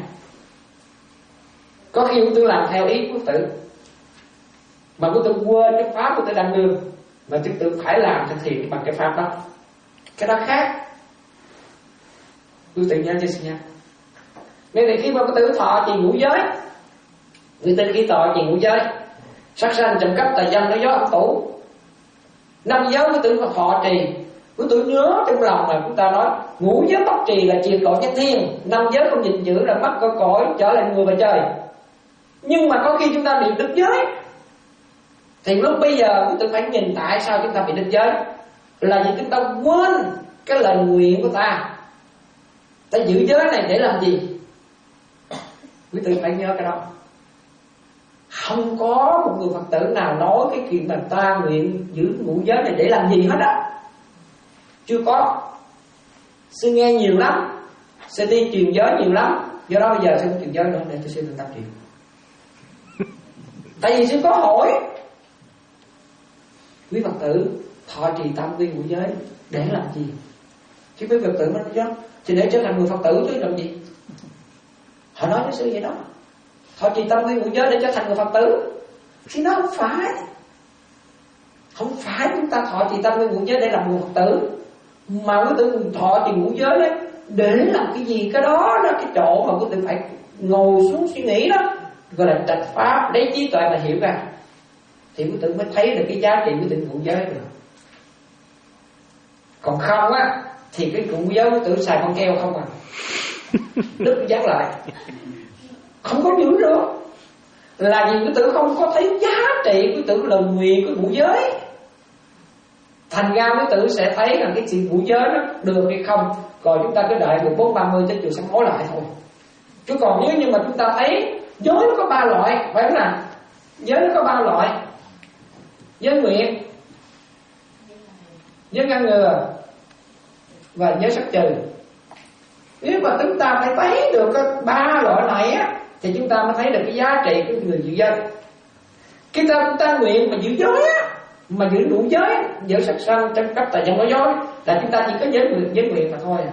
Có khi quý tử làm theo ý quý tử mà quý tử quên cái pháp quý tử đang nương, mà quý tử phải làm thực hiện bằng cái pháp đó. Cái đó khác. Quý tử nhớ cho xin nhớ. Nên thì khi mà quý tử thọ trì ngũ giới, quý tử khi thọ trì ngũ giới, sát sanh, trộm cắp, tà dâm, nói dối, ác tủ, năm giới quý tử phải thọ trì. Quý tử nhớ trong lòng là chúng ta nói ngũ giới bất trì là triệt độ nhân thiên, năm giới không gìn giữ là mất cơ cõi trở lại người và trời. Nhưng mà có khi chúng ta bị đứt giới, thì lúc bây giờ quý tử phải nhìn tại sao chúng ta bị đứt giới. Là vì chúng ta quên cái lời nguyện của ta. Ta giữ giới này để làm gì? Quý tử phải nhớ cái đó. Không có một người Phật tử nào nói cái chuyện mà ta nguyện giữ ngũ giới này để làm gì hết á. Chưa có. Sư nghe nhiều lắm, sư đi truyền giới nhiều lắm. Do đó bây giờ sư không truyền giới nữa, để tôi xin được năm triệu. Tại vì sư có hỏi quý Phật tử thọ trì tam quy ngũ giới để làm gì? Chứ quý Phật tử mới nói chứ, thì để trở thành người Phật tử chứ làm gì? Họ nói với sư vậy đó. Thọ trì tam quy ngũ giới để trở thành người Phật tử. Thì nó không phải. Không phải chúng ta thọ trì tam quy ngũ giới để làm người Phật tử, mà quý tử thọ trì ngũ giới đấy để làm cái gì? Cái đó là cái chỗ mà quý tử phải ngồi xuống suy nghĩ đó, gọi là trạch pháp, lấy trí tuệ mà hiểu ra, thì quý tử mới thấy được cái giá trị của tình ngũ giới được. Còn không á thì cái ngũ giới quý tử xài con keo không à, đứt dán lại, không có giữ được. Là vì quý tử không có thấy giá trị quý tử lời nguyện của ngũ giới. Thành ra quý tử sẽ thấy rằng cái chuyện ngũ giới đó được hay không, rồi chúng ta cứ đợi mười bốn ba mươi tới chiều sám hối lại thôi. Chứ còn nếu như mà chúng ta thấy giới nó có ba loại, phải không nào? Giới nó có ba loại: giới nguyện, giới ngăn ngừa và giới sắc trừ. Nếu mà chúng ta phải thấy được cái ba loại này á, thì chúng ta mới thấy được cái giá trị của người giữ giới. Khi ta chúng ta nguyện mà giữ giới á, mà giữ đủ giới, giữ sắc sanh, tranh cấp, tà dâm, nói dối, là chúng ta chỉ có giới nguyện, giới nguyện mà thôi à.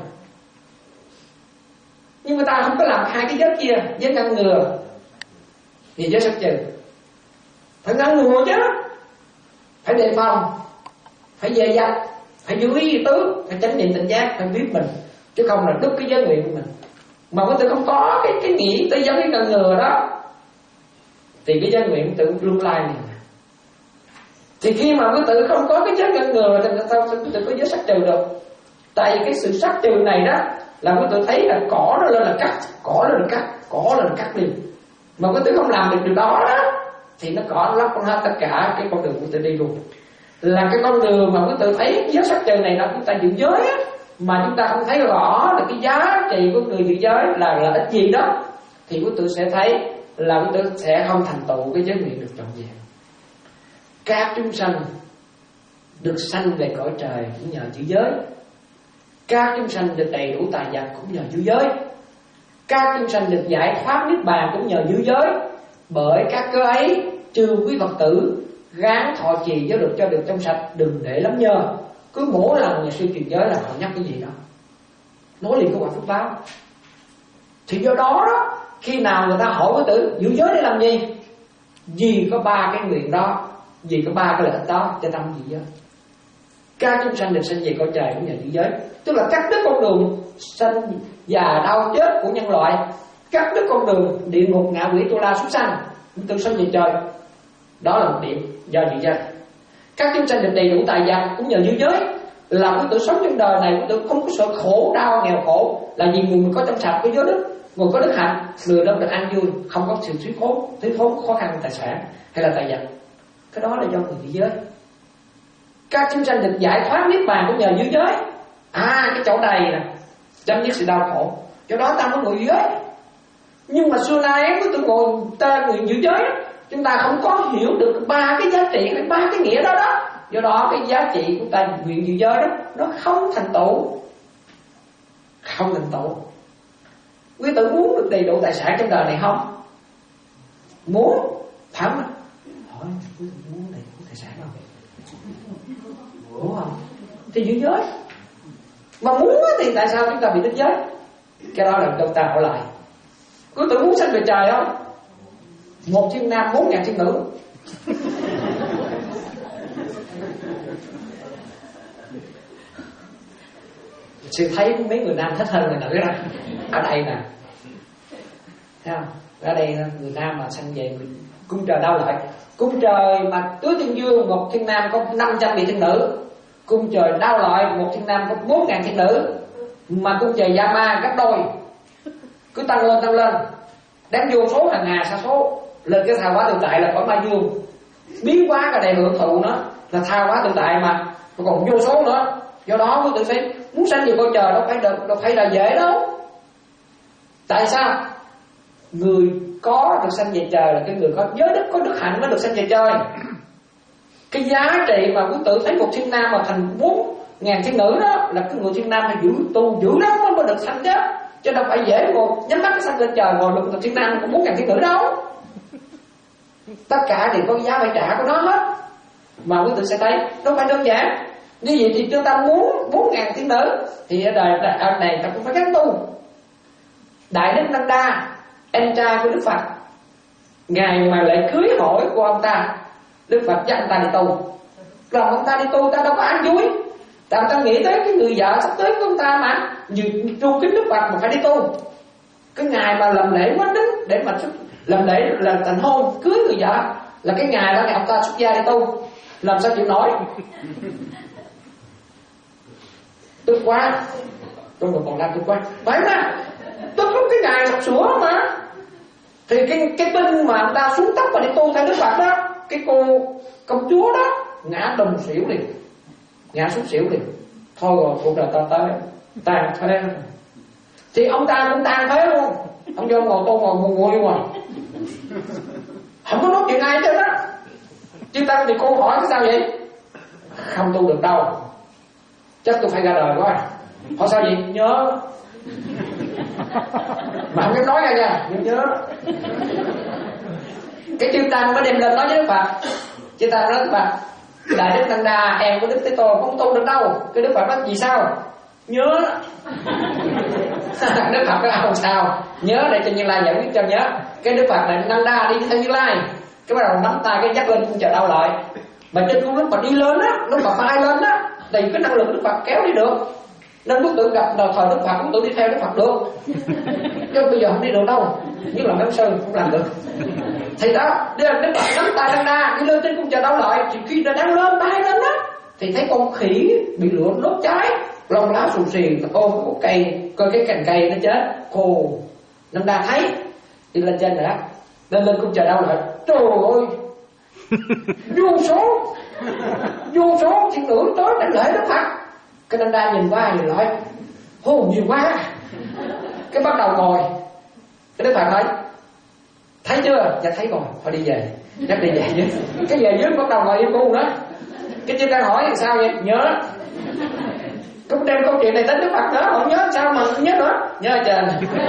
Nhưng mà ta không có làm hai cái giới kia, giới ngăn ngừa thì giới sắc trừ. Phải ngăn ngừa chứ, phải đề phòng, phải dè dặt, phải giữ ý tứ, phải chánh niệm tỉnh giác, phải biết mình, chứ không là đứt cái giới nguyện của mình. Mà quý tử không có cái cái nghĩ tới giống cái ngăn ngừa đó, thì cái giới nguyện tự lung lai này. Thì khi mà quý tử không có cái giới ngăn ngừa thì sao quý tử có giới sắc trừ được? Tại vì cái sự sắc trừ này đó là quý tử thấy là cỏ nó lên là cắt, cỏ lên là cắt, cỏ lên là cắt đi. Mà quý tử không làm được điều đó đó, thì nó cỏ nó lấp con hết tất cả cái con đường quý tử đi luôn. Là cái con đường mà quý tử thấy giới sắc trừ này là chúng ta giữ giới á, mà chúng ta không thấy rõ là cái giá trị của người giữ giới là là ít gì đó, thì quý tử sẽ thấy là quý tử sẽ không thành tựu cái giới nguyện được trọn vẹn. Các chúng sanh được sanh về cõi trời cũng nhờ giữ giới. Các chúng sanh được đầy đủ tài vật cũng nhờ giữ giới. Các chúng sanh được giải thoát niết bàn cũng nhờ giữ giới. Bởi các cơ ấy, trừ quý Phật tử gắng thọ trì giới được cho được trong sạch, đừng để lắm nhơ. Cứ mỗi lần nhà sư truyền giới là họ nhắc cái gì đó, nói liền cái quả phước báo. Thì do đó đó, khi nào người ta hỏi quý tử giữ giới để làm gì, vì có ba cái nguyện đó, vì có ba cái lợi ích đó cho tâm giữ giới. Các chúng sanh được sinh về cõi trời cũng nhờ giữ giới. Tức là cắt đứt con đường sanh già đau chết của nhân loại, cắt đứt con đường địa ngục ngạ quỷ tu la súc sanh tự sanh về trời. Đó là một điểm do giữ giới. Các chúng sanh được đầy đủ tài vật cũng nhờ giữ giới. Là quý tử sống trên đời này, quý tử không có sợ khổ đau nghèo khổ, là vì người có trong sạch, có giới đức, người có đức hạnh, người đó được an vui, không có sự thiếu thốn, thiếu thốn khó khăn tài sản hay là tài vật. Cái đó là do người giữ giới. Các chúng sanh được giải thoát niết bàn cũng nhờ giữ giới. À, cái chỗ này nè chấm dứt sự đau khổ, chỗ đó ta có người giữ giới. Nhưng mà xưa nay quý tử ngồi ta người giữ giới, chúng ta không có hiểu được ba cái giá trị, ba cái nghĩa đó đó. Do đó cái giá trị của ta nguyện giữ giới đó, nó không thành tựu, không thành tựu. Quý tử muốn được đầy đủ tài sản trong đời này không? Muốn, phải không? Hỏi quý tử muốn đầy đủ tài sản không? Muốn không? Thì giữ giới. Mà muốn thì tại sao chúng ta bị đứt giới? Cái đó là chúng ta hỏi lại. Quý tử muốn sanh về trời không? Một thiên nam, bốn ngàn thiên nữ. Sư thấy mấy người nam thích hơn người nữ đó. Ở đây nè, thấy không? Ở đây người nam mà sanh về cung trời đau lợi. Cung trời mà tứ thiên dương một thiên nam có năm trăm vị thiên nữ, cung trời đau lợi một thiên nam có bốn ngàn thiên nữ. Mà cung trời Yama gấp đôi, cứ tăng lên tăng lên, đáng vô số hàng hà sa số. Lên cái tha hóa tự tại là cõi ma dương, biến hóa cả đầy hưởng thụ nó là tha hóa tự tại mà còn vô số nữa. Do đó quý tử phải muốn sanh về cõi trời đâu phải được, đâu phải là dễ đâu. Tại sao? Người có được sanh về trời là cái người có giới đức, có đức hạnh mới được sanh về trời. Cái giá trị mà quý tử thấy một thiên nam mà thành bốn ngàn thiên nữ đó là cái người thiên nam phải giữ tu giữ lắm mới được sanh chứ. Chứ đâu phải dễ ngồi nhắm mắt cái sanh lên trời ngồi được thiên nam có bốn ngàn thiên nữ đâu. Tất cả đều có giá phải trả của nó hết. Mà quý tử sẽ thấy nó phải đơn giản. Như vậy thì chúng ta muốn bốn ngàn thiên nữ thì ở đời ở này ta cũng phải gắn tu. Đại Đức Năng Đa, em trai của Đức Phật, ngày mà lễ cưới hỏi của ông ta, Đức Phật dắt ông ta đi tu. Rồi ông ta đi tu ta đâu có ăn vui. Tại ông ta nghĩ tới cái người vợ sắp tới của ông ta mà vừa tru kính Đức Phật mà phải đi tu. Cái ngày mà làm lễ quá đính để mà làm lễ là thành hôn cưới người vợ là cái ngày đó ngày ông ta xuất gia đi tu, làm sao chịu nổi. Tức quá, tôi người còn làm tức quá. Phải mà, tức lúc cái ngày sắp sửa mà. Thì cái cái binh mà ông ta xuống tóc và đi tu theo Đức Phật đó, cái cô công chúa đó ngã đùng xỉu liền, ngã xuống xỉu liền. Thôi rồi cuộc đời ta tới tàn phế. Thì ông ta cũng tàn phế luôn. Ông vô ngồi tu ngồi ngồi ngồi mà không có nói chuyện ai hết á. Chứ ta thì cô hỏi cái sao vậy? Không tu được đâu, chắc tôi phải ra đời quá. Hỏi sao vậy? Nhớ. Mà không dám nói ra nha, nhưng nhớ. Cái chư tăng mới đem lên nói với Đức Phật. Chư tăng nói Đức Phật, Đại Đức Năng Đa em của Đức Thế Tôn không tu được đâu. Cái Đức Phật nói vì sao? Nhớ. Đức Phật nói không sao, nhớ để cho Như Lai giải quyết cho nhớ. Cái Đức Phật này Năng Đa đi theo Như Lai, cái bắt đầu nắm tay cái dắt lên cung trời đau lợi. Mà trên cung lúc mà đi lên á, lúc mà bay lên á, thì cái năng lượng Đức Phật kéo đi được. Nên lúc tự gặp đầu thời Đức Phật cũng tự đi theo Đức Phật được. Chứ bây giờ không đi được đâu. Như là Pháp Sư không làm được. Thì đó, Đức Phật nắm tay Năng Đa đi lên trên cung trời đau lợi. Thì khi đang lên bay lên á, thì thấy con khỉ bị lửa đốt cháy, lông lá xù xì, ôm cái cây, coi cái cành cây nó chết khô. Năng Đa thấy đi lên trên nữa, lên lên cung trời đau lợi. Trời ơi, vô số vô số thiên nữ tới đánh lễ Đức Phật. Cái Năng Đa nhìn qua nhìn lại, hô nhiều quá. Cái bắt đầu ngồi. Cái Đức Phật nói, thấy chưa? Dạ thấy rồi, thôi đi về. Chắc đi về chứ. Cái về dưới bắt đầu ngồi im cu nữa. Cái chư đang hỏi sao vậy? Nhớ. Cũng đem câu chuyện này đến Đức Phật nữa, không nhớ sao mà nhớ nữa. Nhớ trên.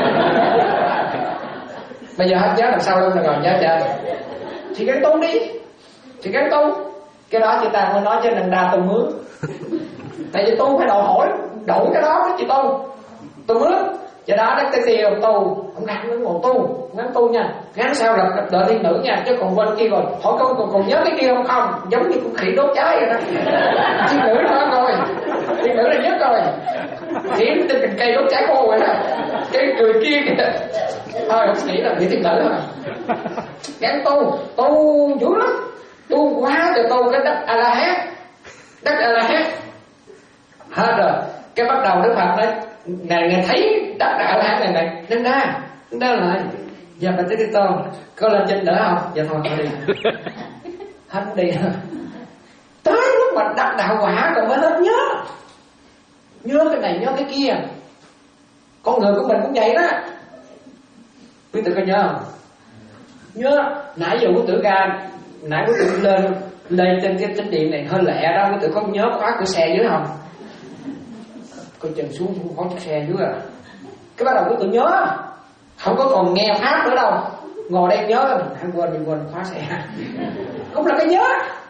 Bây giờ hết nhớ làm sao luôn rồi, còn nhớ trên. Thì gắn tu đi. Thì gắn tu. Cái đó chư ta mới nói cho Năng Đa tu mướn. Tại vì tu phải đòi hỏi đổi cái đó cái chị tu. Tu mướn. Do đó Đức Thế Tiêu tu, ông gắn nó ngồi tu, gắn tu nha, gắn sao là đợi thiên nữ nha, chứ còn bên kia rồi hỏi con còn, còn nhớ cái kia không không, giống như con khỉ đốt cháy vậy đó. Thiên nữ nó rồi, thiên nữ là nhất rồi, khỉ trên cành cây đốt cháy khô vậy đó, cái cười kia kìa, thôi không nghĩ là nghĩ thiên nữ rồi. Gắn tu, tu dữ lắm, tu quá rồi tu cái đất A La Hán, đất A La Hán, hết rồi, cái bắt đầu Đức Phật nói ngài ngài thấy đất A La Hán này này, nên ra, nên ra lại, giờ bà tới đi tô, có lên trên nữa không? Dạ thôi thôi đi, hết đi, tới lúc mà đất đạo quả rồi mới hết nhớ, nhớ cái này nhớ cái kia, con người của mình cũng vậy đó, quý tử có nhớ không? Nhớ nãy giờ quý tử ra, nãy quý tử lên lên trên cái chánh điện này hơi lẹ đó, quý tử có nhớ khóa cửa xe dưới không? Coi chân xuống không có chiếc xe dưới à. Cái bắt đầu quý tử nhớ, không có còn nghe pháp nữa đâu, ngồi đây nhớ anh quên mình quên khóa xe, cũng là cái nhớ.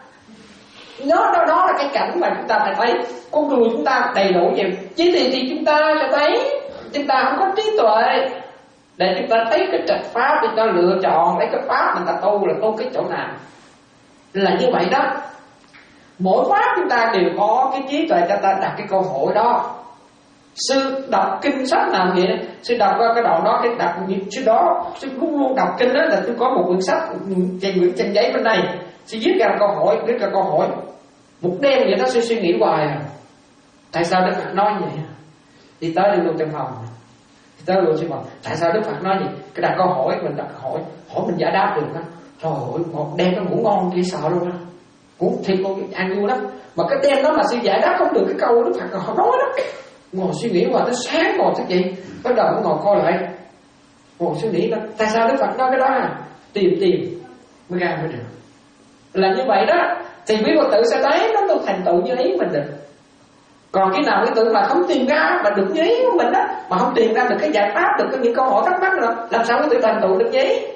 Nhớ đó, đó là cái cảnh mà chúng ta phải thấy con người chúng ta đầy đủ vậy. Chỉ thì, thì chúng ta sẽ thấy chúng ta không có trí tuệ để chúng ta thấy cái trạch pháp, chúng ta lựa chọn lấy cái pháp mình ta tu là tu cái chỗ nào, là như vậy đó. Mỗi pháp chúng ta đều có cái trí tuệ cho ta đặt cái câu hỏi đó. Sư đọc kinh sách nào vậy đó, sư đọc qua cái đoạn đó, cái đọc sư đó, sư luôn luôn đọc kinh đó là tôi có một quyển sách, trên quyển trên giấy bên này, sư viết ra câu hỏi, viết ra câu hỏi, một đêm vậy đó, sư suy nghĩ hoài à. Tại sao Đức Phật nói vậy? Đi tới đi luôn trong phòng, đi tới luôn trong phòng. Tại sao Đức Phật nói gì? Cái đặt câu hỏi mình đặt hỏi, hỏi mình giải đáp được đó. Trời ơi, một đêm nó ngủ ngon kia sợ luôn đó, ngủ thiệt con ăn vui lắm. Mà cái đêm đó mà sư giải đáp không được cái câu Đức Phật họ nói đó, ngồi suy nghĩ hoài tới sáng ngồi thức gì, bắt đầu mới ngồi coi lại, ngồi suy nghĩ đó, tại sao Đức Phật nói cái đó à? Tìm tìm mới ra mới được. Là như vậy đó, thì quý Phật tử sẽ thấy nó được thành tựu như ý mình được. Còn cái nào quý tử mà không tìm ra mà được như ý của mình đó, mà không tìm ra được cái giải pháp, được cái những câu hỏi thắc mắc nữa, làm sao quý tử thành tựu được như ý?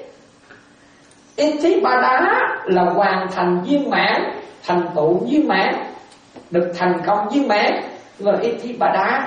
Itipada là hoàn thành viên mãn, thành tựu viên mãn, được thành công viên mãn, gọi là Itipada.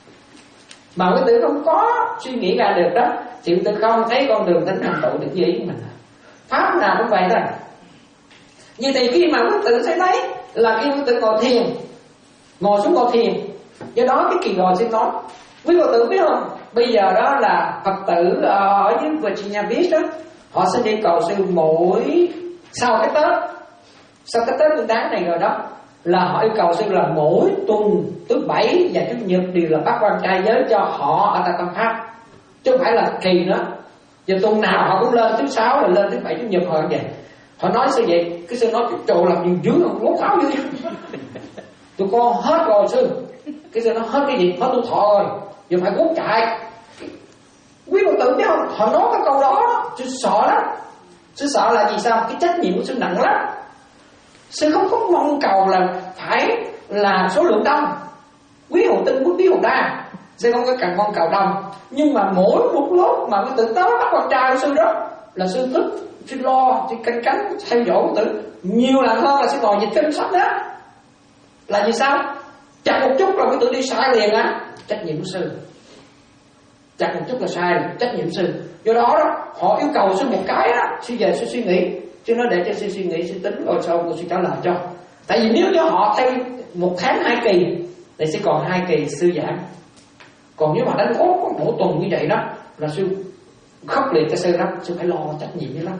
Mà quý tử không có suy nghĩ ra được đó, thì quý tử không thấy con đường đến thành tựu được như ý của mình. Pháp nào cũng vậy đó. Như thì khi mà quý tử sẽ thấy là khi quý tử ngồi thiền, ngồi xuống ngồi thiền, do đó cái kỳ rồi xin nói, quý Phật tử biết không? Bây giờ đó là Phật tử ở dưới Virginia Beach đó, họ sẽ đi cầu sư mỗi sau cái Tết, sau cái Tết Nguyên Đán này rồi đó, là họ yêu cầu sư là mỗi tuần thứ bảy và chủ nhật đều là bắt quan trai giới cho họ ở tại Tâm Pháp, chứ không phải là kỳ nữa. Giờ tuần nào họ cũng lên thứ sáu là lên thứ bảy chủ nhật họ vậy. Họ nói sao vậy? Cái sư nói cái chỗ làm gì dữ không lố tháo dữ. Tụi con hết rồi sư. Cái sư nói hết cái gì? Hết tuổi thọ rồi, giờ phải cút chạy. Quý Phật tử biết không? Họ nói cái câu đó, sư sợ lắm. Sư sợ là gì sao? Cái trách nhiệm của sư nặng lắm. Sư không có mong cầu là phải là số lượng đông, quý hữu tinh quý hữu đa, sư không có cần mong cầu đông. Nhưng mà mỗi một lúc mà quý tử tới bắt con trai của sư đó là sư thức, sư lo, sư canh cánh theo dõi quý tử nhiều lần hơn là sư ngồi dịch kinh sách đó. Là vì sao? Chặt một chút là quý tử đi sai liền á, trách nhiệm của sư. Chặt một chút là sai, trách nhiệm sư. Do đó đó họ yêu cầu sư một cái đó, sư về sư suy nghĩ, chứ nó để cho sư suy nghĩ, sư tính rồi sau sư trả lời cho. Tại vì nếu cho họ theo một tháng hai kỳ thì sẽ còn hai kỳ sư giảng. Còn nếu mà đánh cốt mỗi tuần như vậy đó là sư khốc liệt cho sư lắm, sư phải lo trách nhiệm như lắm.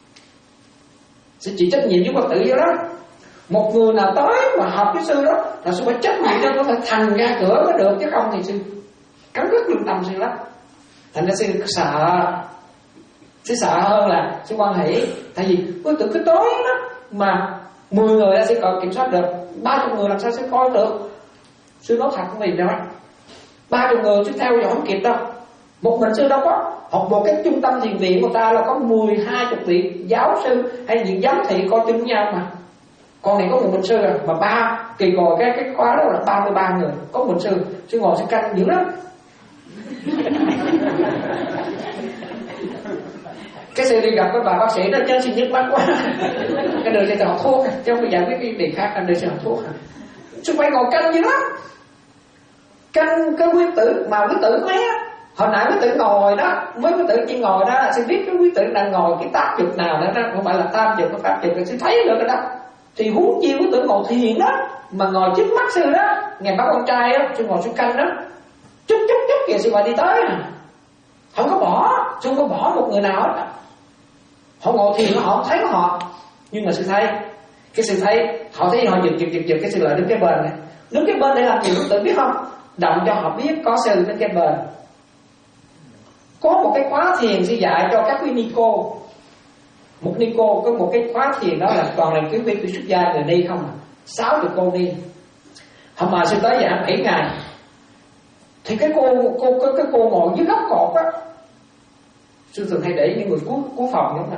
Sư chỉ trách nhiệm với Phật tử vậy đó. Một người nào tới mà học với sư đó là sư phải trách nhiệm cho nó phải thành ra cửa mới được, chứ không thì sư cắn rứt lương tâm sư lắm. Thành ra sư sợ, sư sợ hơn là sư quan hỷ. Tại vì quý tử cứ tối đó mà mười người ra sẽ còn kiểm soát được, ba chục người làm sao sẽ coi được. Sư nói thật không vì đâu, ba chục người sư theo dõi không kịp đâu. Một mình sư đâu có học một cái trung tâm thiền viện, người ta là có mười hai chục vị giáo sư hay vị giám thị coi chung với nhau mà. Còn này có một mình sư à, mà ba kỳ ngồi cái cái khóa đó là ba mươi ba người, có một mình sư, sư ngồi sư canh dữ lắm. Cái sư đi gặp cái bà bác sĩ đó chân xin nhức mắt quá, cái đời sẽ học thuốc chứ không phải giải quyết cái việc khác, anh đời sẽ học thuốc. Sư phải ngồi canh dữ lắm, canh cái quý tử mà quý tử mấy á, Hồi nãy quý tử ngồi đó, mới quý tử chỉ ngồi đó, sư biết cái quý tử đang ngồi cái tác dục nào đó, đó không phải là tam dục, cái pháp dục, sư thấy được cái đó. Thì huống chi quý tử ngồi thiền đó, mà ngồi trước mắt sư đó, ngày bác con trai đó, sư ngồi sư canh đó, chút chút chút kìa sư bà đi tới à. Không có bỏ, sư không có bỏ một người nào hết. Họ ngồi thiền họ không thấy họ, nhưng mà sư thấy, cái sư thấy, họ thấy họ giật giật giật giật, cái sư lại đứng cái bên này, đứng cái bên để làm gì quý tử biết không? Động cho họ biết có sư đứng cái bên. Có một cái khóa thiền sư dạy cho các quý ni cô. Một ni cô có một cái khóa thiền đó là toàn là quý vị của xuất gia người đi không à, sáu chục cô đi. Hôm mà sư tới giảng bảy ngày. Thì cái cô cô cái, cái cô ngồi dưới góc cột á, sư thường hay để những người cuối cuối phòng giống nè.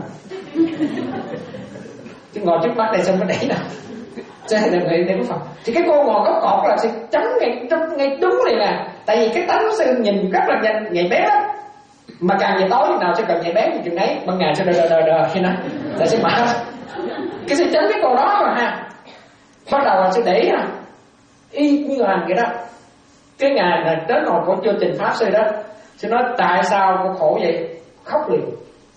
Chứ ngồi trước mắt đây xong mới đẩy nào. Chứ là người để cuối phòng. Thì cái cô ngồi góc cột là sư chấm ngay ngay đúng liền nè. Tại vì cái tánh của sư nhìn rất là nhanh nhạy bén lắm. Mà càng về tối nào sẽ cần nhạy bén thì chừng đấy, ban ngày sẽ đờ đờ đờ đờ khi nó là sẽ mở cái sẽ tránh cái cô đó mà ha. Bắt đầu là sẽ để à, y như làm vậy đó. Cái ngày này đến hồi cổ chưa trình pháp sư đó, sư nói tại sao cô khổ vậy, khóc liền.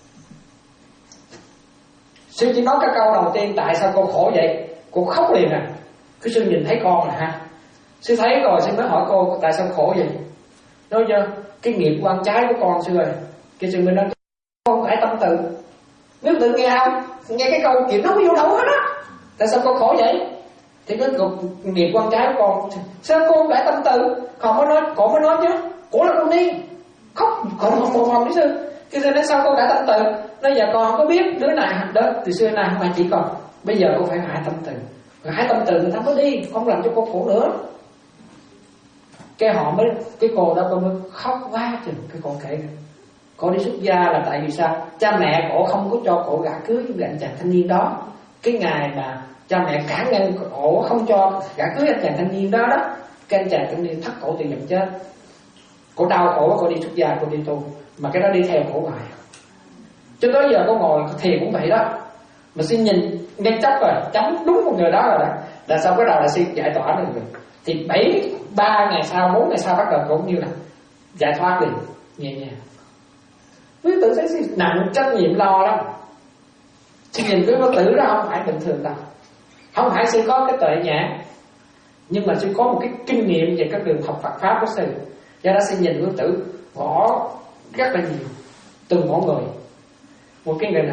Sư chỉ nói cái câu đầu tiên tại sao cô khổ vậy, cô khóc liền à. Cái sư nhìn thấy con là ha, sư thấy rồi sư mới hỏi cô tại sao khổ vậy. Nói chưa cái nghiệp quan trái của con sư ơi. Cái sư mới nói con phải tâm tự. Nếu tự nghe không, nghe cái câu chuyện nó không vô đâu hết á. Tại sao con khổ vậy? Thì cái nghiệp quan trái của con. Sao cô phải tâm tự? Còn mới nói, cổ mới nói chứ cổ là con đi khóc, còn không phòng phòng đi sư. Cái sư nói sao cô đã tâm tự? Nói giờ con không có biết đứa này đó từ xưa nay không phải chỉ còn. Bây giờ cô phải hại tâm tự. Rồi hại tâm tự thì thắng có đi, không làm cho cô khổ nữa. Cái họ mới, cái cô đó cô mới khóc quá chừng. Cái cô kể cô đi xuất gia là tại vì sao? Cha mẹ cổ không có cho cổ gả cưới với anh chàng thanh niên đó. Cái ngày mà cha mẹ cản ngăn cổ không cho gả cưới anh chàng thanh niên đó đó, cái anh chàng thanh niên thắt cổ tự giận chết. Cổ đau khổ, cô đi xuất gia, cô đi tu, mà cái đó đi theo cổ hoài. Cho tới giờ cô ngồi thiền cũng vậy đó. Mà xin nhìn ngay chấp rồi, chấm đúng một người đó rồi đó. Là sau cái đầu là xin giải tỏa được. Thì bảy ba ngày sau, bốn ngày sau bắt đầu cũng như là giải thoát liền, nhẹ nhàng. Quý tử thấy nặng trách nhiệm lo lắm. Chứ nhìn quý tử đó không phải bình thường đâu. Không phải sư có cái tuệ nhãn, nhưng mà sư có một cái kinh nghiệm về các đường học Phật pháp của sư. Do đó sư nhìn quý tử bỏ rất là nhiều, từng mỗi người một cái người nào.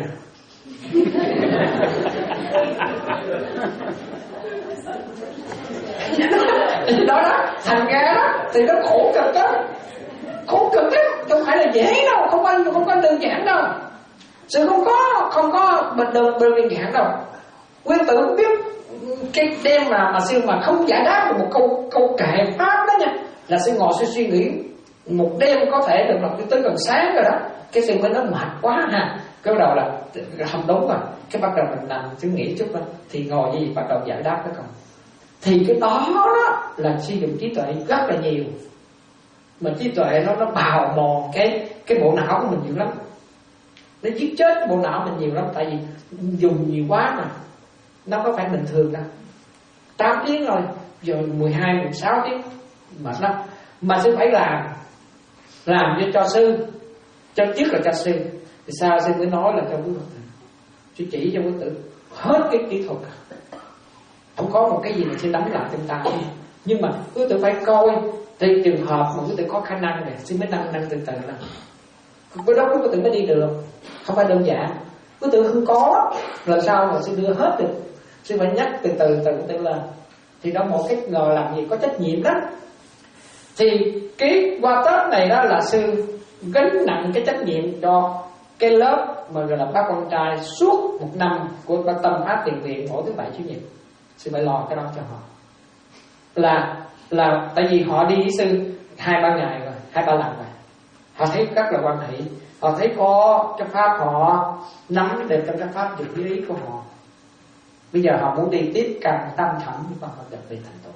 Đó đó, thành ra đó thì nó khổ cực đó, khổ cực đó, không phải là dễ đâu, không phải không phải đơn giản đâu. Sự không có không có bình thường đơn giản đâu. Nguyên tử cũng biết cái đêm mà mà sư mà không giải đáp được một câu câu kệ pháp đó nha, là sư ngồi sư suy nghĩ một đêm có thể được đọc tới gần sáng rồi đó. Cái sư mới nói mệt quá ha. Cái bắt đầu là không đúng rồi. Cái bắt đầu mình nằm suy nghĩ chút đó, thì ngồi như vậy bắt đầu giải đáp cái câu. Thì cái đó, đó là sử dụng trí tuệ rất là nhiều. Mà trí tuệ nó nó bào mòn cái cái bộ não của mình nhiều lắm. Nó giết chết cái bộ não mình nhiều lắm. Tại vì dùng nhiều quá mà. Nó có phải bình thường đâu. Tám tiếng rồi, rồi mười hai, mười sáu tiếng mệt lắm. Mà sư phải làm Làm cho cho sư, cho trước là cho sư. Thì sao sư mới nói là cho quý Phật tử, sư chỉ cho quý tử hết cái kỹ thuật. Không có một cái gì mà sư đánh lại chúng ta. Nhưng mà quý tử phải coi tùy trường hợp mà quý tử có khả năng này, sư mới nâng nâng từ từ lên. Cái đó quý tử mới đi được. Không phải đơn giản. Quý tử không có, lần sau mà sư đưa hết được, sư phải nhắc từ từ từ từ lên. Thì đó một cái ngờ làm gì có trách nhiệm lắm. Thì cái qua Tết này đó là sư gánh nặng cái trách nhiệm cho cái lớp mà gọi là bác con trai suốt một năm của Bác Tâm Pháp Tiền Viện mỗi thứ bảy chủ nhật. Sư phải lo cái đó cho họ. Là là tại vì họ đi với sư hai ba ngày rồi, hai ba lần rồi. Họ thấy rất là quan hệ. Họ thấy có cái pháp họ nắm được trong cái pháp được ý của họ. Bây giờ họ muốn đi tiếp cần tâm thẳm và họ được đi thành tựu.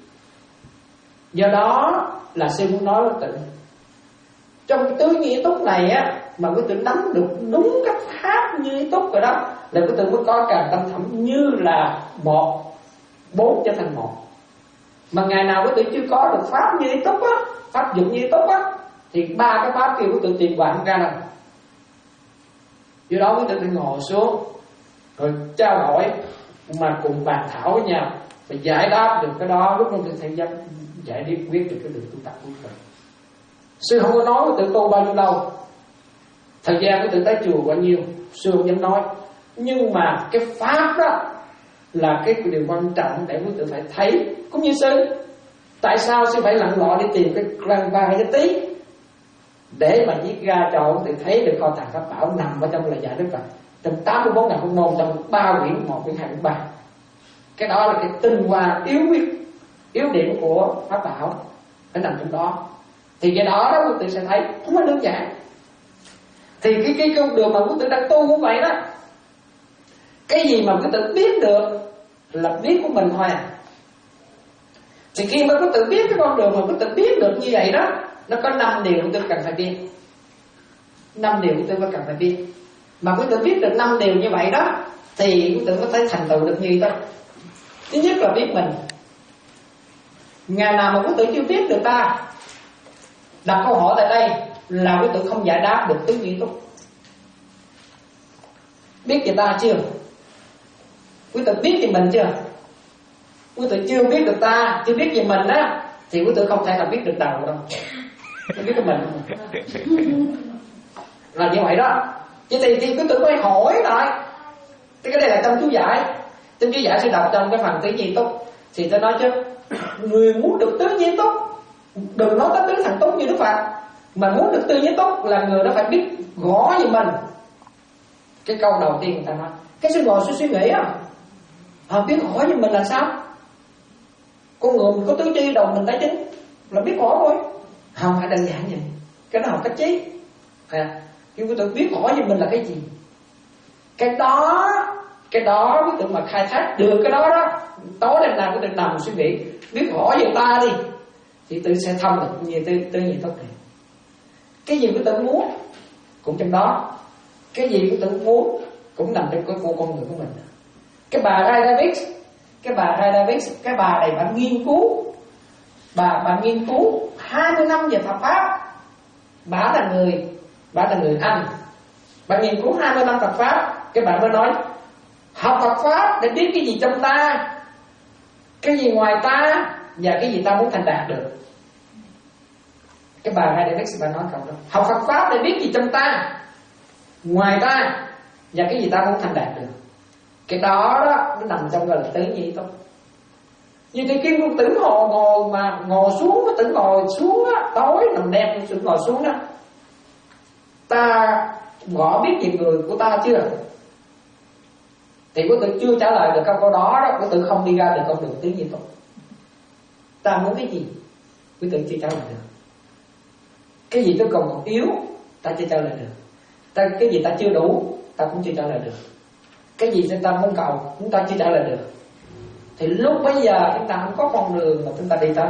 Do đó là sư muốn nói với tự trong cái tứ nghĩa túc này á, mà quý tử nắm được đúng cái pháp như ý túc rồi đó, là quý tử mới có càng tâm thẳm như là một, bốn trở thành một. Mà ngày nào quý tử chưa có được pháp như ý túc á, pháp dụng như ý túc á, thì ba cái pháp kia quý tử tìm hoài không ra đâu. Do đó quý tử phải ngồi xuống rồi trao đổi mà cùng bàn thảo với nhau và giải đáp được cái đó, lúc đó quý tử sẽ dám giải quyết quyết được cái đường tu tập của mình. Sư không có nói quý tử tu bao nhiêu lâu, thời gian quý tử tới chùa bao nhiêu, sư không dám nói. Nhưng mà cái pháp đó là cái điều quan trọng để quý tử phải thấy. Cũng như sư, tại sao sư phải lặn lội đi tìm cái răng ba cái tí để mà viết ra cho quý tử thấy được kho tàng pháp bảo nằm ở trong lời dạy Đức Phật, trong tám mươi bốn ngàn pháp môn, trong ba quyển một, quyển hai, quyển ba. Cái đó là cái tinh hoa yếu quyết, yếu điểm của pháp bảo phải nằm trong đó. Thì cái đó đó quý tử sẽ thấy không có đơn giản. Thì cái cái con đường mà quý tử đang tu cũng vậy đó. Cái gì mà quý tử biết được là biết của mình thôi à. Thì khi mà quý tử biết cái con đường mà quý tử biết được như vậy đó, nó có năm điều quý tử cần phải biết. Năm điều quý tử cần phải biết. Mà quý tử biết được năm điều như vậy đó thì quý tử có thể thành tựu được như đó. Thứ nhất là biết mình. Ngày nào mà quý tử chưa biết được ta, đặt câu hỏi tại đây là quý tử không giải đáp được tứ duy túc. Biết về ta chưa? Quý tử biết về mình chưa? Quý tử chưa biết được ta, chưa biết về mình á, thì quý tử không thể nào biết được đầu đâu. Chưa biết được mình là như vậy đó. Vậy thì, thì quý tử phải hỏi lại. Thì cái đây là trong chú giải. Trong chú giải sẽ đọc trong cái phần tứ duy túc. Thì tôi nói chứ, người muốn được tứ duy túc, đừng nói tới tứ thần túc như Đức Phật, mà muốn được tứ duy túc là người đó phải biết rõ về mình. Cái câu đầu tiên người ta nói, cái sư ngồi suy suy nghĩ á, à, biết rõ về mình là sao? Con người mình có tứ chi, đầu mình tay chính là biết rõ thôi. Không phải đơn giản vậy. Cái đó học cách trí à, nhưng quý tử biết rõ về mình là cái gì. Cái đó Cái đó quý tử mà khai thác được cái đó đó, tối đêm nào quý tử nằm suy nghĩ, biết rõ về ta đi, thì tự sẽ thông được như tư tư như tốt này. Cái gì quý tử muốn cũng trong đó, cái gì quý tử muốn cũng nằm trong cái cô con người của mình. Cái bà Rai David, cái bà Rai David, cái bà này bà nghiên cứu, bà bà nghiên cứu hai mươi năm về Phật pháp. Bà là người, bà là người Anh, bà nghiên cứu hai mươi năm Phật pháp. Cái bà mới nói, học Phật pháp để biết cái gì trong ta, cái gì ngoài ta, và cái gì ta muốn thành đạt được. Cái bà Rai David bà nói câu đó, học Phật pháp để biết gì trong ta, ngoài ta, và cái gì ta muốn thành đạt được. Cái đó đó nó nằm trong gọi là tứ nhị túc. Như thì khi con tử ngồi ngồi mà ngồi xuống, tử ngồi xuống á, tối nằm đêm tử ngồi xuống đó, ta rõ biết về người của ta chưa? Thì quý tử chưa trả lời được câu câu đó đó, quý tử không đi ra được con đường tứ nhị túc. Ta muốn cái gì? Quý tử chưa trả lời được. Cái gì tôi còn yếu, ta chưa trả lời được. Ta, cái gì ta chưa đủ, ta cũng chưa trả lời được. Cái gì chúng ta muốn cầu, chúng ta chưa trả lời được. Thì lúc bây giờ chúng ta không có con đường mà chúng ta đi tới.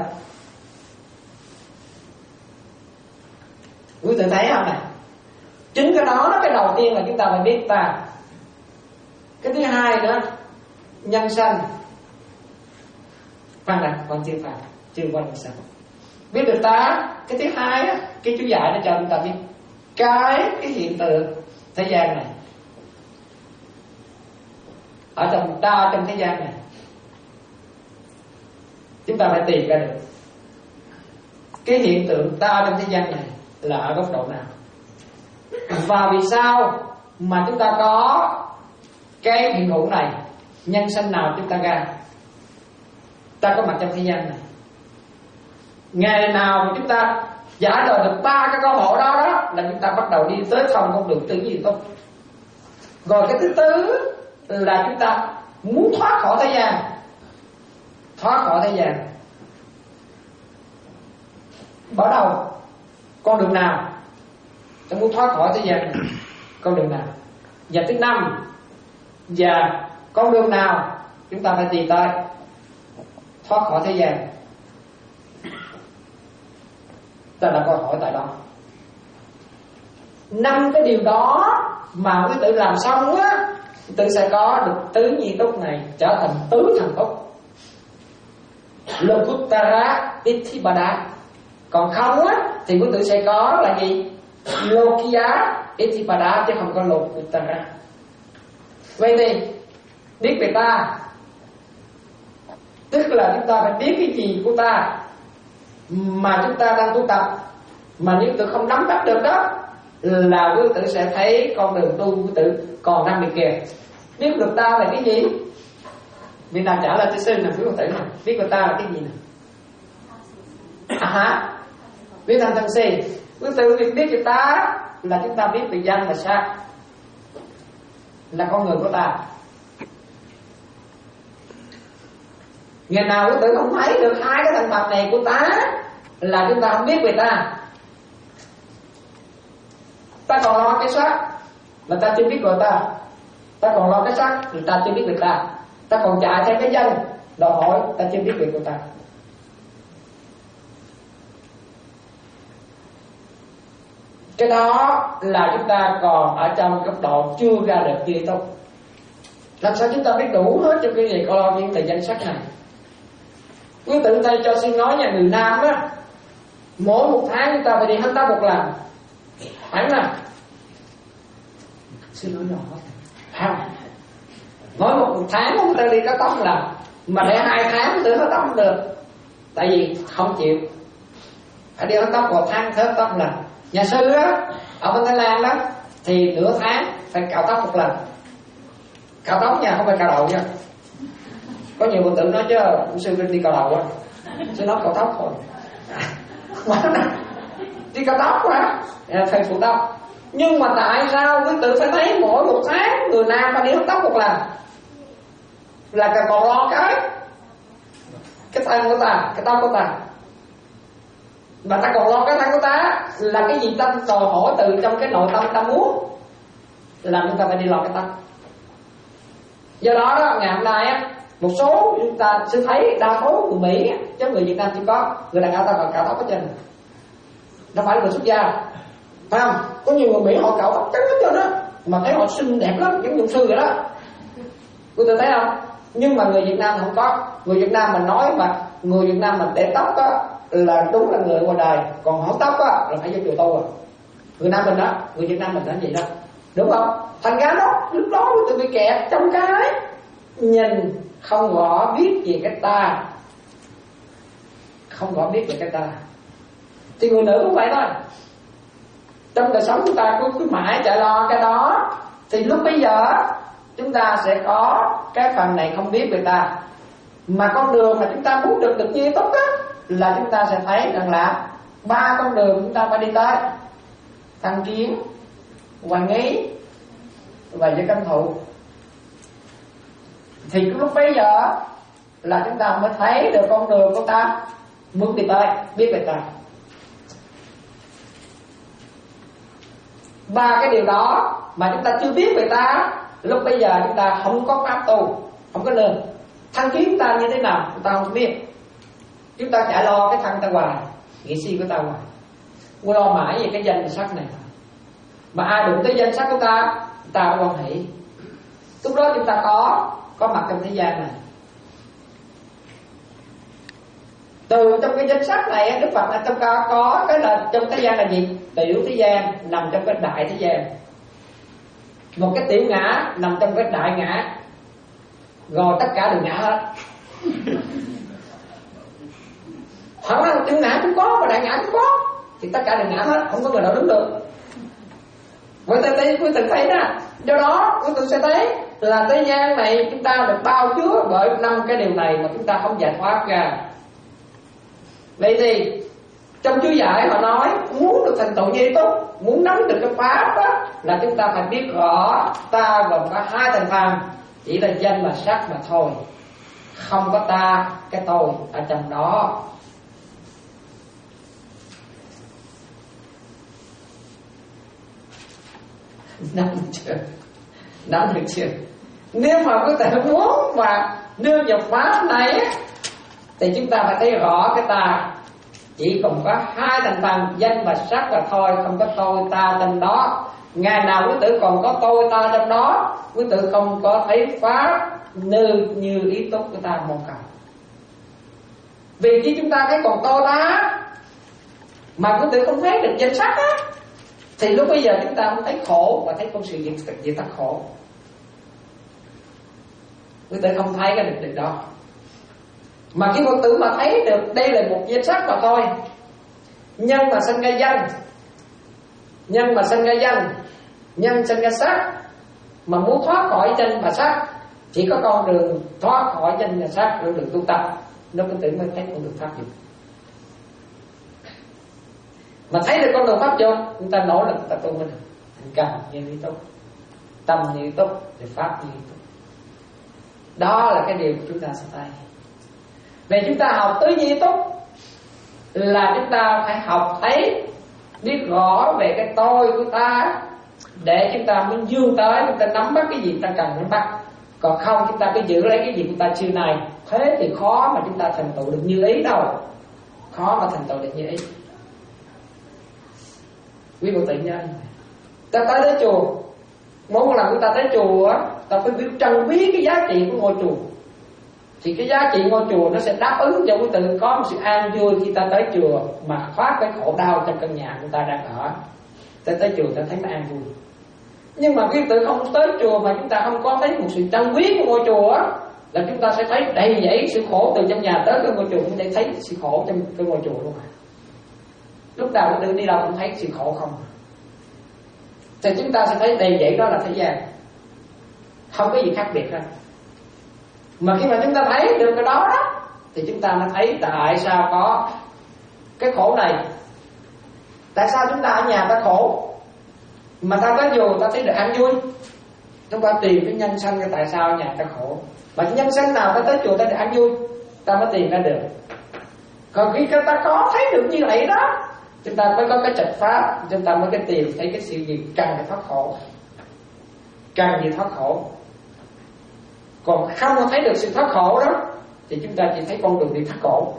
Quý tử thấy không này? Chính cái đó, đó cái đầu tiên là chúng ta phải biết ta. Cái thứ hai nữa, nhân sanh. Khoan này, còn chưa phải, chưa qua nhân sanh. Biết được ta, cái thứ hai á, cái chú giải nó cho chúng ta biết cái cái hiện tượng thế gian này, ở trong ta trong thế gian này, chúng ta phải tìm ra được cái hiện tượng ta trong thế gian này là ở góc độ nào, và vì sao mà chúng ta có cái hiện hữu này, nhân sanh nào chúng ta ra, ta có mặt trong thế gian này. Ngày nào mà chúng ta giải lời được ba cái câu hỏi đó đó là chúng ta bắt đầu đi tới thông con đường tứ duy túc. Rồi cái thứ tư là chúng ta muốn thoát khỏi thế gian. Thoát khỏi thế gian bắt đầu con đường nào? Ta muốn thoát khỏi thế gian này, con đường nào? Và thứ năm, và con đường nào chúng ta phải tìm tới thoát khỏi thế gian? Ta đã câu hỏi tại đó. Năm cái điều đó mà quý tử làm xong á, quý tử sẽ có được tứ nhị túc này trở thành tứ thần túc, Lokuttara Itthipada. Còn không á thì quý tử sẽ có là gì? Lokiya Etipada chứ không có Lokuttara. Vậy thì biết về ta, tức là chúng ta phải biết cái gì của ta mà chúng ta đang tu tập, mà nếu tự không nắm bắt được đó là quý tử sẽ thấy con đường tu quý tử còn đang bị kẹt. Biết được ta là cái gì? Vì nào trả lời cho sư nè, quý quý tử nè, biết được ta là cái gì nè? À hả? Biết thành thân si. Quý tử việc biết được ta là chúng ta biết về danh và sắc, là con người của ta. Ngày nào quý tử không thấy được hai cái thành phần này của ta là chúng ta không biết về ta. Ta còn lo cái sắc là ta chưa biết về ta. Ta còn lo cái sắc là ta chưa biết về ta. Ta còn chạy theo cái danh đòi hỏi ta chưa biết về của ta. Cái đó là chúng ta còn ở trong cấp độ chưa ra được kia tốt. Làm sao chúng ta biết đủ hết trong cái gì có lo những thời danh sắc này? Quý tử tay cho xin nói nhà người nam á, mỗi một tháng chúng ta phải đi hớt tóc một lần. Hẳn nè, xin nói nhỏ không? Mỗi một, một tháng chúng ta đi cắt tóc một lần, mà để hai tháng tự hớt tóc không được, tại vì không chịu. Phải đi hớt tóc một tháng hớt tóc một lần. Nhà sư á, ở bên Thái Lan đó, thì nửa tháng phải cạo tóc một lần. Cạo tóc nha, không phải cạo đầu nha. Có nhiều người tự nói chứ sư đi cạo đầu á, sư nói cạo tóc thôi. Đi cạo tóc quá, thầy phụ tóc. Nhưng mà tại sao quý tử phải thấy mỗi một tháng người nam phải đi hớt tóc một lần? Là còn lo cái cái thân của ta, cái tóc của ta, mà ta còn lo cái thân của ta là cái gì ta đòi hỏi từ trong cái nội tâm ta muốn, làm chúng ta phải đi lo cái tóc. Do đó đó, ngày hôm nay á, một số chúng ta sẽ thấy đa số người Mỹ chứ người Việt Nam chỉ có người đàn ông ta còn cạo tóc ở trên, đâu phải là người xuất gia, phải không? Có nhiều người Mỹ họ cạo tóc trắng hết trơn đó, mà thấy họ xinh đẹp lắm, giống nhuộm sư vậy đó. Quý vị thấy không? Nhưng mà người Việt Nam không có. Người Việt Nam mình nói mà người Việt Nam mình để tóc á là đúng là người ngoài đời, còn hổng tóc á là phải vô chùa tu à. Người Nam mình đó, người Việt Nam mình là gì đó, đúng không? Thành ra đó, lúc đó quý vị bị kẹt trong cái nhìn không rõ biết về cái ta, không rõ biết về cái ta. Thì người nữ cũng vậy thôi. Trong đời sống chúng ta cứ, cứ mãi chạy lo cái đó, thì lúc bây giờ chúng ta sẽ có cái phần này không biết về ta. Mà con đường mà chúng ta muốn được được như tốt á, là chúng ta sẽ thấy rằng là ba con đường chúng ta phải đi tới: Thăng Kiến, Hoàng Ý và Giới Canh Thụ. Thì lúc bây giờ là chúng ta mới thấy được con đường của ta muốn đi tới, biết về ta. Ba cái điều đó mà chúng ta chưa biết về ta, lúc bây giờ chúng ta không có pháp tu, không có nương. Thăng Kiến chúng ta như thế nào chúng ta không biết. Chúng ta chạy lo cái thân ta hoài, nghĩa si của ta hoài, mua lo mãi về cái danh sắc này. Mà ai đụng tới danh sắc của ta, ta quan hệ. Lúc đó chúng ta có có mặt trong thế gian này. Từ trong cái danh sắc này, Đức Phật là trong có, có cái là trong thế gian là gì? Tiểu thế gian nằm trong cái đại thế gian. Một cái tiểu ngã nằm trong cái đại ngã, rồi tất cả đều ngã hết. Thật ra tiểu ngã cũng có và đại ngã cũng có, thì tất cả đều ngã hết, không có người nào đứng được. Quý tử thấy, quý tử thấy đó. Do đó quý tử sẽ thấy là thế gian này chúng ta được bao chứa bởi năm cái điều này mà chúng ta không giải thoát ra. Vậy thì trong chú giải họ nói muốn được thành tựu như tốt, muốn nắm được cái pháp đó, là chúng ta phải biết rõ ta gồm có hai thành phần, chỉ là danh và sắc mà thôi, không có ta, cái tôi ở trong đó. Nắm được chưa? Nắm được chưa? Nếu mà có thể muốn mà đưa nhập pháp này thì chúng ta phải thấy rõ cái ta chỉ còn có hai thành phần danh và sắc là thôi, không có tôi ta trong đó. Ngày nào quý tử còn có tôi ta trong đó, quý tử không có thấy pháp như như ý tốt của ta mong cầu. Vì khi chúng ta thấy còn tôi ta mà quý tử không thấy được danh sắc á, thì lúc bây giờ chúng ta không thấy khổ và thấy con sự diệt, diệt tận khổ. Quý tử không thấy cái được điều đó. Mà khi con tử mà thấy được đây là một danh sắc mà thôi, nhân mà sinh ra danh, nhân mà sinh ra danh, nhân sinh ra sắc, mà muốn thoát khỏi danh và sắc chỉ có con đường thoát khỏi danh và sắc, con đường tu tập, nó con tử mới thấy con đường pháp dụng. Mà thấy được con đường pháp dụng, chúng ta nỗ lực ta tu mình thành cần như lý túc, tâm như túc, thì pháp như túc. Đó là cái điều của chúng ta sẽ thấy. Về chúng ta học tứ như túc là chúng ta phải học thấy, biết rõ về cái tôi của ta, để chúng ta mới vươn tới, chúng ta nắm bắt cái gì chúng ta cần nắm bắt. Còn không chúng ta cứ giữ lấy cái gì chúng ta chưa này, thế thì khó mà chúng ta thành tựu được như ý đâu. Khó mà thành tựu được như ý. Quý vị tự nhiên ta tới đến chùa, mỗi một lần chúng ta tới chùa á, ta phải biết trân quý cái giá trị của ngôi chùa. Thì cái giá trị ngôi chùa nó sẽ đáp ứng cho quý tử có một sự an vui khi ta tới chùa, mà thoát cái khổ đau trong căn nhà của ta đang ở. Ta tới chùa ta thấy nó an vui. Nhưng mà quý tử không tới chùa mà chúng ta không có thấy một sự trân quý của ngôi chùa á, là chúng ta sẽ thấy đầy dẫy sự khổ từ trong nhà tới cái ngôi chùa, cũng để thấy sự khổ trong cái ngôi chùa luôn. Lúc nào quý tử đi đâu cũng thấy sự khổ không. Thì chúng ta sẽ thấy đầy dẫy đó là thế gian, không có gì khác biệt hết. Mà khi mà chúng ta thấy được cái đó đó, thì chúng ta mới thấy tại sao có cái khổ này. Tại sao chúng ta ở nhà ta khổ, mà ta tới chùa ta thấy được an vui. Chúng ta tìm cái nhân sanh cái tại sao ở nhà ta khổ, mà nhân sanh nào ta tới chùa ta được an vui, ta mới tìm ra được. Còn khi ta có thấy được như vậy đó, chúng ta mới có cái trạch pháp, chúng ta mới cái tìm thấy cái sự gì cần để thoát khổ, cần gì thoát khổ. Còn không có thấy được sự thoát khổ đó, thì chúng ta chỉ thấy con đường đi thoát khổ.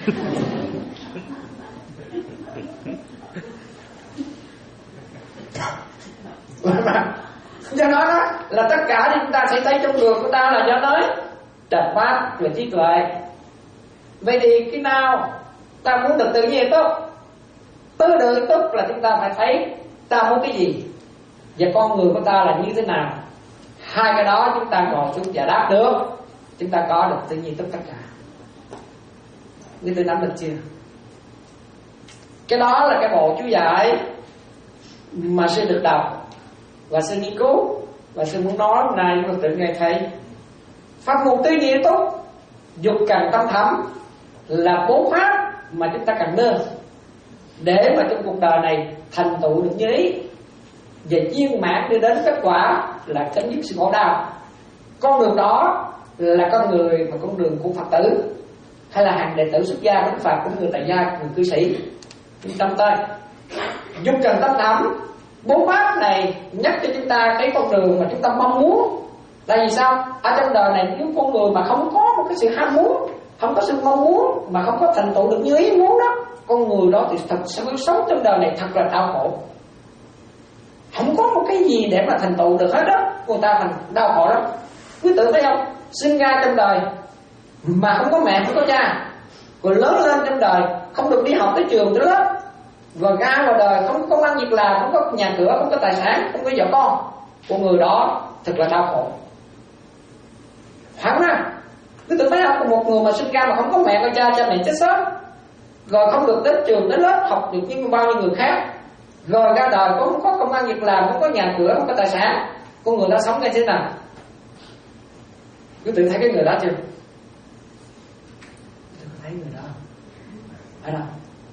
Do đó đó là tất cả chúng ta sẽ thấy trong đường của ta là do nói trạch pháp và trí tuệ. Vậy thì khi nào ta muốn được tự nhiên tốt, tứ được tốt là chúng ta phải thấy ta muốn cái gì và con người của ta là như thế nào. Hai cái đó chúng ta ngồi xuống giải đáp được, chúng ta có được tự nhiên tất tất cả. Như tôi nắm được chưa? Cái đó là cái bộ chú giải mà sư được đọc và sư nghiên cứu, và sư muốn nói hôm nay chúng ta tự nghe thấy pháp môn tứ nhiên tốt, dục cần tâm thấm là bốn pháp mà chúng ta cần nên để mà trong cuộc đời này thành tựu được như ý và viên mãn đưa đến kết quả là chấm dứt sự khổ đau. Con đường đó là con người mà con đường của Phật tử, hay là hàng đệ tử xuất gia của Đức Phật, của người tại gia, người cư sĩ. Chúng tâm tới dục cần tâm thấm, bốn pháp này nhắc cho chúng ta cái con đường mà chúng ta mong muốn. Tại vì sao? Ở trong đời này nếu con người mà không có một cái sự ham muốn, không có sự mong muốn, mà không có thành tựu được như ý muốn đó, con người đó thì thật sự sống trong đời này thật là đau khổ. Không có một cái gì để mà thành tựu được hết đó, người ta thành đau khổ lắm. Quý tử thấy không? Sinh ra trong đời mà không có mẹ, không có cha, rồi lớn lên trong đời không được đi học tới trường tới lớp, rồi ra ngoài đời không có công ăn việc làm, không có nhà cửa, không có tài sản, không có vợ con, con người đó thật là đau khổ. Hẳn á, quý tử thấy không? Một người mà sinh ra mà không có mẹ có cha, cha mẹ chết sớm, rồi không được đến trường đến lớp học được như bao nhiêu người khác, rồi ra đời cũng không có công ăn việc làm, không có nhà cửa, không có tài sản, con người đó sống như thế nào? Quý tử thấy cái người đó chưa? Quý tử thấy người đó ở đâu?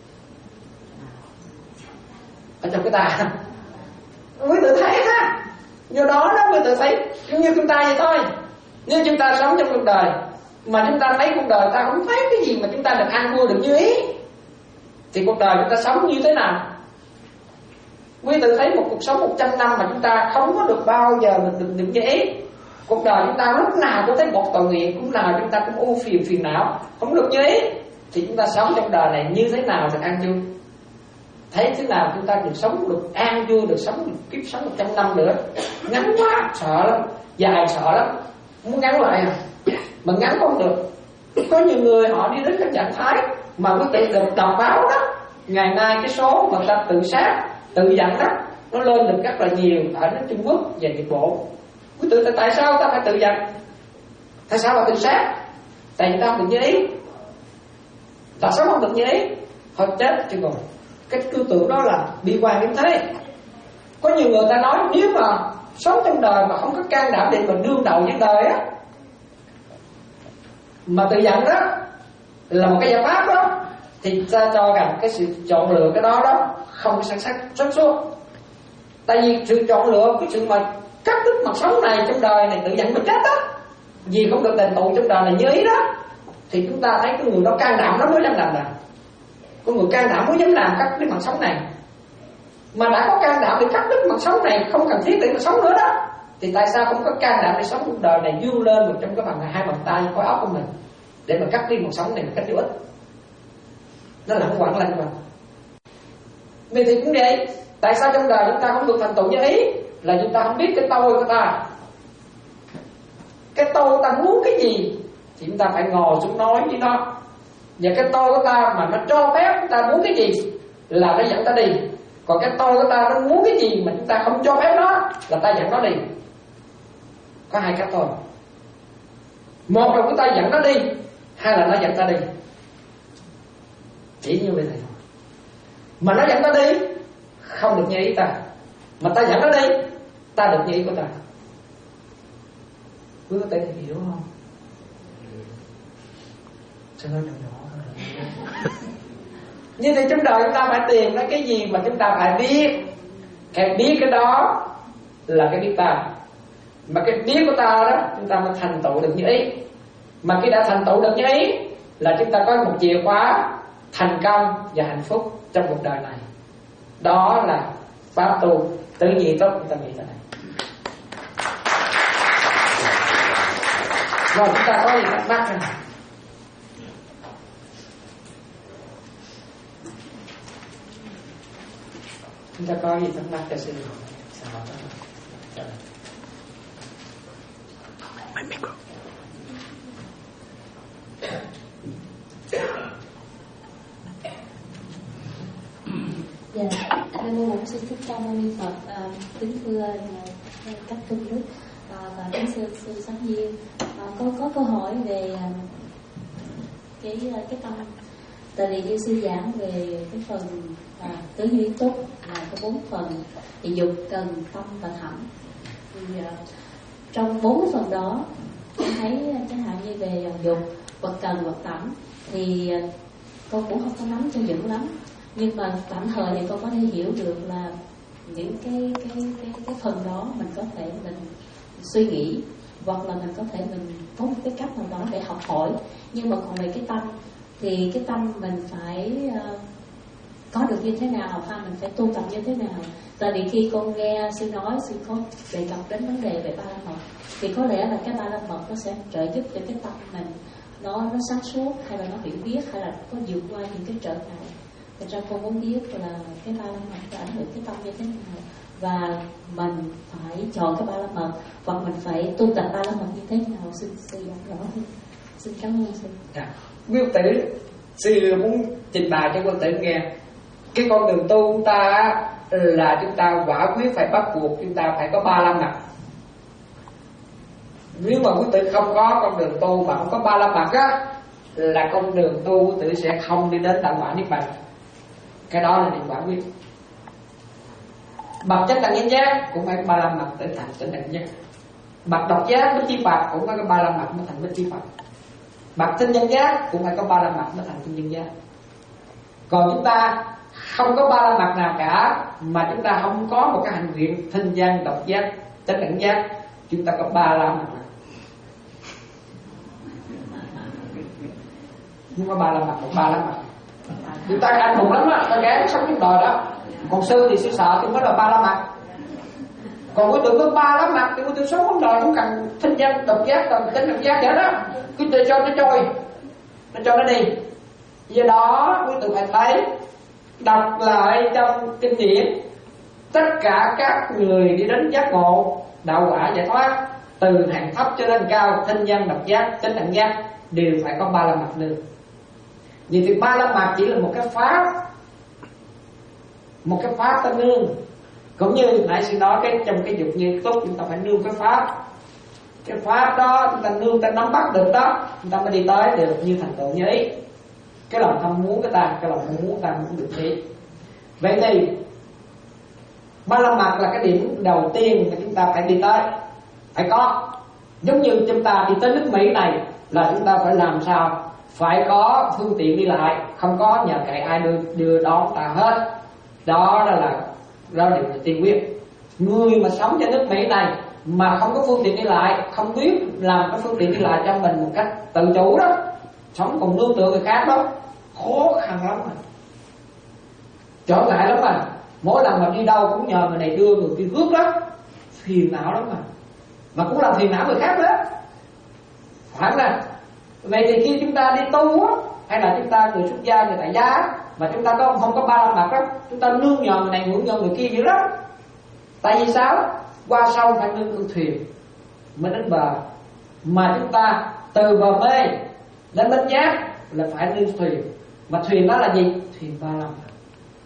Ở trong cái ta. Quý tử thấy ha. Do đó đó quý tử thấy cũng như chúng ta vậy thôi. Nếu chúng ta sống trong cuộc đời mà chúng ta thấy cuộc đời ta không thấy cái gì mà chúng ta được an vui được như ý, thì cuộc đời chúng ta sống như thế nào? Quý tử thấy một cuộc sống một trăm năm mà chúng ta không có được bao giờ mình được được như ý. Cuộc đời chúng ta lúc nào cũng thấy một tội nghiệp, lúc nào chúng ta cũng ưu phiền phiền não, không được như ý, thì chúng ta sống trong đời này như thế nào được an vui? Thấy thế nào chúng ta được sống được an vui, được sống được kiếp sống một trăm năm nữa? Ngắn quá sợ lắm, dài sợ lắm, muốn ngắn lại à, mà ngắn không được. Có nhiều người họ đi đến cái trạng thái mà quý tử được đọc báo đó, ngày nay cái số mà ta tự sát, tự dẫn đó, nó lên được rất là nhiều ở Trung Quốc và Nhật Bộ. Quý tự tại sao ta phải tự dẫn? Tại sao là tự sát? Tại vì ta không được như ý. Tại sao không được như ý? Thôi chết chứ còn. Cái tư tưởng đó là bi quan đến thế. Có nhiều người ta nói nếu mà sống trong đời mà không có can đảm để mà đương đầu với đời á, mà tự dẫn đó là một cái giải pháp đó, thì ta cho rằng cái sự chọn lựa cái đó đó không có sáng sắc sáng suốt. Tại vì sự chọn lựa, cái sự mà cắt đứt mặt sống này trong đời này tự dẫn mình chết đó, vì không được đền tụ trong đời này như ý đó, thì chúng ta thấy cái người đó can đảm nó mới dám làm. Là con người can đảm mới dám làm cắt đứt mặt sống này. Mà đã có can đảm để cắt đứt mặt sống này, không cần thiết để mà sống nữa đó, thì tại sao không có can đảm để sống cuộc đời này vươn lên một trong cái bàn hai bàn tay khối óc của mình để mà cắt đi mặt sống này một cách hữu ích? Nó lặng quặng lặng quặng. Vì thì cũng vậy. Tại sao trong đời chúng ta không được thành tựu như ý? Là chúng ta không biết cái tôi của ta. Cái tôi của ta muốn cái gì thì chúng ta phải ngồi xuống nói với nó. Và cái tôi của ta mà nó cho phép chúng ta muốn cái gì là nó dẫn ta đi. Còn cái tôi của ta nó muốn cái gì mà chúng ta không cho phép nó là ta dẫn nó đi. Có hai cách thôi. Một là chúng ta dẫn nó đi, hai là nó dẫn ta đi. Chỉ như vậy thôi. Mà nó dẫn ta đi không được như ý ta, mà ta dẫn nó đi ta được như ý của ta. Quý có thể hiểu không? Sao nói nhỏ nhỏ thôi. Như thế trong đời chúng ta phải tìm ra cái gì mà chúng ta phải biết. Cái biết cái đó là cái biết ta. Mà cái biết của ta đó chúng ta mới thành tựu được như ý. Mà khi đã thành tựu được như ý là chúng ta có một chìa khóa thành công và hạnh phúc trong cuộc đời này. Đó là pháp tu tự nhiên tốt. Chúng ta nghĩ thế này. Rồi chúng ta có gì thắc mắc không? Chúng ta có gì thắc mắc cho sư hỏi? Sao hỏi đó? Mấy micro. Dạ, Nam mô Bổn Sư Thích Ca Mâu Ni Phật. À, kính thưa các tôn đức à, và kính sư sư Sáng Diên, à, có có câu hỏi về à, cái cái tâm. Tại vì như sư giảng về cái phần à, tứ duy túc là có bốn phần, thì dục, cần, tâm và thẩm. Thì à, trong bốn cái phần đó, tôi thấy chẳng hạn như về dục, vật cần, vật thẩm thì à, con cũng không có nắm cho vững lắm. Nhưng mà tạm thời thì con có thể hiểu được là những cái cái cái cái phần đó mình có thể mình suy nghĩ, hoặc là mình có thể mình có một cái cách nào đó để học hỏi. Nhưng mà còn về cái tâm thì cái tâm mình phải uh, có được như thế nào, ha, mình phải tu tập như thế nào. Tại vì khi con nghe sư nói, sư có đề cập đến vấn đề về ba la mật, thì có lẽ là cái ba la mật nó sẽ trợ giúp cho cái tâm mình nó nó sáng suốt, hay là nó hiểu biết, hay là có vượt qua những cái trở ngại. Thật ra con muốn biết là cái ba la mật có ảnh hưởng cái tâm như thế nào, và mình phải chọn cái ba la mật, hoặc mình phải tu tập ba la mật như thế nào. Xin sư giảng rõ hơn. Xin cảm ơn sư. Dạ. Quý Phật tử, sư muốn trình bày cho quý Phật tử nghe cái con đường tu của ta là chúng ta quả quyết phải bắt buộc chúng ta phải có ba la mật. Nếu mà quý tử không có con đường tu mà không có ba la mật á, là con đường tu quý tử sẽ không đi đến đạo quả niết bàn. Cái đó là điều quả quyết. Bậc chánh đẳng chánh giác cũng phải có ba la mật để thành chánh đẳng giác. Bậc độc giác bích chi Phật cũng phải có ba la mật mới thành bích chi Phật. Bậc tinh nhân giác cũng phải có ba la mật mới thành tinh nhân giác. Còn chúng ta không có ba la mật nào cả, mà chúng ta không có một cái hành nguyện tinh văn độc giác chánh đẳng giác, chúng ta có ba la mật. Nhưng mà ba la mật, một ba la mật. Chúng ta anh hùng lắm á, ta gán sống trong đời đó. Còn sư thì sư sợ thì mới là ba la mật. Còn quý tử có ba la mật thì quý tử sống trong đời không cần tinh văn độc giác, cần chánh đẳng giác vậy đó. Quý tử cho nó trôi, nó cho nó đi. Do đó quý tử phải thấy, đọc lại trong kinh điển, tất cả các người đi đến giác ngộ đạo quả giải thoát, từ hàng thấp cho đến cao, tinh văn độc giác chánh đẳng giác đều phải có ba la mật nữa. Vì thì ba la mật chỉ là một cái pháp một cái pháp ta nương. Cũng như nãy sư nói cái trong cái dục như túc, chúng ta phải nương cái pháp. Cái pháp đó chúng ta nương, ta nắm bắt được đó, chúng ta mới đi tới được như thành tựu như ý. Cái lòng tham muốn của ta, cái lòng muốn muốn ta cũng được thế. Vậy thì ba la mật là cái điểm đầu tiên mà chúng ta phải đi tới, phải có. Giống như chúng ta đi tới nước Mỹ này là chúng ta phải làm sao phải có phương tiện đi lại, không có nhờ cậy ai đưa đưa đón ta hết. Đó là đó là điều tiên quyết. Người mà sống trên nước Mỹ này mà không có phương tiện đi lại, không biết làm cái phương tiện đi lại cho mình một cách tự chủ đó, sống còn nương tựa người khác đó, khó khăn lắm mà, trở ngại lắm mà. Mỗi lần mà đi đâu cũng nhờ người này đưa, người kia rước đó, phiền não lắm mà, mà cũng làm phiền não người khác đó, phải nè. Vậy thì khi chúng ta đi tu á, hay là chúng ta người xuất gia, người tại gia mà chúng ta có không có ba la mật đó, chúng ta nương nhờ người này, nương nhờ người kia dữ lắm. Tại vì sao? Qua sông phải nương con thuyền mới đến bờ, mà chúng ta từ bờ mê đến bến giác là phải nương thuyền. Mà thuyền đó là gì? Thuyền ba la mật.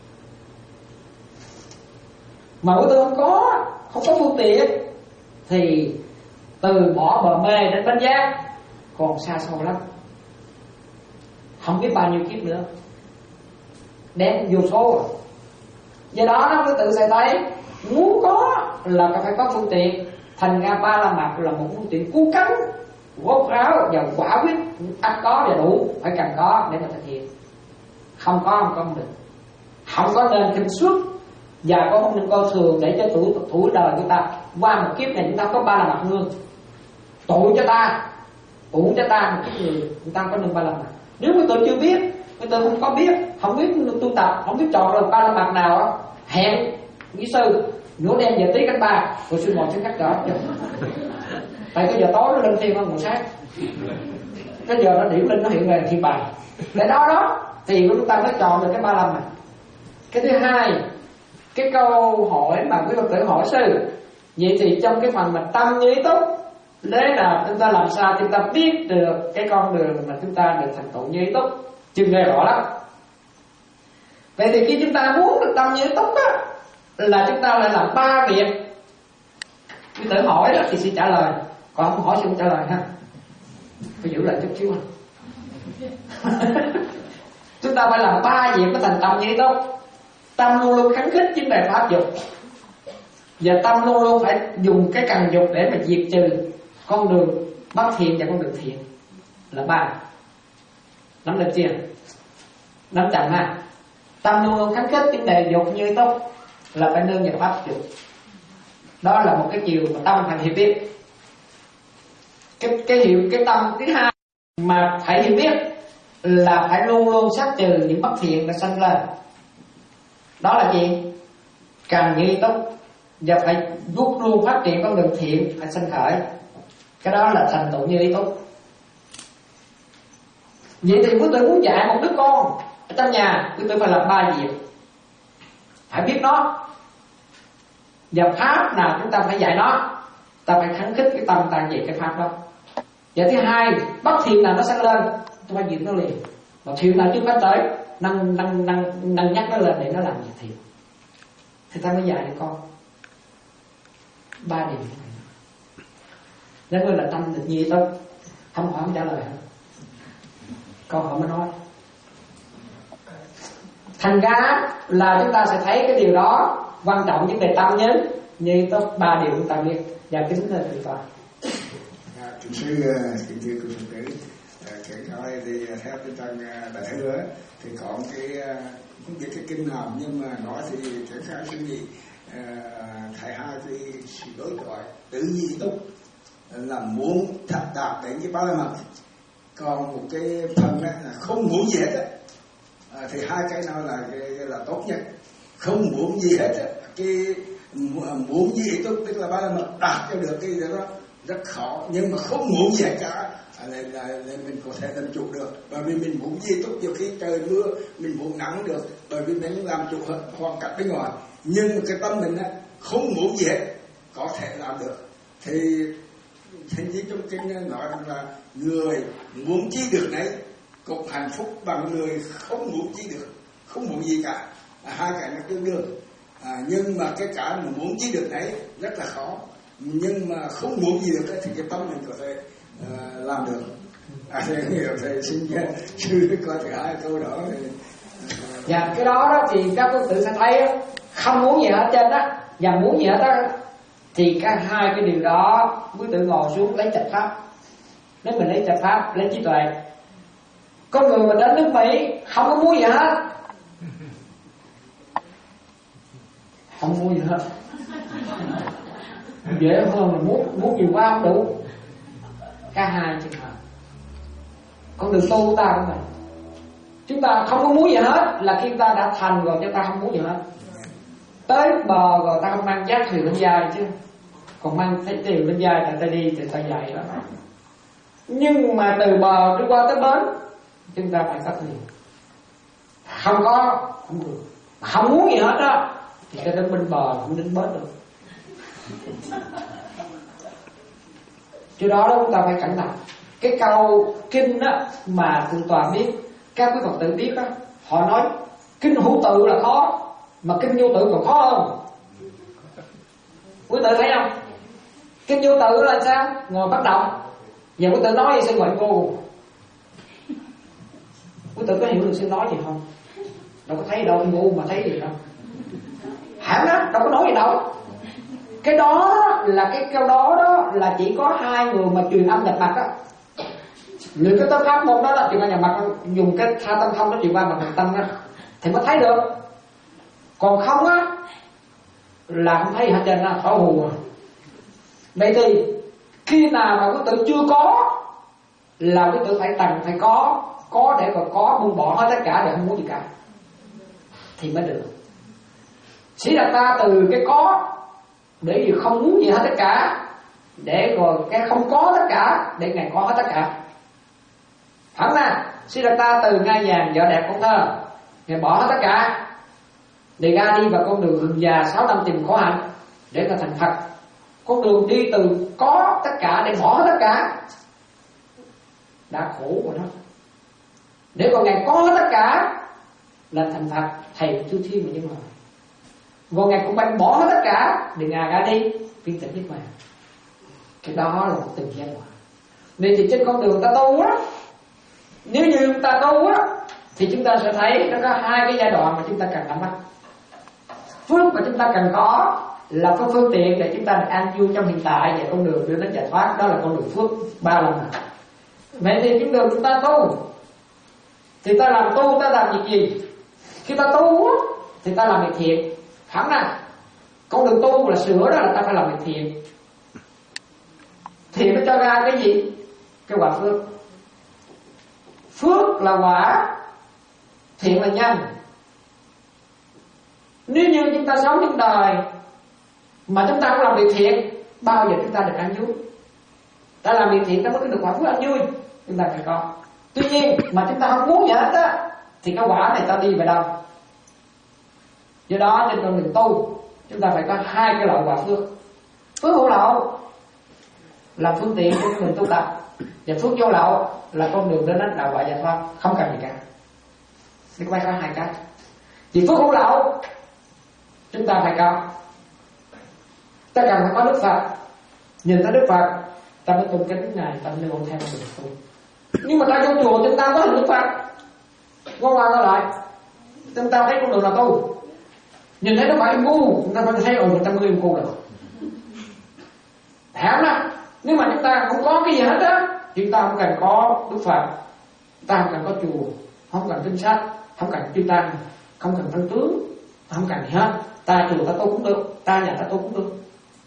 Mà của tôi không có, không có phương tiện thì từ bỏ bờ mê đến bến giác còn xa xôi lắm, không biết bao nhiêu kiếp nữa, đen vô số rồi. Do đó nó cứ tự sẽ thấy muốn có là phải có phương tiện. Thành ra ba la mật là một phương tiện cứu cánh, rốt ráo và quả quyết, ắt có và đủ, phải cần có để mà thực hiện. Không có không có không được. Không có nên kinh suất và có không nên coi thường để cho tuổi tuổi đời của ta qua một kiếp này chúng ta có ba la mật nương. Tụ cho ta, tụ cho ta một cái người chúng ta có nương ba la mật. Nếu mà tôi chưa biết, tôi không có biết, không biết tu tập, không biết chọn được ba la mật nào, hẹn với sư nửa đêm giờ tí canh ba rồi sư ngồi sẽ cắt cỡ. Tại cái giờ tối nó lên thiên hơn một sáng, cái giờ nó điểm lên nó hiện về thiên bài. Để đó đó thì chúng ta mới chọn được cái ba la mật. Cái thứ hai, cái câu hỏi mà quý Phật tử hỏi sư, vậy thì trong cái phần mà tâm như ý túc, đấy là chúng ta làm sao chúng ta biết được cái con đường mà chúng ta được thành tựu như ý túc, chừng nghe rõ lắm. Vậy thì khi chúng ta muốn được tâm như ý túc á, là chúng ta lại làm ba việc. Quý tử hỏi đó thì sẽ trả lời, còn không hỏi sẽ không trả lời ha. Phải giữ lại chút xíu ha. Chúng ta phải làm ba việc mới thành tâm như ý túc. Tâm luôn luôn kháng khích chính đề pháp dục, và tâm luôn luôn phải dùng cái cần dục để mà diệt trừ con đường bất thiện và con đường thiện, là ba. Nắm được chưa? Nắm chặt ha. Tâm luôn luôn kháng khích chính đề dục như túc là phải nương vào pháp dục. Đó là một cái chiều mà tâm phải hiểu biết. Cái cái hiểu cái tâm thứ hai mà phải hiểu biết là phải luôn luôn sát trừ những bất thiện đã sanh lên. Đó là gì? Càng như túc, và phải giúp luôn phát triển con đường thiện phải sanh khởi. Cái đó là thành tựu như ý túc. Vậy thì quý tử muốn dạy một đứa con ở trong nhà, quý tử phải làm ba việc. Phải biết nó, và pháp nào chúng ta phải dạy nó, ta phải kháng khích cái tâm ta về cái pháp đó. Và thứ hai, bất thiện nào nó sanh lên, tôi phải diệt nó liền. Mà thiện nào chưa phải tới, nâng nâng nâng nâng nhắc nó lên để nó làm việc thiện, thì ta mới dạy được con. Ba điều như vậy. Nếu như là tâm được như tốt, không hỏi không trả lời hả? Câu hỏi mới nói. Thành ra là chúng ta sẽ thấy cái điều đó quan trọng vấn đề tâm nhớ như tốt ba điều chúng ta biết. Và kính thưa thầy Phật. Thưa sư, kính thưa quý Phật tử, cái coi thì theo cái trang đại hứa thì có cái không biết cái kinh nào nhưng mà nói thì cái khai suy nghĩ thầy hai thì sự đối thoại tự nhi túc là muốn thật đạt đến cái ba la mật, còn một cái phần đó là không muốn gì hết á. À, thì hai cái nào là cái, cái là tốt nhất. Không muốn gì hết á, cái muốn gì túc tức là ba la mật đạt cho được cái đó rất khó, nhưng mà không muốn gì hết cả là, là, là mình có thể làm chủ được. Bởi vì mình muốn gì túc nhiều khi trời mưa mình muốn nắng được, bởi vì mình làm chủ hoàn cảnh bên ngoài. Nhưng mà cái tâm mình á không muốn gì hết có thể làm được. Thì Thánh Chí trong kinh nói rằng là người muốn chi được đấy cũng hạnh phúc bằng người không muốn chi được, không muốn gì cả. à, hai cái nó tương đương. À, nhưng mà cái cái mà muốn gì được ấy rất là khó, nhưng mà không muốn gì được ấy, thì cái tâm mình có thể uh, làm được. À, thầy hiểu thầy xin sư coi thử hai câu đó thì uh, dạ cái đó đó thì các quý tử sẽ thấy đó, không muốn gì hết trên đó và muốn gì hết đó, thì cả hai cái điều đó quý tử ngồi xuống lấy chánh pháp. Nếu mình lấy chánh pháp, lấy trí tuệ, con người mà đến nước Mỹ không có muốn gì hết, không muốn gì hết, dễ hơn là muốn muốn nhiều quá không đủ. Cả hai trường hợp. Con đường tu ta cũng vậy, chúng ta không có muốn gì hết là khi ta đã thành rồi, cho ta không muốn gì hết. Tới bờ rồi ta không mang giác thuyền lên vai chứ, còn mang thấy tiền lên vai là ta đi thì ta dạy đó. Nhưng mà từ bờ đi qua tới bến chúng ta phải có tiền, không có không được, không muốn gì hết đó thì cái đến bên bờ không đến bến được. Cho đó đó chúng ta phải cẩn thận. Cái câu kinh đó mà thượng tọa biết, các quý Phật tử biết đó, họ nói kinh hữu tự là khó, mà kinh vô tự còn khó hơn. Quý tử thấy không? Kinh vô tự là sao? Ngồi bất động. Giờ quý tử nói gì xin gọi cô, quý tử có hiểu được xin nói gì không? Đâu có thấy đâu, ngu mà thấy gì đâu. Hẳn đó, đâu có nói gì đâu. Cái đó là cái câu đó đó là chỉ có hai người mà truyền âm nhập mật đó. Luyện cái tâm pháp môn đó là truyền âm nhập mật, dùng cái tha tâm thông đó truyền âm bằng tâm đó thì mới thấy được. Còn không á là không thấy hết trơn á, thở hù. Vậy thì khi nào mà quý tử chưa có là quý tử phải tầng phải có, có để còn có buông bỏ hết tất cả để không muốn gì cả thì mới được. Sĩ Đạt Ta từ cái có để vì không muốn gì hết tất cả, để rồi cái không có tất cả để Ngài có hết tất cả. Hẳn nè, Sĩ Đạt Ta từ ngai vàng vợ đẹp con thơ, Ngài bỏ hết tất cả để ra đi vào con đường rừng già sáu năm tìm khổ hạnh để ta thành Phật. Con đường đi từ có tất cả để bỏ hết tất cả đã khổ rồi đó, để còn Ngài có hết tất cả là thành Phật, thầy chư thiên mà nhưng mà còn Ngài cũng phải bỏ hết tất cả để Ngài ra đi phiên tịch niết bàn. Cái đó là một từng giai đoạn. Nên thì trên con đường ta tu á, nếu như chúng ta tu á thì chúng ta sẽ thấy nó có hai cái giai đoạn mà chúng ta cần nắm bắt. Phước mà chúng ta cần có là có phương tiện để chúng ta được an vui trong hiện tại và con đường đưa đến giải thoát, đó là con đường phước ba lần này. Vậy thì những đường chúng ta tu thì ta làm tu, ta làm việc gì? Khi ta tu thì ta làm việc thiện. Hẳn nè, con đường tu là sửa đó là ta phải làm việc thiện. Thiện nó cho ra cái gì? Cái quả phước. Phước là quả, thiện là nhân. Nếu như chúng ta sống trong đời mà chúng ta không làm việc thiện, bao giờ chúng ta được an vui? Ta làm việc thiện ta mới có được quả phước an vui, chúng ta phải có. Tuy nhiên mà chúng ta không muốn gì hết á thì cái quả này ta đi về đâu? Do đó trên con đường tu chúng ta phải có hai cái loại quả phước. Phước hữu lậu là phương tiện của con đường tu tập, và phước vô lậu là con đường đến đạo quả giải thoát, không cần gì cả. Chúng ta có hai cái. Thì phước hữu lậu chúng ta phải có, ta cần phải có Đức Phật, nhìn tới Đức Phật ta mới tôn kính Ngài, ta mới ôn theo con đường tu. Nhưng mà ta vô chùa chúng ta có hình Đức Phật, qua qua qua lại chúng ta thấy con đường là tu. Nhìn thấy Đức Phật im ngu, chúng ta mới thấy ồ, người ta mới im ngu được. Hả đó, nếu mà chúng ta không có cái gì hết á, chúng ta không cần có Đức Phật, ta không cần có chùa, không cần kinh sách, không cần chư tăng, không cần tăng tướng, không cần gì hết. Ta chùa ta tu cũng được, ta nhà ta tu cũng được.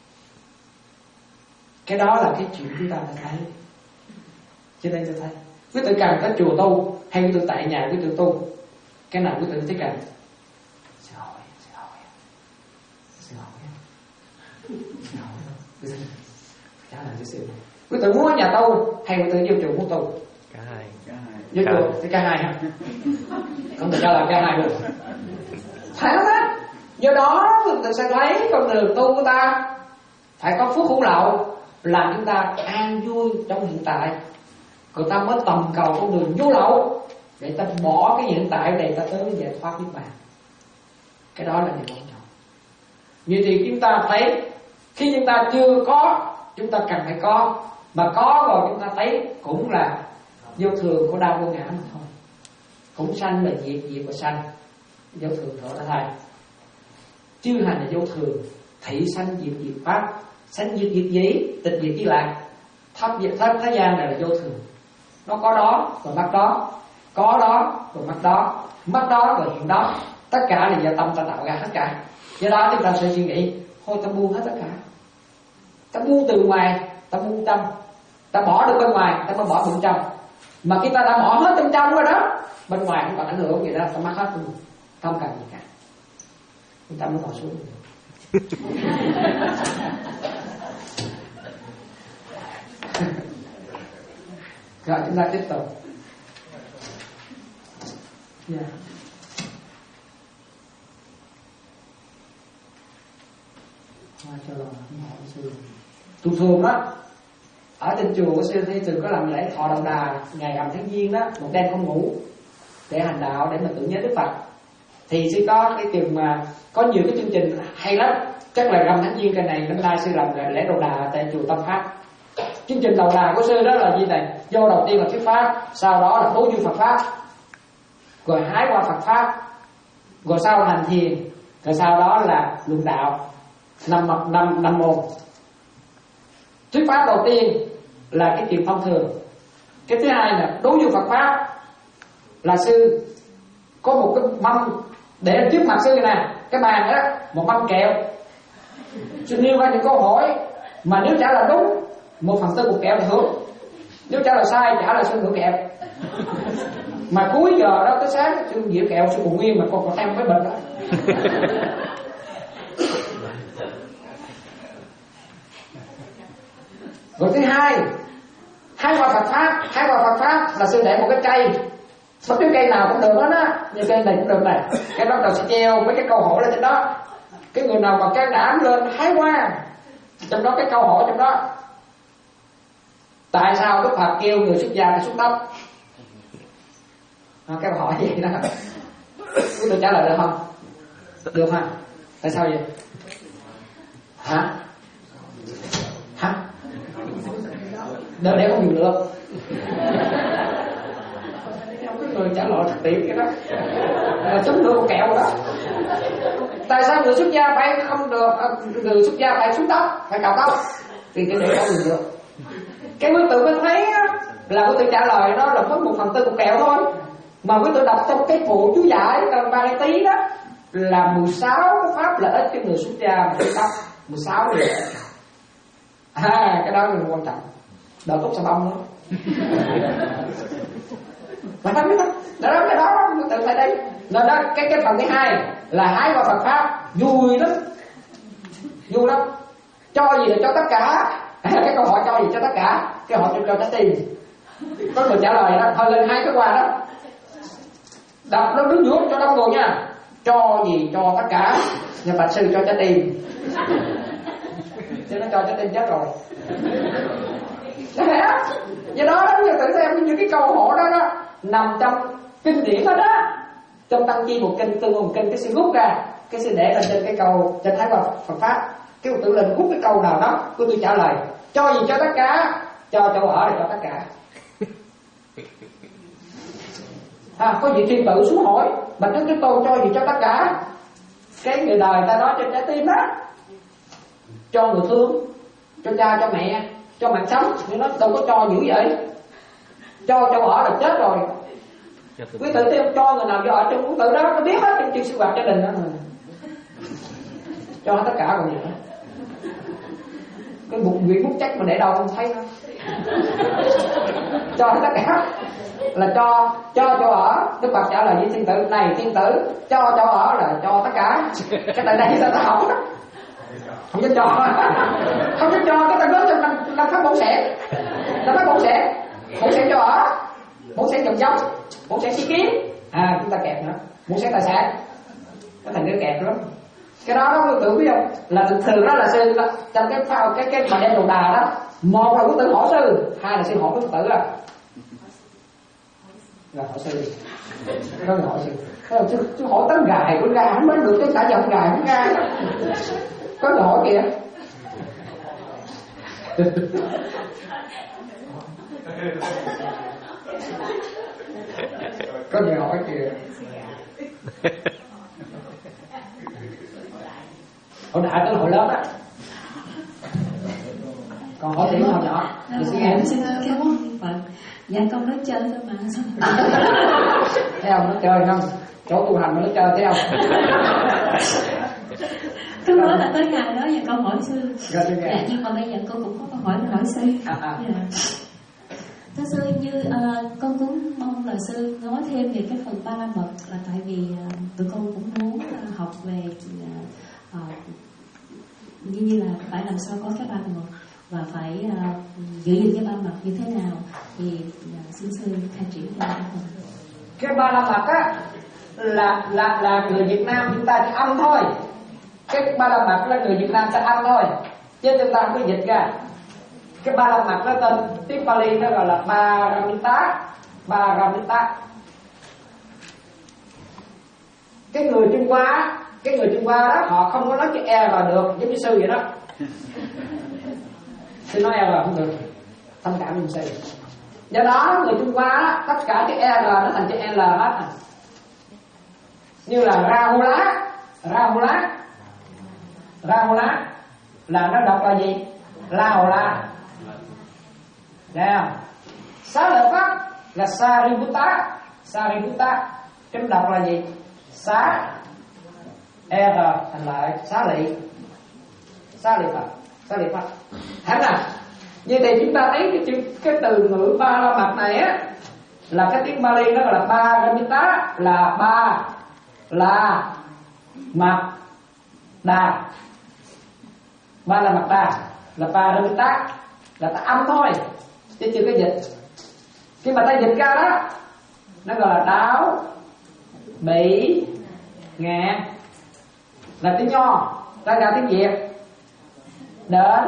Cái đó là cái chuyện chúng ta phải thấy. Cho nên tôi thấy quý tử cần có chùa tu hay quý tử tại nhà quý tử tu, cái nào quý tử thấy cần? Xin hỏi, xin hỏi, xin hỏi, xin hỏi, trả lời cho xin. Quý tử muốn ở nhà tu hay quý tử vô chùa muốn tu? Cả hai, cả hai. Vô chùa thì cả hai ha. Không thể trả lời cả hai được. Phải không á? Do đó quý tử sẽ thấy con đường tu của ta phải có phước hữu lậu, làm chúng ta an vui trong hiện tại, người ta mới tầm cầu con đường vô lậu để ta bỏ cái hiện tại để ta tới giải thoát niết bàn. Cái đó là điều quan trọng. Vậy thì chúng ta thấy khi chúng ta chưa có, chúng ta cần phải có, mà có rồi chúng ta thấy cũng là vô thường của đau vô ngã mà thôi. Cũng sanh và diệt, diệt và sanh, vô thường đó là thầy. Chư hành là vô thường, thị sanh diệt diệt pháp, sanh diệt diệt dĩ, tịch diệt di lạc. Thấp diệt thấp thế gian này là vô thường. Nó có đó và mất đó, có đó và mất đó, mất đó và hiện đó. Tất cả là do tâm ta tạo ra hết cả. Do đó chúng ta sẽ suy nghĩ, thôi ta buông hết tất cả. Ta buông từ ngoài, ta buông tâm. Ta bỏ được bên ngoài, ta mới bỏ bên trong. Mà khi ta đã bỏ hết bên trong rồi đó, bên ngoài không còn ảnh hưởng gì đó, ta mất hết luôn. Không cần gì cả. Chúng ta mới ngồi xuống. Rồi chúng ta tiếp tục. Yeah. Hoa cho lòng hỏi sư. Thường thường đó, ở trên chùa của sư Thi Từ có làm lễ thọ đầu đà ngày rằm tháng giêng đó, một đêm không ngủ để hành đạo, để mà tưởng nhớ Đức Phật. Thì sư có cái trường mà có nhiều cái chương trình hay lắm. Chắc là rằm tháng giêng cái này năm nay sư làm lễ đầu đà tại chùa Tâm Pháp. Chương trình đầu đà của sư đó là gì này? Vô đầu tiên là thuyết pháp, sau đó là đối duyên Phật pháp, rồi hái qua Phật pháp, rồi sau hành thiền, rồi sau đó là luận đạo. Năm năm năm môn. Thuyết pháp đầu tiên là cái chuyện thông thường. Cái thứ hai là đối với Phật pháp, là sư có một cái mâm để trước mặt sư nè, cái bàn đó, một mâm kẹo. Sư nêu ra những câu hỏi mà nếu trả lời đúng, một phần tư một kẹo là hưởng. Nếu trả lời sai, trả lời sư hưởng kẹo. Mà cuối giờ đó tới sáng sư dĩa kẹo sư còn nguyên mà còn còn thêm cái bệnh đó. Rồi thứ hai, hái qua Phật pháp, hái qua Phật pháp là sư để một cái cây, bất cứ cây nào cũng được hết á, như cây này cũng được này, cái bắt đầu sẽ treo mấy cái câu hỏi lên trên đó. Cái người nào mà can đảm lên hái qua, trong đó cái câu hỏi trong đó, tại sao Đức Phật kêu người xuất gia phải xuống tóc? À, cái câu hỏi gì đó, quý tôi trả lời được không? Được hả? Tại sao vậy? Hả? Hả? Để để không dùng được. Không có người trả lời thực tiễn cái đó là chống đưa con kẹo rồi đó. Tại sao người xuất gia phải không được, người xuất gia phải xuống tóc, phải cạo tóc? Thì cái để không dùng được. Cái quý tự mới thấy á, là quý tự trả lời đó là mất một phần tư một kẹo thôi. Mà quý tự đọc trong cái phụ chú giải ba cái tí đó là mười sáu pháp lợi ích cho người xuất gia mà xuống tóc, mười sáu điều. À, cái đó là quan trọng. Đỡ tốt xà bông nữa. Mà không biết không? Đó đó cái đó tự tại đây. Nên đó cái cái phần thứ hai là hái qua Phật pháp, vui lắm, vui lắm. Cho gì là cho tất cả. Cái câu hỏi cho gì cho tất cả, cái hỏi cho cho trái tim. Có người trả lời đó, thôi lên hai cái qua đó. Đọc nó đứng dưới cho đông người nha. Cho gì cho tất cả, nhà Bạch sư cho trái tim. Chứ nó cho trái tim chết rồi. Do đó đó, giờ tự xem những cái câu hỏi đó đó nằm trong kinh điển đó đó, trong Tăng Chi một kinh, Tương một kinh, cái sư rút ra, cái sư để lên trên cái câu trên Thái Hòa Phật pháp, cái tự lên rút cái câu nào đó, tôi tôi trả lời, cho gì cho tất cả, cho chỗ ở là cho tất cả. À, có vị thiên tự xuống hỏi, Bạch Đức Thế Tôn cho gì cho tất cả? Cái người đời ta nói trên trái tim đó, cho người thương, cho cha cho mẹ, cho mạng sống, nhưng nó đâu có cho dữ vậy. Cho chỗ ở là chết rồi. Quý tự tiêu cho người nào cho ở trong quý tự đó, nó biết hết trong chuyện sinh hoạt gia đình đó mà. Cho hết tất cả còn gì nữa. Cái bụng vị bút chắc mà để đâu không thấy đâu. Cho hết tất cả là cho cho chỗ ở. Đức Phật trả lời với thiên tử này, thiên tử cho chỗ ở là cho tất cả. Cái tại đây sao ta học đó, không dám cho, không dám cho cái ta nói cho làm làm pháp bổn sẽ, làm pháp bổn sẽ, bổn sẽ cho ở, bổn sẽ trồng giống, bổn sẽ chi kiến, à chúng ta kẹp nữa, bổn sẽ tài sản, cái thành cái kẹp lắm. Cái đó đó quý tử biết không? Là thường đó là sư trong cái phao cái cái bài đồ đà đó, một là quý tử hỏi sư, hai là sư hỏi quý tử à. Rồi hỏi sư đi. Có người hỏi sư. Chú, chú hỏi tấm gài của gà không mới được cái cả dòng gài của gà. Có người hỏi kìa. Có người hỏi kìa. Hồi đại tới hồi lớn á. Còn hỏi điểm hồi nhỏ thì sẽ nghe. Xin cảm ơn Phật. Dạ con nói chơi thôi mà. Thấy không? Nó chơi không? Chỗ tu hành nó chơi thấy không? Cứ nói là tới ngày đó giờ con hỏi sư. Dạ, dạ nhưng mà bây giờ con cũng có câu hỏi để hỏi sư. À, à. Dạ. Thưa sư, như uh, con cũng mong là sư nói thêm về cái phần ba la mật, là tại vì uh, tụi con cũng muốn uh, học về uh, uh, như như là phải làm sao có cái ba la mật và phải uh, giữ gìn cái ba la mật như thế nào, thì uh, xin sư khai triển cho con. Cái ba la mật á là là là người Việt Nam chúng ta chỉ âm thôi. Cái ba la mật là người Việt Nam sẽ âm thôi, chứ chúng ta không có dịch ra. Cái ba la mật nó tên tiếng Pali nó gọi là Paramita. Paramita. Cái người Trung Hoa, cái người Trung Hoa đó họ không có nói chữ e vào được, giống như sư vậy đó. Sư nói e vào không được, thông cảm với sư. Do đó người Trung Hoa đó, tất cả chữ e nó thành chữ L hết. Như là Rahula, Rahula, Rahula là nó đọc là gì? Laola. Thấy không? Xá lợi Pháp là Sariputta, Sariputta, cái đọc là gì? Xá R thành lại xá lị, xá lị Phật, xá lị Phật. Thế nào? Như thì chúng ta thấy cái chữ cái từ ngữ ba la mật này á, là cái tiếng Bali nó gọi là Paramita, là ba la mật đà. Ba la mật đà là Paramita, là ta âm thôi chứ chưa có dịch. Khi mà ta dịch ra đó nó gọi là đáo, bỉ, ngạn là tiếng Nho, ta ra tiếng Việt. Đến,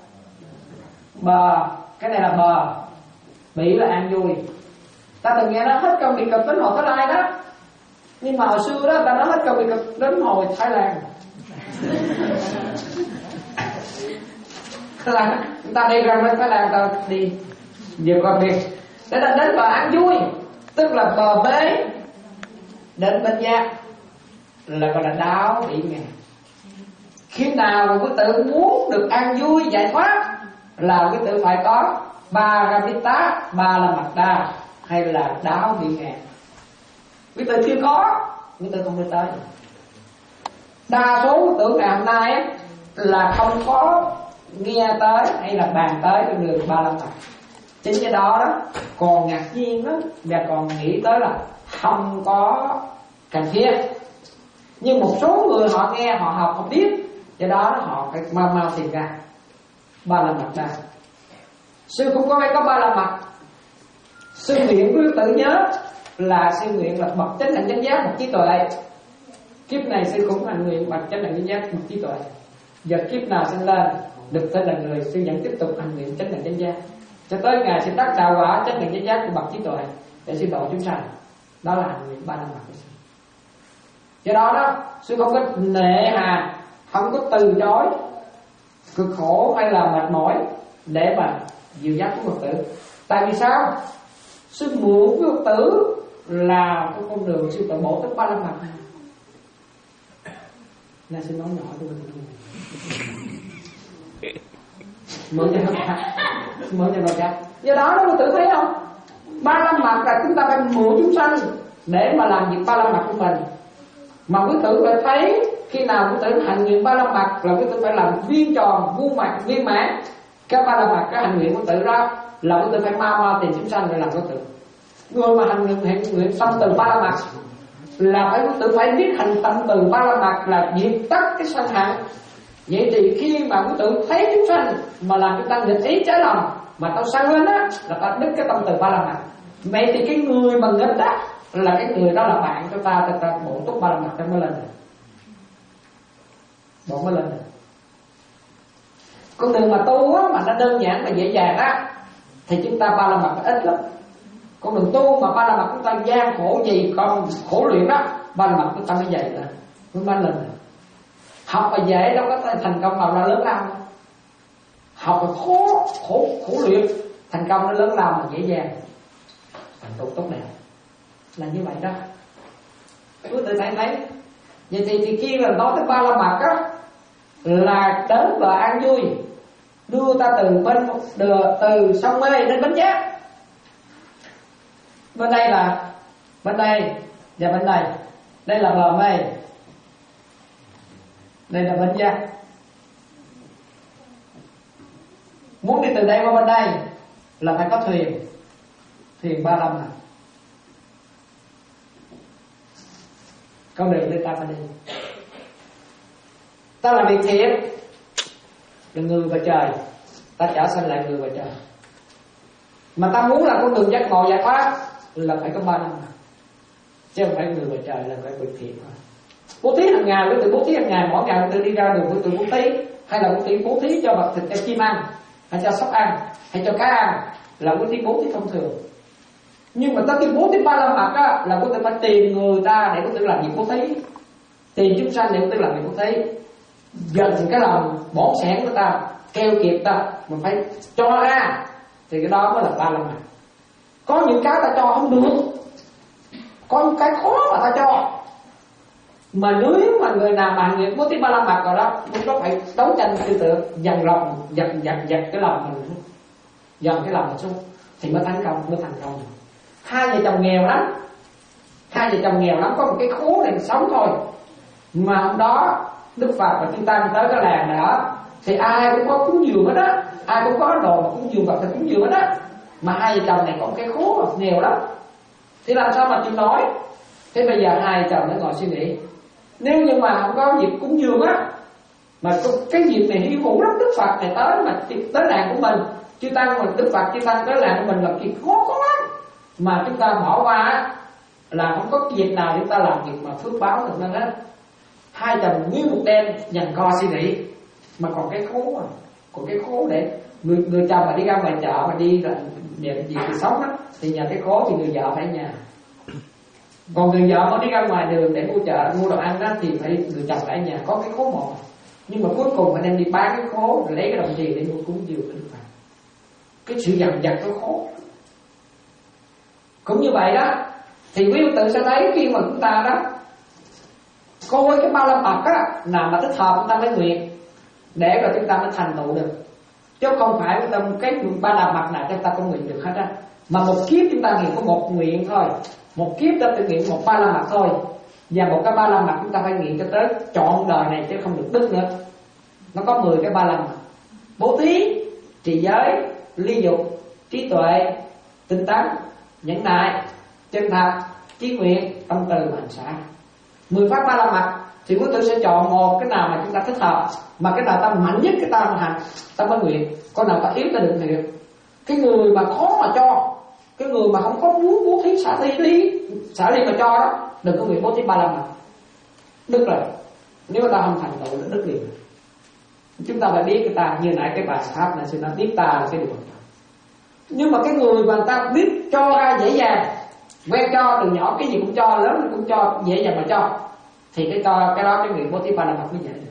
bờ, cái này là bờ, bỉ là an vui. Ta từng nghe nó hết công bị cực đến hồi Thái Lan đó, nhưng mà hồi xưa đó ta nói hết công bị cực đến hồi Thái Lan. Là chúng ta đi ra bên Thái Lan, ta đi vượt qua biển để ta đến bờ an vui, tức là bờ bế đến bên giác, là gọi là đáo bị ngàn. Khi nào mà quý tử muốn được an vui giải thoát là quý tử phải có Paramita, ba la mật đa hay là đáo bị ngàn. Quý tử chưa có, quý tử không đi tới. Đa số quý tử ngày hôm nay ấy, là không có nghe tới hay là bàn tới con đường ba la mật. Chính cái đó đó còn ngạc nhiên lắm, và còn nghĩ tới là không có cần thiết. Nhưng một số người họ nghe, họ học, họ biết, do đó họ phải mau mau tìm ra ba la mật ra. Sư cũng có phải có ba la mật. Sư nguyện quý tự nhớ là sư nguyện là bậc chánh đẳng chánh giác, bậc trí tuệ. Kiếp này sư cũng hành nguyện bậc chánh đẳng chánh giác, bậc trí tuệ. Giờ kiếp nào sinh lên được tên là người, sư vẫn tiếp tục hành nguyện chánh đẳng chánh giác cho tới ngày sư tác đạo quả chánh đẳng chánh giác của bậc trí tuệ để sư độ chúng sanh. Đó là hành nguyện ba la mật của sư. Do đó đó sư không có nệ hà, không có từ chối cực khổ hay là mệt mỏi để mà dìu dắt của Phật tử. Tại vì sao? Sư mượn của Phật tử là cái con đường sư tự bổ tới ba la mật. Là sư nói nhỏ tôi mình mượn cho nó chắc, mượn cho nó chắc. Do đó nó tự thấy không? Ba la mật là chúng ta phải mượn chúng sanh để mà làm việc ba la mật của mình. Mà quý tử phải thấy khi nào quý tử hành nguyện ba la mật là quý tử phải làm viên tròn, vuông mặt, viên mãn. Cái ba la mật, cái hành nguyện quý tử đó là quý tử phải mau mau tìm chúng sanh để làm quý tử. Người mà hành nguyện hành nguyện tâm từ ba la mật là phải quý tử phải biết hành tâm từ ba la mật là diệt tất cái sân hận. Vậy thì khi mà quý tử thấy chúng sanh mà làm chúng ta nghịch ý trái lòng mà tao sân lên á, là ta đứt cái tâm từ ba la mật. Vậy thì cái người mà nghịch đó là cái người đó là bạn cho ta, ta, ta bổ túc ba la mật ta mới lên được. Bổ mới lên được. Con đường mà tu á, mà nó đơn giản và dễ dàng á, thì chúng ta ba la mật ít lắm. Con đường tu mà ba la mật chúng ta gian khổ gì, còn khổ luyện đó, ba la mật chúng ta mới dạy là mới ba lần. Học mà dễ đâu có thành công nào là lớn lao. Học mà khó khổ khổ luyện, thành công nó lớn lao mà dễ dàng. Thành tựu tốt đẹp là như vậy đó. Quý tự thấy thấy. Vậy thì, thì khi mà nói tới ba la mật á, là đến bờ an vui, đưa ta từ bên từ, từ sông Mê đến Bến Giác. Bên đây là bên đây và bên đây, đây là bờ Mê, đây là Bến Giác. Muốn đi từ đây qua bên đây là phải có thuyền, thuyền ba la mật. Con đường để ta phải đi. Ta làm việc thiện là người và trời, ta trở sanh lại người và trời. Mà ta muốn là con đường giác ngộ giải thoát là phải có ba la mật, chứ không phải người và trời là phải việc thiện thôi. Bố thí hàng ngày, quý vị bố thí hàng ngày, mỗi ngày quý vị đi ra đường quý vị bố thí, hay là quý vị bố thí cho vật thịt, cho chim ăn, hay cho sóc ăn, hay cho cá ăn, là quý vị bố thí thông thường. Nhưng mà tới khi bố thí ba la mật á, là quý vị phải tìm người ta để quý vị làm việc bố thí, tìm chúng sanh để quý vị làm việc bố thí, dần cái lòng bổn sẻn của ta, keo kiệt ta, mình phải cho ra, thì cái đó mới là ba la mật. Có những cái ta cho không được, có những cái khó mà ta cho. Mà nếu mà người nào mà nghiệp bố thí ba la mật rồi đó, cũng có phải đấu tranh tư tưởng, dần lòng, dần dần dần cái lòng mình, dần cái lòng mình xuống, thì mới thành công, mới thành công. Hai vợ chồng nghèo lắm, hai vợ chồng nghèo lắm, có một cái khố để sống thôi. Mà hôm đó Đức Phật và Chư Tăng tới cái làng đó, thì ai cũng có cúng dường hết á, ai cũng có đồ mà cúng dường vật thì cúng dường hết á. Mà hai vợ chồng này có một cái khố mà nghèo lắm, thì làm sao mà chịu nói. Thế bây giờ hai vợ chồng mới ngồi suy nghĩ, nếu như mà không có dịp cúng dường á, mà cái dịp này hy hữu lắm, Đức Phật này tới mà tới làng của mình, Chư Tăng mà Đức Phật Chư Tăng tới làng của mình là chuyện khó có lắm. Mà chúng ta bỏ qua á, là không có dịp nào chúng ta làm việc mà phước báo được nên hết. Hai chồng nguyên một đêm dằn co suy nghĩ, mà còn cái khố mà, còn cái khố để người người chồng mà đi ra ngoài chợ mà đi là để gì để sống á, thì nhà cái khố thì người vợ phải ở nhà. Còn người vợ mà đi ra ngoài đường để mua chợ mua đồ ăn đó thì phải người chồng phải ở nhà, có cái khố một. Nhưng mà cuối cùng anh em đi bán cái khố rồi lấy cái đồng tiền để mua cúng dường để Đức Phật. Cái sự dằn vặt cái khố. Cũng như vậy đó, thì quý vị tự sẽ thấy khi mà chúng ta đó coi cái ba la mật á, nào mà thích hợp chúng ta mới nguyện, để rồi chúng ta mới thành tựu được. Chứ không phải chúng ta cái ba la mật nào chúng ta không nguyện được hết á. Mà một kiếp chúng ta nguyện có một nguyện thôi, một kiếp ta tự nguyện một ba la mật thôi. Và một cái ba la mật chúng ta phải nguyện cho tới trọn đời này chứ không được đứt nữa. Nó có mười cái ba la mật: bố thí, trì giới, ly dục, trí tuệ, tinh tấn, nhẫn nại, chân thật, chí nguyện, tâm từ và hành xả. Mười pháp ba la mật thì quý tử sẽ chọn một cái nào mà chúng ta thích hợp, mà cái nào ta mạnh nhất cái ta mà hành, ta mới nguyện. Con nào ta yếu ta đừng nguyện. Cái người mà khó mà cho, cái người mà không có muốn bố thí xả ly đi, xả ly mà cho đó, đừng có nguyện bố thí ba la mật. Đứt rồi, nếu ta không thành tựu nó đứt liền. Chúng ta phải biết người ta, như nãy cái bài pháp này sư nói biết ta là cái điều quan trọng. Nhưng mà cái người mà người ta biết cho ra dễ dàng, quen cho từ nhỏ cái gì cũng cho, lớn cũng cho, dễ dàng mà cho, thì cái cho cái đó cái nguyện bố thí ba la mật mới dễ được.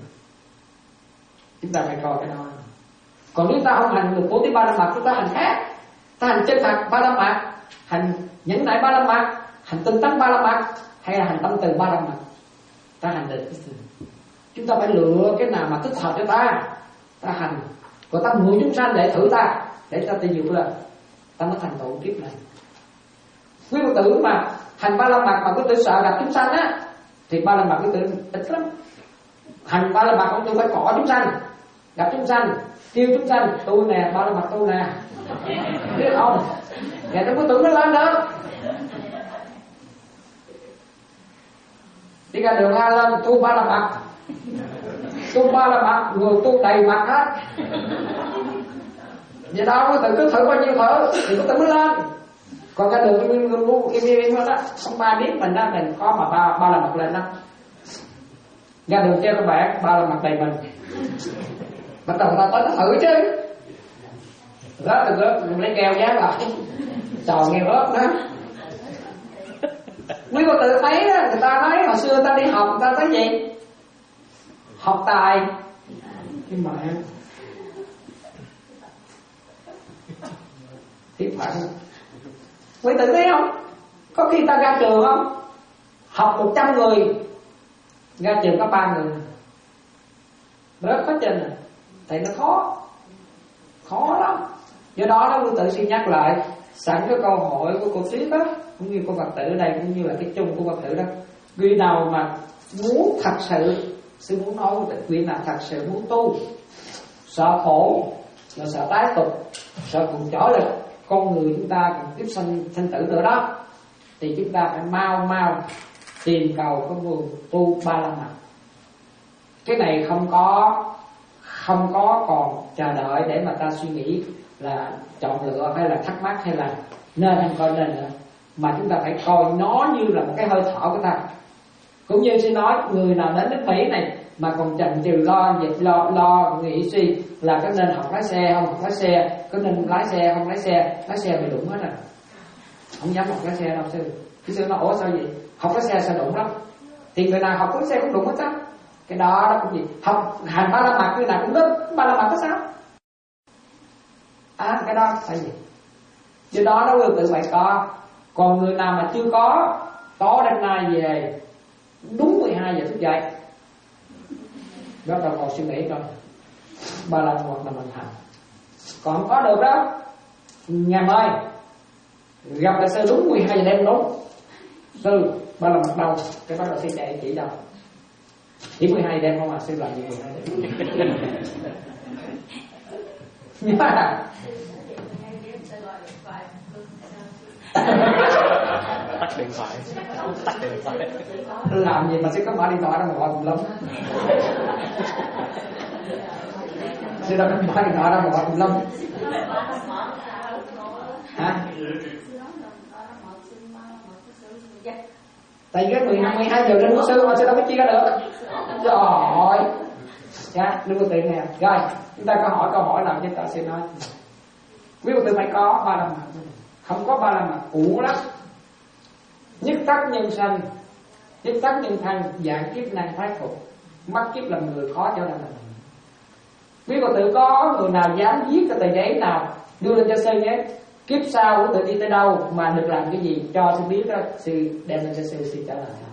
Chúng ta phải coi cái đó. Còn nếu ta không hành được bố thí ba la mật, chúng ta hành khác, ta hành chân thật ba la mật, hành nhẫn nại ba la mật, hành tinh tấn ba la mật, hay là hành tâm từ ba la mật, ta hành được cái gì? Chúng ta phải lựa cái nào mà thích hợp cho ta, ta hành. Còn ta mượn chúng sanh để thử ta, để ta tự dục lên, ta mới thành tựu kiếp này. Quý Phật tử mà hành ba la mật mà quý tử sợ gặp chúng sanh á, thì ba la mật quý tử ít lắm. Hành ba la mật không tôi phải cỏ chúng sanh, gặp chúng sanh, kêu chúng sanh, tôi nè, ba la mật tôi nè, biết không? Ngày đó quý tử nó lên đó, đi ra đường la lên, tôi ba la mật, tôi ba la mật, người tôi đầy mặt hết. Vậy đâu quý tử cứ thử bao nhiêu thử thì quý tử mới lên. Còn cái đường im im im im im đó, không ba biết mình đó, mình có mà ba ba la mật lên đó. Ra đường treo cái bảng ba la mật đầy mình, bắt đầu ta tới nó thử chứ. Đó từ đó mình lấy keo dán lại, trò nghe ớt đó. Quý Phật tử thấy đó, người ta nói hồi xưa ta đi học người ta thấy gì? Học tài cái mà thiệt phận. Quý tử thấy không? Có khi ta ra trường không? Học một trăm người, ra trường có ba người, rớt hết trên rồi. Tại nó khó, khó lắm. Do đó đó quý tử xin nhắc lại, sẵn cái câu hỏi của cô Tuyết đó, cũng như cô Phật tử ở đây, cũng như là cái chung của Phật tử đó. Người nào mà muốn thật sự, sư muốn nói người nào thật sự muốn tu, sợ khổ, là sợ tái tục, sợ cùng trở lại con người chúng ta cùng tiếp sanh sanh tử nữa đó, thì chúng ta phải mau mau tìm cầu cái nguồn tu ba la mật. Cái này không có không có còn chờ đợi để mà ta suy nghĩ là chọn lựa hay là thắc mắc hay là nên hay coi nên nữa, mà chúng ta phải coi nó như là một cái hơi thở của ta. Cũng như xin nói, người nào đến nước Mỹ này mà còn chần chừ lo dịch lo lo nghĩ suy là có nên học lái xe không học lái xe, có nên lái xe không lái xe, lái xe bị đụng hết rồi, không dám học lái xe đâu sư. Cái sư nói ủa sao vậy? Học lái xe sẽ đụng lắm. Thì người nào học lái xe cũng đụng hết á. Cái đó đó cũng gì? Học hành ba la mật người nào cũng đúng, ba la mật có sao? À cái đó phải gì? Do đó nó tự phải có. Còn người nào mà chưa có, tối đêm nay về đúng mười hai giờ thức dậy, bắt đầu còn suy nghĩ coi ba la mật là mình hành. Còn không có được đó, ngày mai gặp lại sư đúng mười hai giờ đêm đúng sư ba la mật đâu, cái bắt đầu sư chạy chỉ đâu chỉ mười hai đêm không mà sư làm gì mười hai đêm. Nhớ à? Tắt điện thoại, tắt điện thoại. Làm gì mà sư có mở điện thoại đâu mà gọi cùng lắm. Sư đâu có mở điện thoại đâu mà gọi cùng lắm. Hả? Tại vì cái mười hai, mười hai giờ đến của sư mà sư đâu có chia được. Trời ơi. Dạ, đừng có tiền nè. Rồi, chúng ta có hỏi câu hỏi nào chúng ta sẽ nói. Quý vị phải có ba la mật. Không có ba la mật uổng lắm. Nhất tắc nhân sanh, nhất tắc nhân thân, dạng kiếp nan thoát phục, mắc kiếp làm người khó trở lại mình. Quý Phật tử có người nào dám viết cái tờ giấy nào đưa lên cho sư nhé, kiếp sau của tự đi tới đâu mà được làm cái gì cho sư biết đó, sư đem lên cho sư, sư trả lời nào.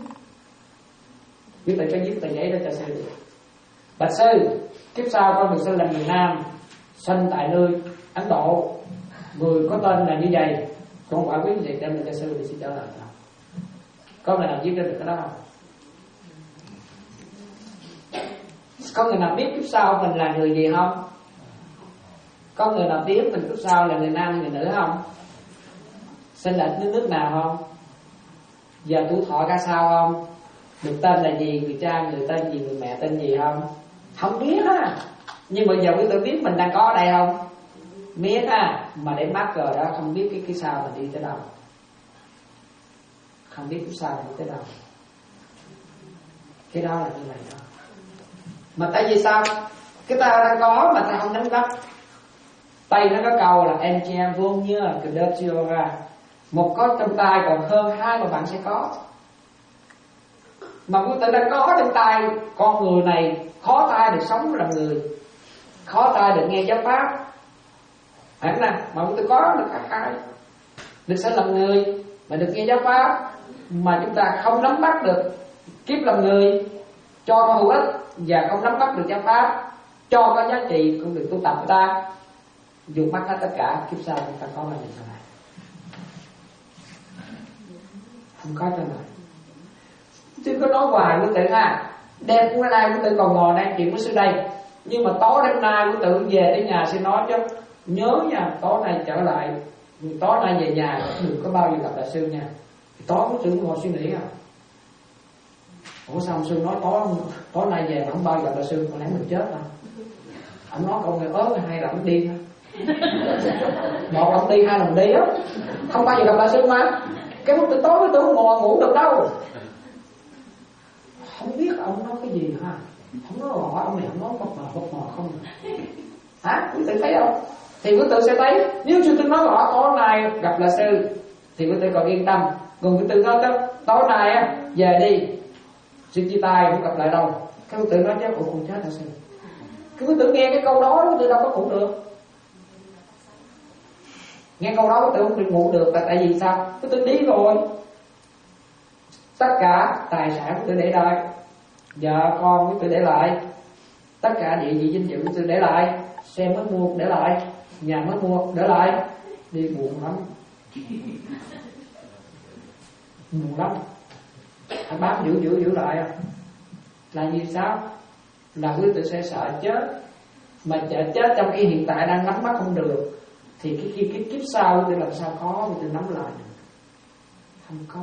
Quý Phật tử có viết tờ giấy đó cho sư được. Bạch sư, kiếp sau con được sinh làm người nam, sinh tại nơi Ấn Độ, người có tên là như vậy, con quả quý vậy đem lên cho sư thì sư trả lời nào. Có người nào viết ra được cái đó không? Có người nào biết kiếp sau mình là người gì không? Có người nào biết mình kiếp sau là người nam người nữ không? Sinh ở nước nước nào không? Giờ tuổi thọ ra sao không? Được tên là gì? Người cha người tên gì? Người mẹ tên gì không? Không biết á. Nhưng mà giờ quý tử biết mình đang có ở đây không? Biết á. Mà để mắc rồi đó, không biết cái cái sau mình đi tới đâu, không biết cái sau mình đi tới đâu. Cái đó là như vậy đó. Mà tại vì sao? Cái ta đang có mà ta không nắm bắt. Tây nó có câu là em chị em vô như cái đợt chưa ra, một có trong tay còn hơn hai mà bạn sẽ có. Mà quý tử đang có trong tay, con người này khó tay được sống làm người, khó tay được nghe giáo pháp, hẳn nè. Mà quý tử có được cả hai, được sẽ làm người mà được nghe giáo pháp, mà chúng ta không nắm bắt được kiếp làm người cho có hữu ích, và không nắm bắt được giáo pháp cho có giá trị công việc tu tập của ta, dùng mắt hết tất cả, kiếp sau chúng ta có là gì sau này? Không có cho này. Chứ có nói hoài quý tử ha, đêm bữa nay quý tử còn ngồi đang chuyện với sư đây, nhưng mà tối đêm nay quý tử về đến nhà sẽ nói chứ nhớ nha, tối nay trở lại, tối nay về nhà đừng có bao giờ gặp đại sư nha. Tối quý tử ngồi suy nghĩ à, ủa sao ông sư nói tối tối nay về mà không bao giờ gặp đại sư, còn lẽ mình chết hả? Ông nói câu này ớt hay là ông đi ha? Một là ông đi, hai là mình đi á, không bao giờ gặp đại sư mà. Cái lúc từ tối tôi không ngồi ngủ được đâu. Không biết ông nói cái gì ha, không nói rõ, ông này không nói bập mờ bập mờ không hả? Quý tử thấy không? thì quý tử sẽ thấy nếu sư tử nói rõ tối nay gặp là sư thì quý tử còn yên tâm. Còn quý tử nói tối nay á về đi, sư chia tay không gặp lại đâu. Cái quý tử nói chứ ủa con chết hả sư? Cái quý tử nghe cái câu đó quý tử đâu có ngủ được. Nghe câu đó quý tử không được ngủ được là tại vì sao? Quý tử đi rồi, tất cả tài sản quý tử để lại, vợ con quý tử để lại, tất cả địa vị danh dự quý tử để lại, xe mới mua để lại, nhà mới mua để lại, đi buồn lắm, buồn lắm. Anh bám giữ giữ giữ lại à? Là vì sao? Là quý tử sẽ sợ chết, mà sợ chết trong khi hiện tại đang nắm bắt không được, thì cái cái, cái kiếp sau quý tử làm sao có quý tử nắm lại được? Không có,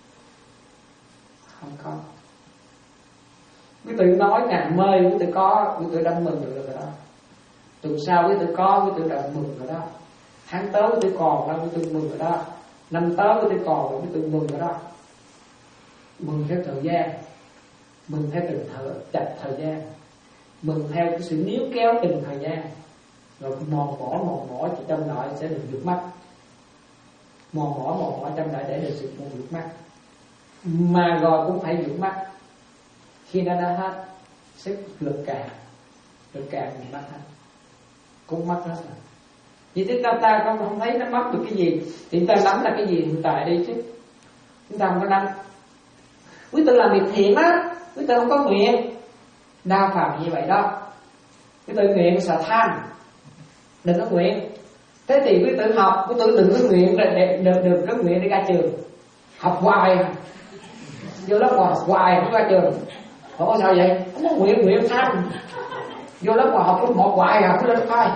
không có. Quý tử nói ngàn mê quý tử có, quý tử đã mừng được rồi đó. Tuần sau quý tử có, quý tử đã mừng rồi đó. Tháng tới quý tử còn đó, quý tử mừng rồi đó. Năm tới quý tử còn rồi, quý tử mừng rồi đó. Mừng theo thời gian, mừng theo từng thời chặt thời gian, mừng theo cái sự níu kéo từng thời gian. Rồi mòn mỏi mòn mỏi thì trong đợi sẽ được vượt mắt, mòn mỏi mòn mỏi trong đợi để được sự vượt mắt. Mà rồi cũng phải vượt mắt. Khi nó đã hết sức lực càng, lực càng thì mất hết, cũng mất hết rồi. Vậy thì ta ta không, không thấy nó mất được cái gì thì ta nắm là cái gì hiện tại đi chứ. Chúng ta không có nắm. Quý tử làm việc thiện á, quý tử không có nguyện, đa phần như vậy đó. Quý tử nguyện sợ tham, đừng có nguyện. Thế thì quý tử học, quý tử đừng có nguyện để đừng đừng có nguyện để ra trường. Học hoài, vô lớp học hoài không ra trường. Ủa sao vậy? Không có nguyện, nguyện tham. Vô lớp học lớp một hoài à, không lên lớp hai,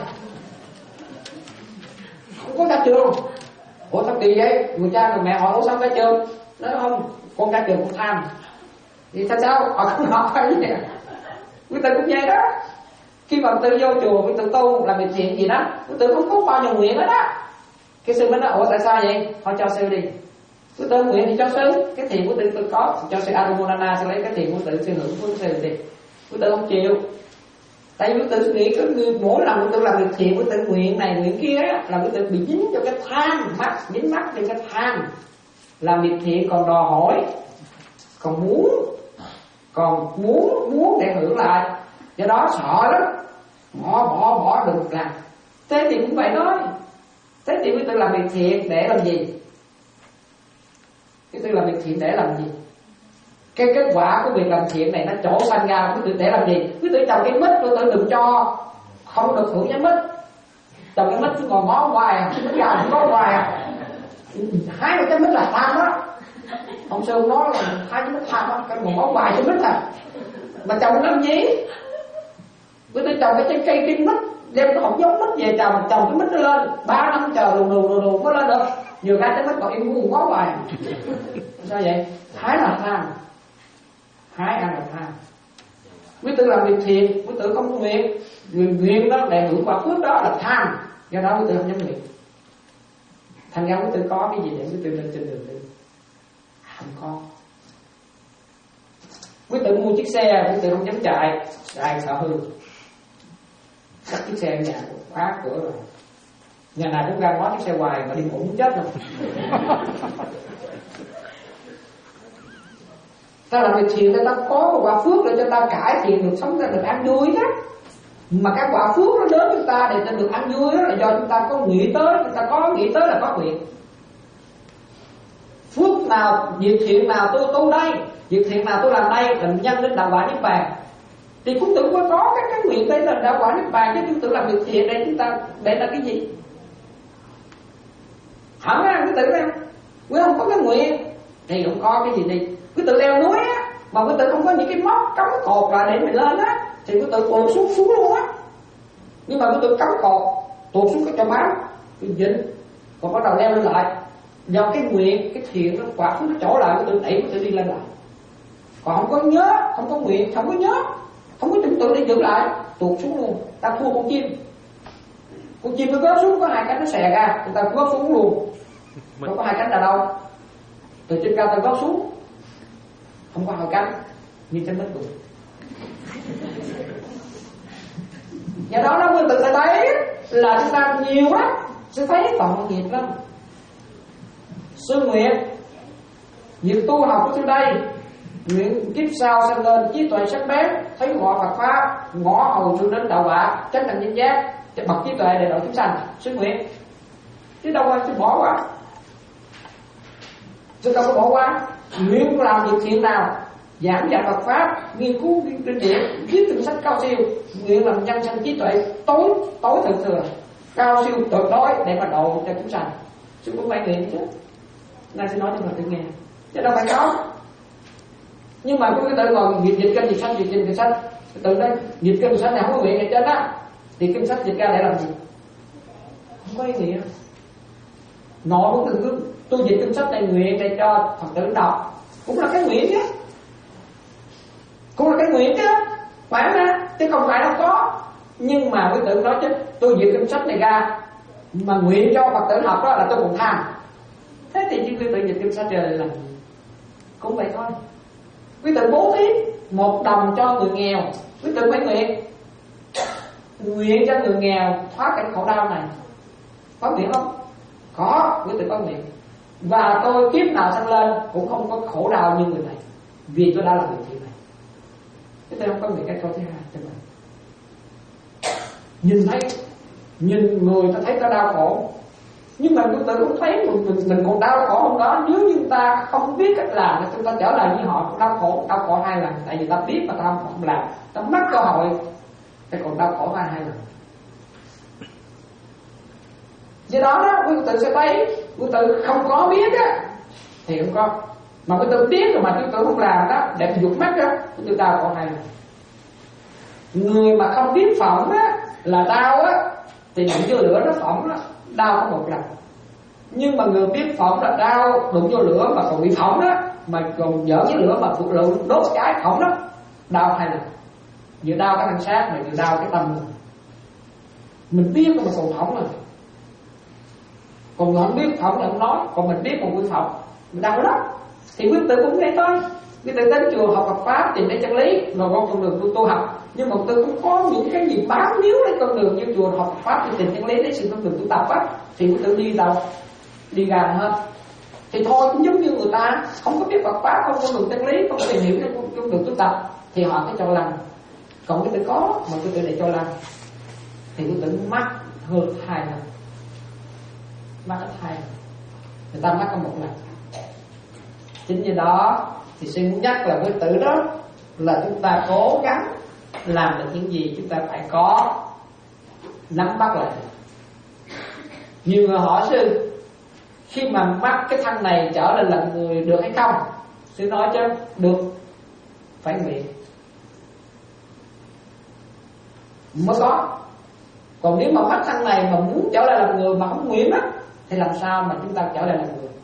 không có ra trường. Ủa sao kỳ vậy? Người cha người mẹ hỏi ủa sao ra trường? Nói không, con ra trường con tham. Thì sao sao? Họ không học hay gì nè. Quý tử cũng vậy đó. Khi mà tư vô chùa, quý tử tu làm việc thiện gì đó, quý tử không có bao nhiêu nguyện hết đó. Cái sư mới nói ủa tại sao vậy? Thôi cho sư đi. Quý tử nguyện thì cho sư, cái thiện của quý tử có, cho sư Anumonana sẽ lấy cái thiện của quý tử sư hưởng của sư thì quý tử không chịu. Tại vì quý tử nghĩ cái người mỗi lần quý tử làm việc thiện, quý tử nguyện này nguyện kia là quý tử bị dính cho cái tham, mắt dính mắt cho cái tham. Làm việc thiện còn đòi hỏi, còn muốn, còn muốn muốn để hưởng lại, do đó sợ lắm, bỏ bỏ bỏ đừng làm. Thế thì cũng phải nói, thế thì quý tử làm việc thiện để làm gì? Quý tử làm việc thiện để làm gì? Cái kết quả của việc làm thiện này nó trổ sanh ra, quý tử để làm gì? Quý tử trồng cái mít, quý tử đừng cho không được hưởng cái mít. Trồng cái mít còn ngó hoài à, mít gà cũng ngó hoài à. Hái được cái mít là tham đó. Ông sư nói là hái cái mít tham đó, cái còn ngó hoài cái mít à. Mà trồng làm gì? Quý tử trồng cái cây cây mít, đem cái hộp giống mít về trồng, trồng cái mít nó lên, ba năm chờ đù đù đù đù mới lên được. Nhiều cái cái mít còn im muốn ngó hoài. Sao vậy? Hái là tham, hái ăn là tham. Quý tử làm việc thiện, quý tử không có nguyện, nguyện nguyện đó để hưởng quả phước đó là tham, do đó quý tử không dám nguyện. Thành ra quý tử có cái gì để quý tử lên trên đường đi? Không có. Quý tử mua chiếc xe, quý tử không dám chạy, chạy sợ hư, cắt chiếc xe ở nhà khóa cửa rồi. Nhà nào cũng ra ngó chiếc xe hoài mà đi ngủ cũng chết rồi. Ta làm việc thiện để ta có một quả phước để cho ta cải thiện được sống, ta được ăn vui đó. Mà cái quả phước nó đến chúng ta để ta được ăn vui đó là do chúng ta có nghĩ tới, chúng ta có nghĩ tới là có nguyện. Phước nào, việc thiện nào tôi tu đây, việc thiện nào tôi làm đây là nhân đến đạo quả niết bàn. Thì cũng tự có có cái cái nguyện đây là đạo quả niết bàn, chứ chúng tự làm việc thiện để chúng ta để là cái gì? Hẳn ra quý tử ra, quý không có cái nguyện thì không có cái gì đi. Quý tử leo núi á, mà quý tử không có những cái móc cắm cột là để mình lên á, thì quý tử tuột xuống xuống luôn á. Nhưng mà quý tử cắm cột tuột xuống cái cho máu, quý dính, còn bắt đầu leo lên lại. Do cái nguyện, cái thiện nó quả nó chỗ lại, quý tử đẩy quý tử đi lên lại. Còn không có nhớ, không có nguyện, không có nhớ, không có chúng tự đi giữ lại, tuột xuống luôn. Ta thua con chim, con chim nó rớt xuống có hai cánh nó xè ra, người ta rớt xuống luôn, không có hai cánh là đâu. Từ trên cao ta rớt xuống, không có hai cánh, như trên đất bụi. Do đó nó quý tử sẽ thấy là chúng ta nhiều lắm, sẽ thấy tội nghiệp lắm. Sư nguyện việc tu học của tôi đây, nguyện kiếp sau sanh lên trí tuệ sắc bén, thấy ngọ Phật pháp, ngõ hầu trụ đến đạo quả, chánh đẳng chánh giác, bậc trí tuệ để độ chúng sanh. Sư nguyện, chứ đâu ai tôi bỏ qua, tôi đâu có bỏ qua. Nguyện làm việc thiện nào, giảng dạy Phật pháp, nghiên cứu kinh điển, viết từng sách cao siêu, nguyện làm nhân sanh trí tuệ tối tối thượng thừa, cao siêu tuyệt đối để mà độ cho chúng sanh. Sư cũng phải nguyện chứ. Nay sẽ nói cho mình tự nghe, chứ đâu phải có. Nhưng mà cứ tự ngồi nghiệp dịch kinh dịch sách dịch kinh dịch sách, tự đây dịch kinh sách này không có nguyện ở trên đó, thì kinh sách dịch ra để làm gì? Không có ý nghĩa. Nội cũng từng cứ tu dịch kinh sách này nguyện để cho Phật tử đọc, cũng là cái nguyện chứ, cũng là cái nguyện chứ, phải không? Chứ không phải đâu có. Nhưng mà quý tử nói chứ, tôi dịch kinh sách này ra mà nguyện cho Phật tử học đó là tôi cũng tham. Thế thì chứ quý tử dịch kinh sách ra để làm gì? Cũng vậy thôi. Quý tử bố thí một đồng cho người nghèo, quý tử phải nguyện nguyện cho người nghèo thoát cảnh khổ đau này, có nguyện không? Có, quý tử có nguyện. Và tôi kiếp nào sanh lên cũng không có khổ đau như người này, vì tôi đã làm việc thiện này. Chứ tôi không có nguyện cái câu thứ hai cho mình. Nhìn thấy, nhìn người ta thấy ta đau khổ, nhưng mà quý tử cũng thấy mình, mình, mình còn đau khổ không đó. Nếu như ta không biết cách làm thì chúng ta trở lại như họ, đau khổ, đau khổ hai lần. Tại vì ta biết mà ta không làm, ta mất cơ hội, ta còn đau khổ hai hai lần. Do đó đó, quý tử sẽ thấy, quý tử không có biết á thì không có, mà quý tử biết rồi mà quý tử không làm đó, để dục mắt đó, quý tử đau khổ hai lần. Người mà không biết phỏng á là đau á, thì đụng vô lửa nó phỏng đó, đau có một lần. Nhưng mà người biết phỏng là đau, đụng vô lửa mà còn bị phỏng đó, mà còn giỡn với lửa mà phụ lượng đốt cái phỏng đó, đau hai lần. Vừa đau cái thân xác mà vừa đau cái tâm mình. Mình biết mà còn phỏng rồi, còn người không biết phỏng thì không nói, còn mình biết còn bị phỏng mình đau lắm. Thì quý tử cũng vậy thôi. Quý tử đến chùa học Phật pháp tìm thấy chân lý, rồi con con đường tu tu học. Nhưng mà tôi cũng có những cái gì bám níu lên con đường như chùa học Phật pháp để tìm chân lý, để sự con đường tu tập á, thì quý tử đi đâu? Đi gần hơn. Thì thôi cũng giống như người ta không có biết Phật pháp, không có đường chân lý, không có tìm hiểu cái con đường tu tập, thì họ cái cho làm. Còn quý tử có mà quý tử để cho làm, thì quý tử mắc hơn hai lần, mắc hết hai lần, người ta mắc có một lần. Chính vì đó thì sư muốn nhắc là quý tử đó là chúng ta cố gắng làm được những gì chúng ta phải có, nắm bắt lại. Nhiều người hỏi sư, khi mà mắc cái thân này trở lên là người được hay không? Sư nói chứ được, phải nguyện mới có. Còn nếu mà mắc thân này mà muốn trở lại làm người mà không nguyện á, thì làm sao mà chúng ta trở lại làm người?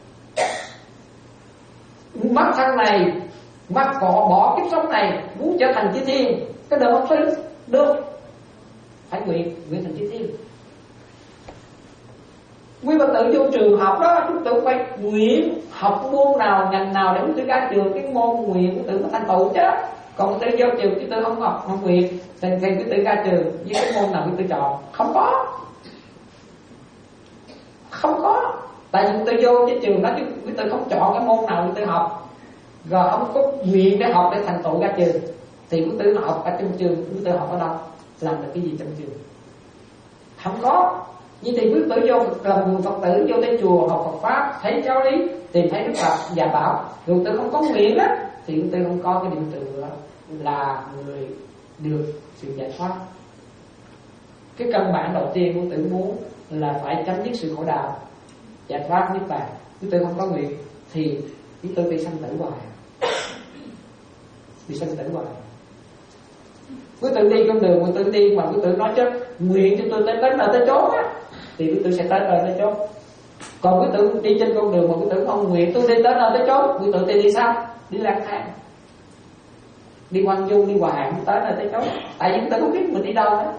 Mắc thân này, mắc cọ bỏ kiếp sống này, muốn trở thành chư thiên, cái được không sư? Được, phải nguyện, nguyện thành chư thiên. Quý Phật tử vô trường học đó, chúng tự phải nguyện học môn nào, ngành nào để quý tử ra trường cái môn nguyện quý tử có thành tựu chứ. Còn quý tử vô trường quý tử không học, không nguyện, thì quý tử ra trường với cái môn nào quý tử chọn, không có, không có. Tại vì quý tử vô cái trường đó chứ quý tử không chọn cái môn nào quý tử học, rồi không có nguyện để học để thành tựu ra trường, thì quý tử học ở trong trường, quý tử học ở đâu, làm được cái gì trong trường? Không có. Như thì quý tử vô làm người Phật tử vô tới chùa học Phật pháp, thấy giáo lý, tìm thấy Đức Phật dạy bảo, rồi quý tử không có nguyện á, thì quý tử không có cái điểm tựa là người được sự giải thoát. Cái căn bản đầu tiên quý tử muốn là phải chấm dứt sự khổ đau, giải thoát niết bàn. Quý tử không có nguyện thì quý tử bị sanh tử hoài, bị sanh tử hoài. Quý tử đi con đường quý tử đi mà quý tử nói chứ nguyện cho tôi tới tới nơi tới chốn á, thì quý tử sẽ tới nơi tới chốn. Còn quý tử đi trên con đường mà quý tử không nguyện tôi đi tới nơi tới chốn, quý tử đi đi sao? Đi lang thang, đi quanh du, đi hòa hạn tới nơi tới chốn. Tại vì quý tử không biết mình đi đâu hết.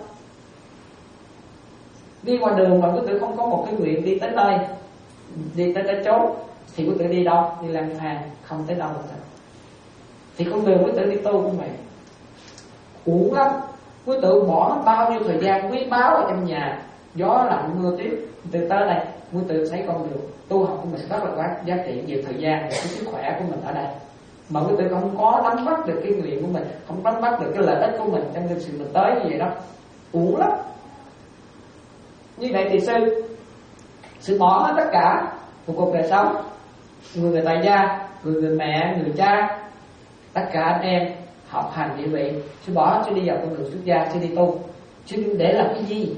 Đi qua đường mà quý tử không có một cái nguyện đi tới nơi, đi tới tới chốn, thì quý tử đi đâu? Đi lang thang, không tới đâu hết. Thì con đường quý tử đi tu cũng vậy, uổng lắm. Quý tử bỏ bao nhiêu thời gian quý báu ở trong nhà gió lạnh mưa tuyết. Từ tới đây quý tự thấy con đường tu học của mình rất là quá giá trị, nhiều thời gian và cái sức khỏe của mình ở đây, mà quý tự không có nắm bắt được cái nguyện của mình, không nắm bắt được cái lợi ích của mình trong cái sự mình tới như vậy đó, uổng lắm. Như vậy thì sư sự bỏ hết tất cả một cuộc đời sống, người người tại gia, người người mẹ, người cha, tất cả anh em học hành địa vị, sư bỏ, sư đi vào con đường xuất gia, sư đi tu, sư để làm cái gì?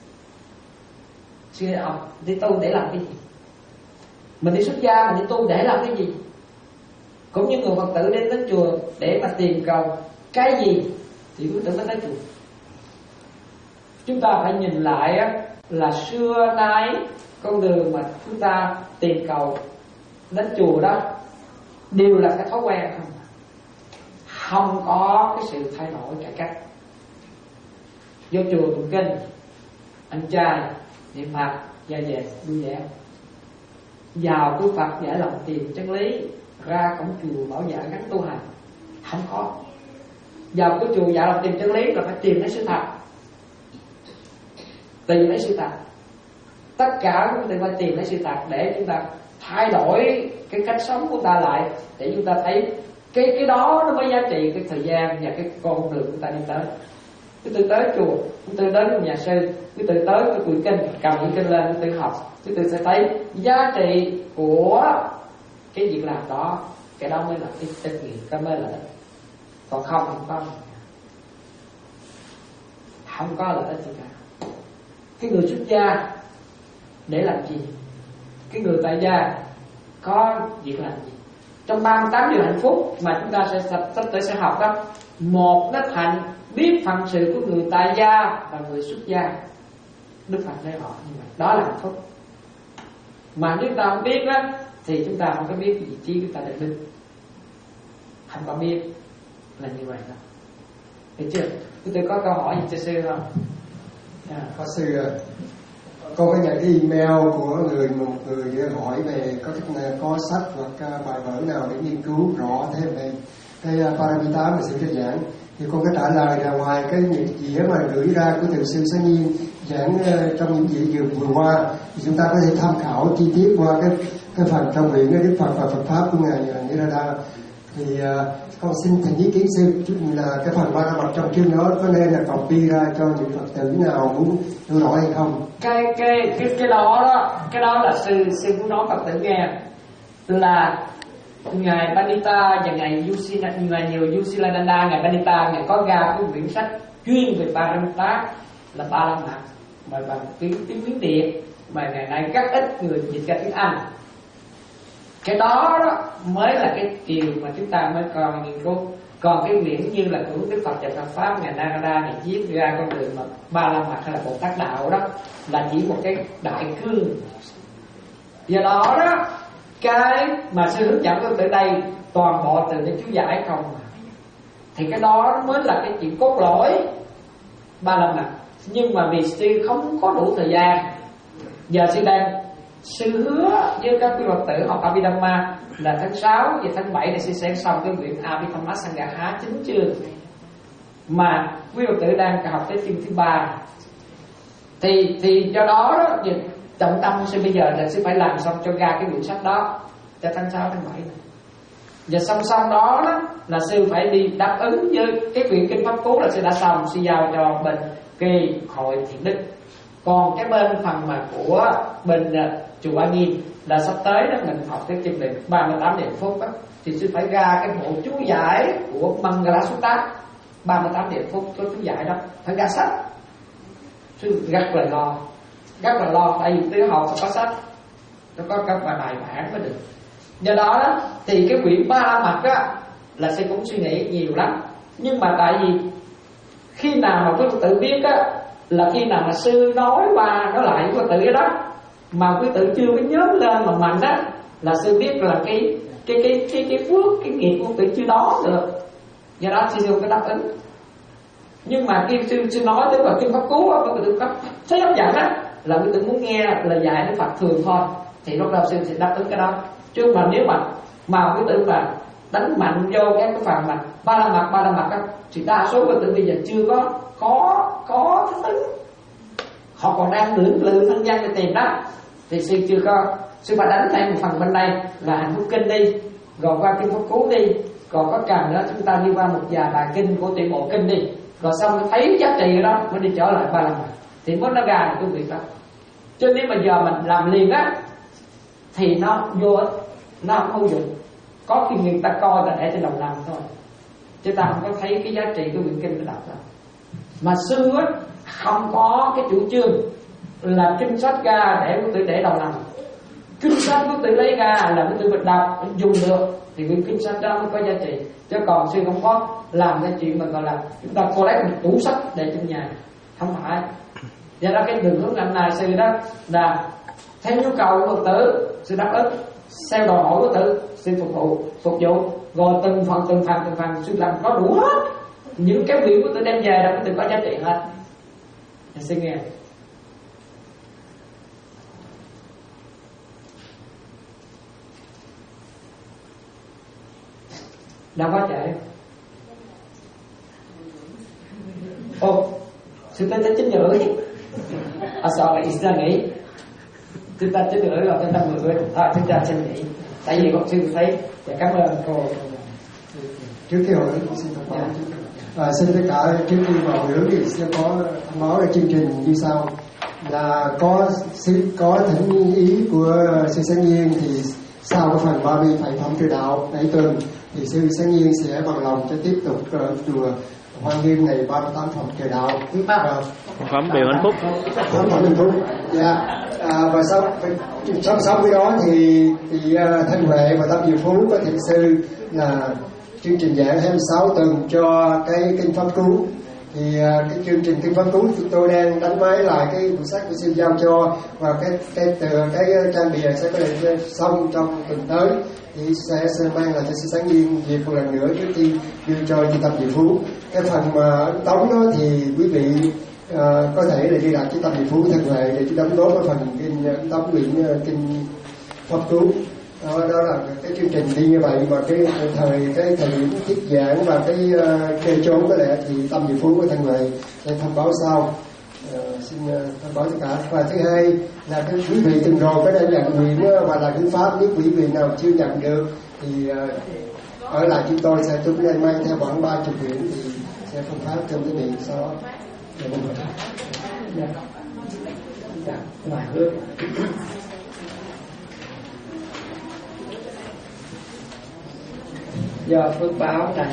Sư học đi tu để làm cái gì? Mình đi xuất gia, mình đi tu để làm cái gì? Cũng như người Phật tử đến đến chùa để mà tìm cầu cái gì thì Phật tử mới tới chùa. Chúng ta phải nhìn lại là xưa nay con đường mà chúng ta tìm cầu đến chùa đó đều là cái thói quen không, không có cái sự thay đổi cải cách. Vô chùa tụng kinh, ăn chay, niệm Phật, ra về vui vẻ. Vào tu Phật giải lòng tìm chân lý, ra cổng chùa bảo vệ gắn tu hành, không có. Vào cái chùa giải lòng tìm chân lý là phải tìm lấy sự thật, tìm lấy sự thật. Tất cả chúng ta phải tìm lấy sự thật để chúng ta thay đổi cái cách sống của ta lại, để chúng ta thấy cái cái đó nó mới giá trị cái thời gian và cái con đường chúng ta đi tới. Cứ từ tới chùa, cứ từ đến nhà sư, cứ từ tới cái quyển kinh, cầm những kinh lên, cứ từ học, cứ từ sẽ thấy giá trị của cái việc làm đó, cái đó mới là cái trách nhiệm, cái mới là còn không không có không có lợi ích gì cả. Cái người xuất gia để làm gì? Cái người tại gia có việc làm gì? Trong ba mươi tám điều hạnh phúc mà chúng ta sẽ sắp tới sẽ học đó, một nó thành biết phận sự của người tại gia và người xuất gia. Đức Phật nói họ như vậy, đó là hạnh phúc. Mà nếu ta không biết đó thì chúng ta không có biết vị trí của ta định linh, không có biết là như vậy đó. Được chưa? Tôi có câu hỏi gì cho sư không? À. Có sư, con có nhận cái email của người một người hỏi về có có sách hoặc bài vở nào để nghiên cứu rõ thêm về cái Paramita mà sư đã giảng, thì con có trả lời là ngoài cái những gì mà gửi ra của thượng sư Sáng Nhiên giảng trong những gì vừa vừa qua, thì chúng ta có thể tham khảo chi tiết qua cái cái phần trong viện cái Đức Phật và Phật pháp của ngài Nirada. Thì uh, con xin thành ý kiến sư là cái phần ba mặt trong chương đó có nên là copy ra cho những Phật tử nào muốn hiểu rõ hay không? Cái cái cái cái đó đó, cái đó là sư sư muốn nói Phật tử nghe là ngài Pandita và ngài Yusila, ngài nhiều Yusiladanda, ngài Pandita ngài có ra cái quyển sách chuyên về Paramita là Ba La Mật mà bằng tiếng tiếng Miến Điện, mà ngày nay rất ít người dịch ra tiếng Anh. Cái đó đó mới là cái điều mà chúng ta mới còn nghiên cứu. Còn cái quyển như là của Đức Phật và Phật pháp ngài Narada ngài viết ra con đường mà Ba La Mật hay là Bồ Tát đạo đó là chỉ một cái đại cương. Do đó đó cái mà sư hướng dẫn tôi tới đây toàn bộ từ những chú giải không, thì cái đó mới là cái chuyện cốt lõi Ba La Mật. Nhưng mà vì sư không có đủ thời gian, giờ sư đang sư hứa với các quý Phật tử học Abhidhamma là tháng sáu và tháng bảy này sư sẽ xong cái quyển Abhidhamma Sangaha chín chương, mà quý Phật tử đang học tới chương thứ ba. Thì thì do đó đó trọng tâm của sư bây giờ là sư phải làm xong cho ra cái quyển sách đó cho tháng sáu tháng bảy này. Và song song đó, đó là sư phải đi đáp ứng với cái quyển kinh pháp cú là sư đã xong, sư giao cho bên kỳ hội thiện đức. Còn cái bên phần mà của bên uh, chùa Ba Nghiêm là sắp tới đó mình học cái kinh về ba mươi tám điểm phúc đó, thì sư phải ra cái bộ chú giải của Mangala Sutta ba mươi tám điểm phúc, cái chú giải đó phải ra sách. Sư rất là lo, rất là lo, tại vì tiếng học phải có sách, nó có các bài bài bản mới được. Do đó đó thì cái quyển Ba La Mật á là sư cũng suy nghĩ nhiều lắm, nhưng mà tại vì khi nào mà quý Phật tử biết á là khi nào mà sư nói qua nói lại quý Phật tử đó mà quý tử chưa có nhớ lên mà mạnh đó là sư biết là cái cái cái cái cái phước cái nghiệp của quý tử chưa đó được. Do đó sư không có đáp ứng. Nhưng mà khi sư sư nói tới vào kinh pháp cú á, quý tử có thấy hấp dẫn á là quý tử muốn nghe lời dạy Đức Phật thường thôi, thì lúc đầu sư sẽ đáp ứng cái đó. Chứ mà nếu mà mà quý tử mà đánh mạnh vô các cái phần mà ba la mật ba la mật á thì đa số quý tử bây giờ chưa có có có thích ứng. họ còn đang lưỡng lự thân gian để tìm đó, thì sư chưa có. Sư phải đánh thêm một phần bên đây là hạnh phúc kinh đi, rồi qua kinh pháp cú đi, còn có cần nữa chúng ta đi qua một vài bài kinh của tiểu bộ kinh đi, rồi xong thấy giá trị ở đó mới đi trở lại ba lần thì mới nó ra được cái việc đó. Chứ nếu mà giờ mình làm liền á thì nó vô ích, nó không hữu dụng. Có khi người ta coi là để cho đồng làm thôi, chứ ta không có thấy cái giá trị của quyển kinh nó đọc đâu. Mà sư á không có cái chủ trương là kinh sách ra để quý tử để đồng làm. Kinh sách quý tử lấy ra là quý tử mình đọc dùng được thì cái kinh sách đó mới có giá trị. Chứ còn sư không có làm cái chuyện mà gọi là chúng ta cô lấy một tủ sách để trong nhà, không phải. Do đó cái đường hướng năm nay sư đó là theo nhu cầu của Phật tử, sư đáp ứng theo đòi hỏi của Phật tử, sư phục vụ phục vụ rồi từng phần từng phần từng phần sư làm có đủ hết những cái việc của Phật tử đem về đó, Phật tử có giá trị hết. Thì sư nghe đâu có chạy. Ô, sư tới tới chín giờ rưỡi. À sao lại ra nghỉ? Chúng ta chín giờ rưỡi rồi, chúng ta mười rưỡi. Thôi chúng ta xin nghỉ. Tại vì con sư thấy, và cảm ơn cô. Trước khi hỏi xin thông báo. À, xin tất cả trước khi vào nữa thì sẽ có thông báo về chương trình như sau. Là có có thỉnh ý của sư Sáng Nhiên thì sau cái phần ba mươi phải phẩm truyền đạo này tuần thì sư Sáng Nhiên sẽ bằng lòng cho tiếp tục uh, chùa Hoa Nghiêm này ba mươi tám phẩm truyền đạo. Phẩm điều hạnh phúc. Phẩm hạnh phúc. Dạ. À, và sau song song với đó thì thì uh, Thanh Huệ và Tâm Diệu Phú có thiện sư là chương trình giảng hai mươi sáu tuần cho cái kinh pháp cứu. Thì uh, cái chương trình kinh pháp cứu chúng tôi đang đánh máy lại cái cuốn sách của sư giao cho, và cái cái từ cái trang bìa sẽ có thể xong trong tuần tới thì sẽ, sẽ mang lại cho sư Sáng Nhiên dịp một lần nữa trước khi đưa cho trung tâm Diệu Phú. Cái phần mà tống đó thì quý vị uh, có thể là đi đặt trung tâm Diệu Phú Thanh Huệ để chúng đóng góp cái phần kinh tống quyển kinh pháp cứu. Đó, đó là cái chương trình đi như vậy, mà cái thời cái thời điểm thuyết giảng và cái kê uh, chốn có lẽ thì Tâm Diệu Phú của Thanh Huệ sẽ thông báo sau. Uh, xin uh, thông báo tất cả. Và thứ hai là cái quý vị từng rồi có đã nhận nguyện và là kinh pháp, nếu quý vị nào chưa nhận được thì uh, ở lại chúng tôi sẽ chúng nay mang theo khoảng ba chục quyển thì sẽ phân phát cho quý vị sau đó. Dạ. Dạ. Ngoài hướng. Do phước báo này,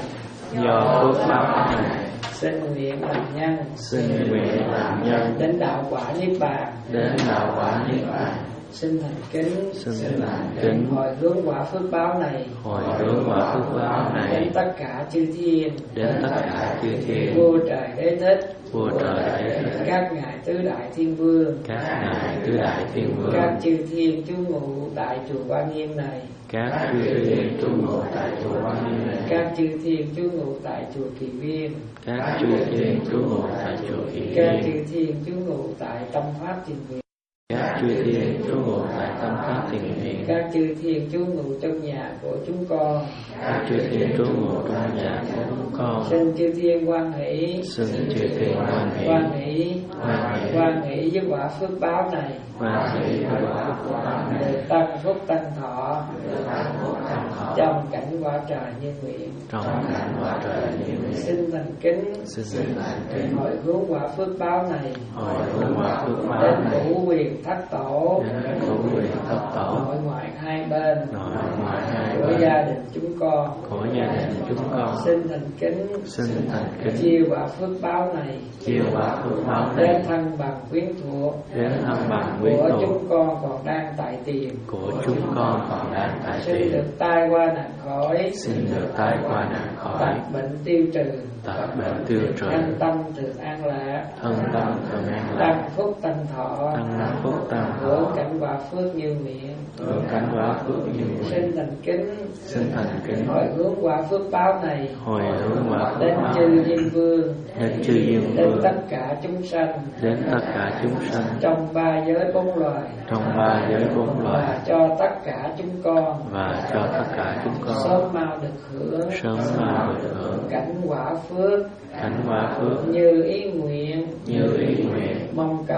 do phước báo này, xin nguyện làm nhân, xin nguyện làm nhân, đến đạo quả niết bàn, đến đạo quả niết bàn. Xin thành kính, xin thành kính, hồi hướng quả phước báo này, hồi hướng quả phước báo này, đến tất cả chư thiên, đến tất cả chư thiên, vua trời đế thích, vua trời đế thích, các ngài tứ đại thiên vương, các ngài tứ đại thiên vương, các chư thiên trú ngụ tại chùa Hoa Nghiêm này, các chư thiên trú ngụ tại chùa Hoa Nghiêm này, các chư thiên trú ngụ tại chùa Kỳ Viên, các chư thiên trú ngụ tại chùa Kỳ Viên, các chư thiên trú ngụ tại tâm pháp thiền viện, các chư thiên trú ngụ tại tâm pháp thiền viện, các chư thiên trú ngụ trong nhà của chúng con, các chư thiên trú ngụ trong nhà của chúng con. Xin chư thiên hoan hỷ, xin chư thiên hoan hỷ, hoan hỷ, hoan hỷ với quả phước báo này, hoan hỷ với quả phước báo này, được tăng phúc tăng thọ, được tăng phúc tăng thọ, trong cảnh quả trời như nguyện, trong cảnh quả trời như nguyện. Xin thành kính, xin thành kính, hồi hướng quả phước báo này, hồi hướng quả phước báo đến này, đủ quyền thất tổ, đến đủ quyền thất tổ, nội ngoại hai bên, nội ngoại hai của bên, gia đình chúng con, của gia đình chúng con. Xin thành kính, xin thành kính, chiêu quả phước báo này, chiêu quả phước báo đến này, thân bằng quyến thuộc, đến thân bằng quyến của thuộc, chúng con còn đang tại tiền, của chúng con còn đang tại xin tiền. được tai qua nạn khỏi, xin được tai qua nạn khỏi, tật bệnh tiêu trừ, tật bệnh tiêu trừ, thân tâm được an lạc, thân tâm thường an lạc, tăng phúc tăng thọ, tăng phúc tăng hưởng thọ, cảnh quả phước như nguyện, hưởng cảnh quả phước như nguyện. xin thành kính, xin thành kính, hồi hướng quả phước báo này, hồi hướng quả phước đến báo chư này, thiên vương, đến chư thiên đến vương, tất cả chúng sanh, đến tất cả chúng sanh, trong ba giới bốn loài, trong ba giới bốn loài, và cho tất cả chúng con, và cho tất cả chúng con sớm mau được hưởng, sớm mau được hưởng cảnh quả phước cảnh quả phước như ý nguyện, như ý nguyện, mong cầu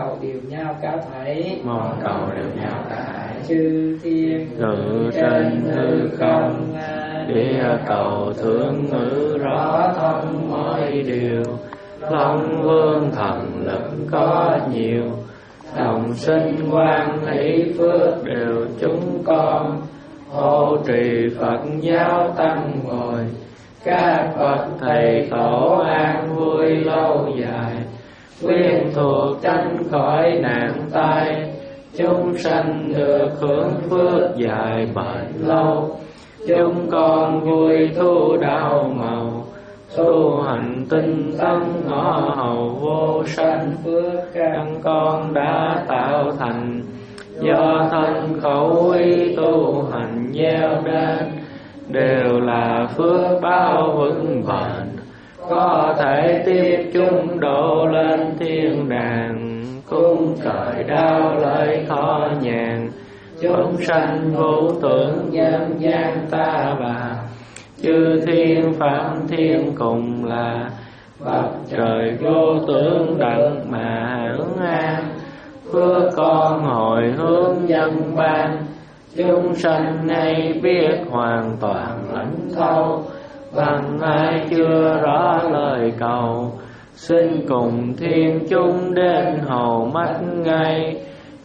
cầu đều nhau cáo thấy, mong cầu đều nhau tại chư thiên ngự trên hư không, địa cầu thương ngữ rõ thông mọi điều. Long vương thần lực có nhiều, đồng sinh quan hỷ phước đều chúng con. Hộ trì Phật giáo tăng bồi, các bậc thầy tổ an vui lâu dài. Quyên thuộc tránh khỏi nạn tai, chúng sanh được hưởng phước dài bền lâu. Chúng con vui thu đạo màu, tu hành tinh tấn ngõ hầu vô sanh. Phước căn con đã tạo thành, do thân khẩu ý tu hành gieo đến, đều là phước báo vững bền. Có thể tiếp chúng độ lên thiên đàng, cung trời đau lợi khó nhàn. Chúng sanh vô tưởng nhân gian ta bà, chư thiên phạm thiên cùng là. Bậc trời vô tưởng đặng mà hưởng an, phước con hồi hướng nhân ban. Chúng sanh nay biết hoàn toàn lãnh thâu, bằng ai chưa rõ lời cầu. Xin cùng thiên chúng đến hầu mắt ngay,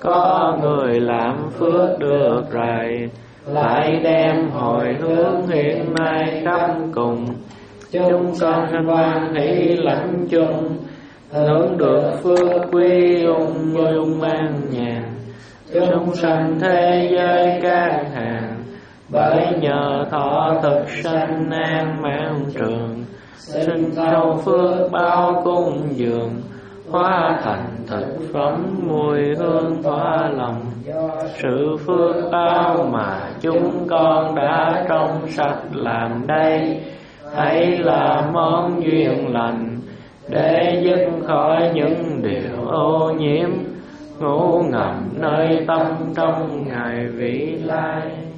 có người làm phước được rày, lại đem hồi hướng hiện nay khắp cùng. Chúng con quan hỷ lãnh chung, hưởng được phước quý ung dung an nhàn. Chúng sanh thế giới các hàng, bởi nhờ thọ thực sanh an mãn trường. Sinh thâu phước báo cung dường, hóa thành thực phẩm mùi hương tỏa lòng. Sự phước báo mà chúng con đã trong sạch làm đây, hãy là món duyên lành, để dứt khỏi những điều ô nhiễm ngủ ngầm nơi tâm trong ngày vĩ lai.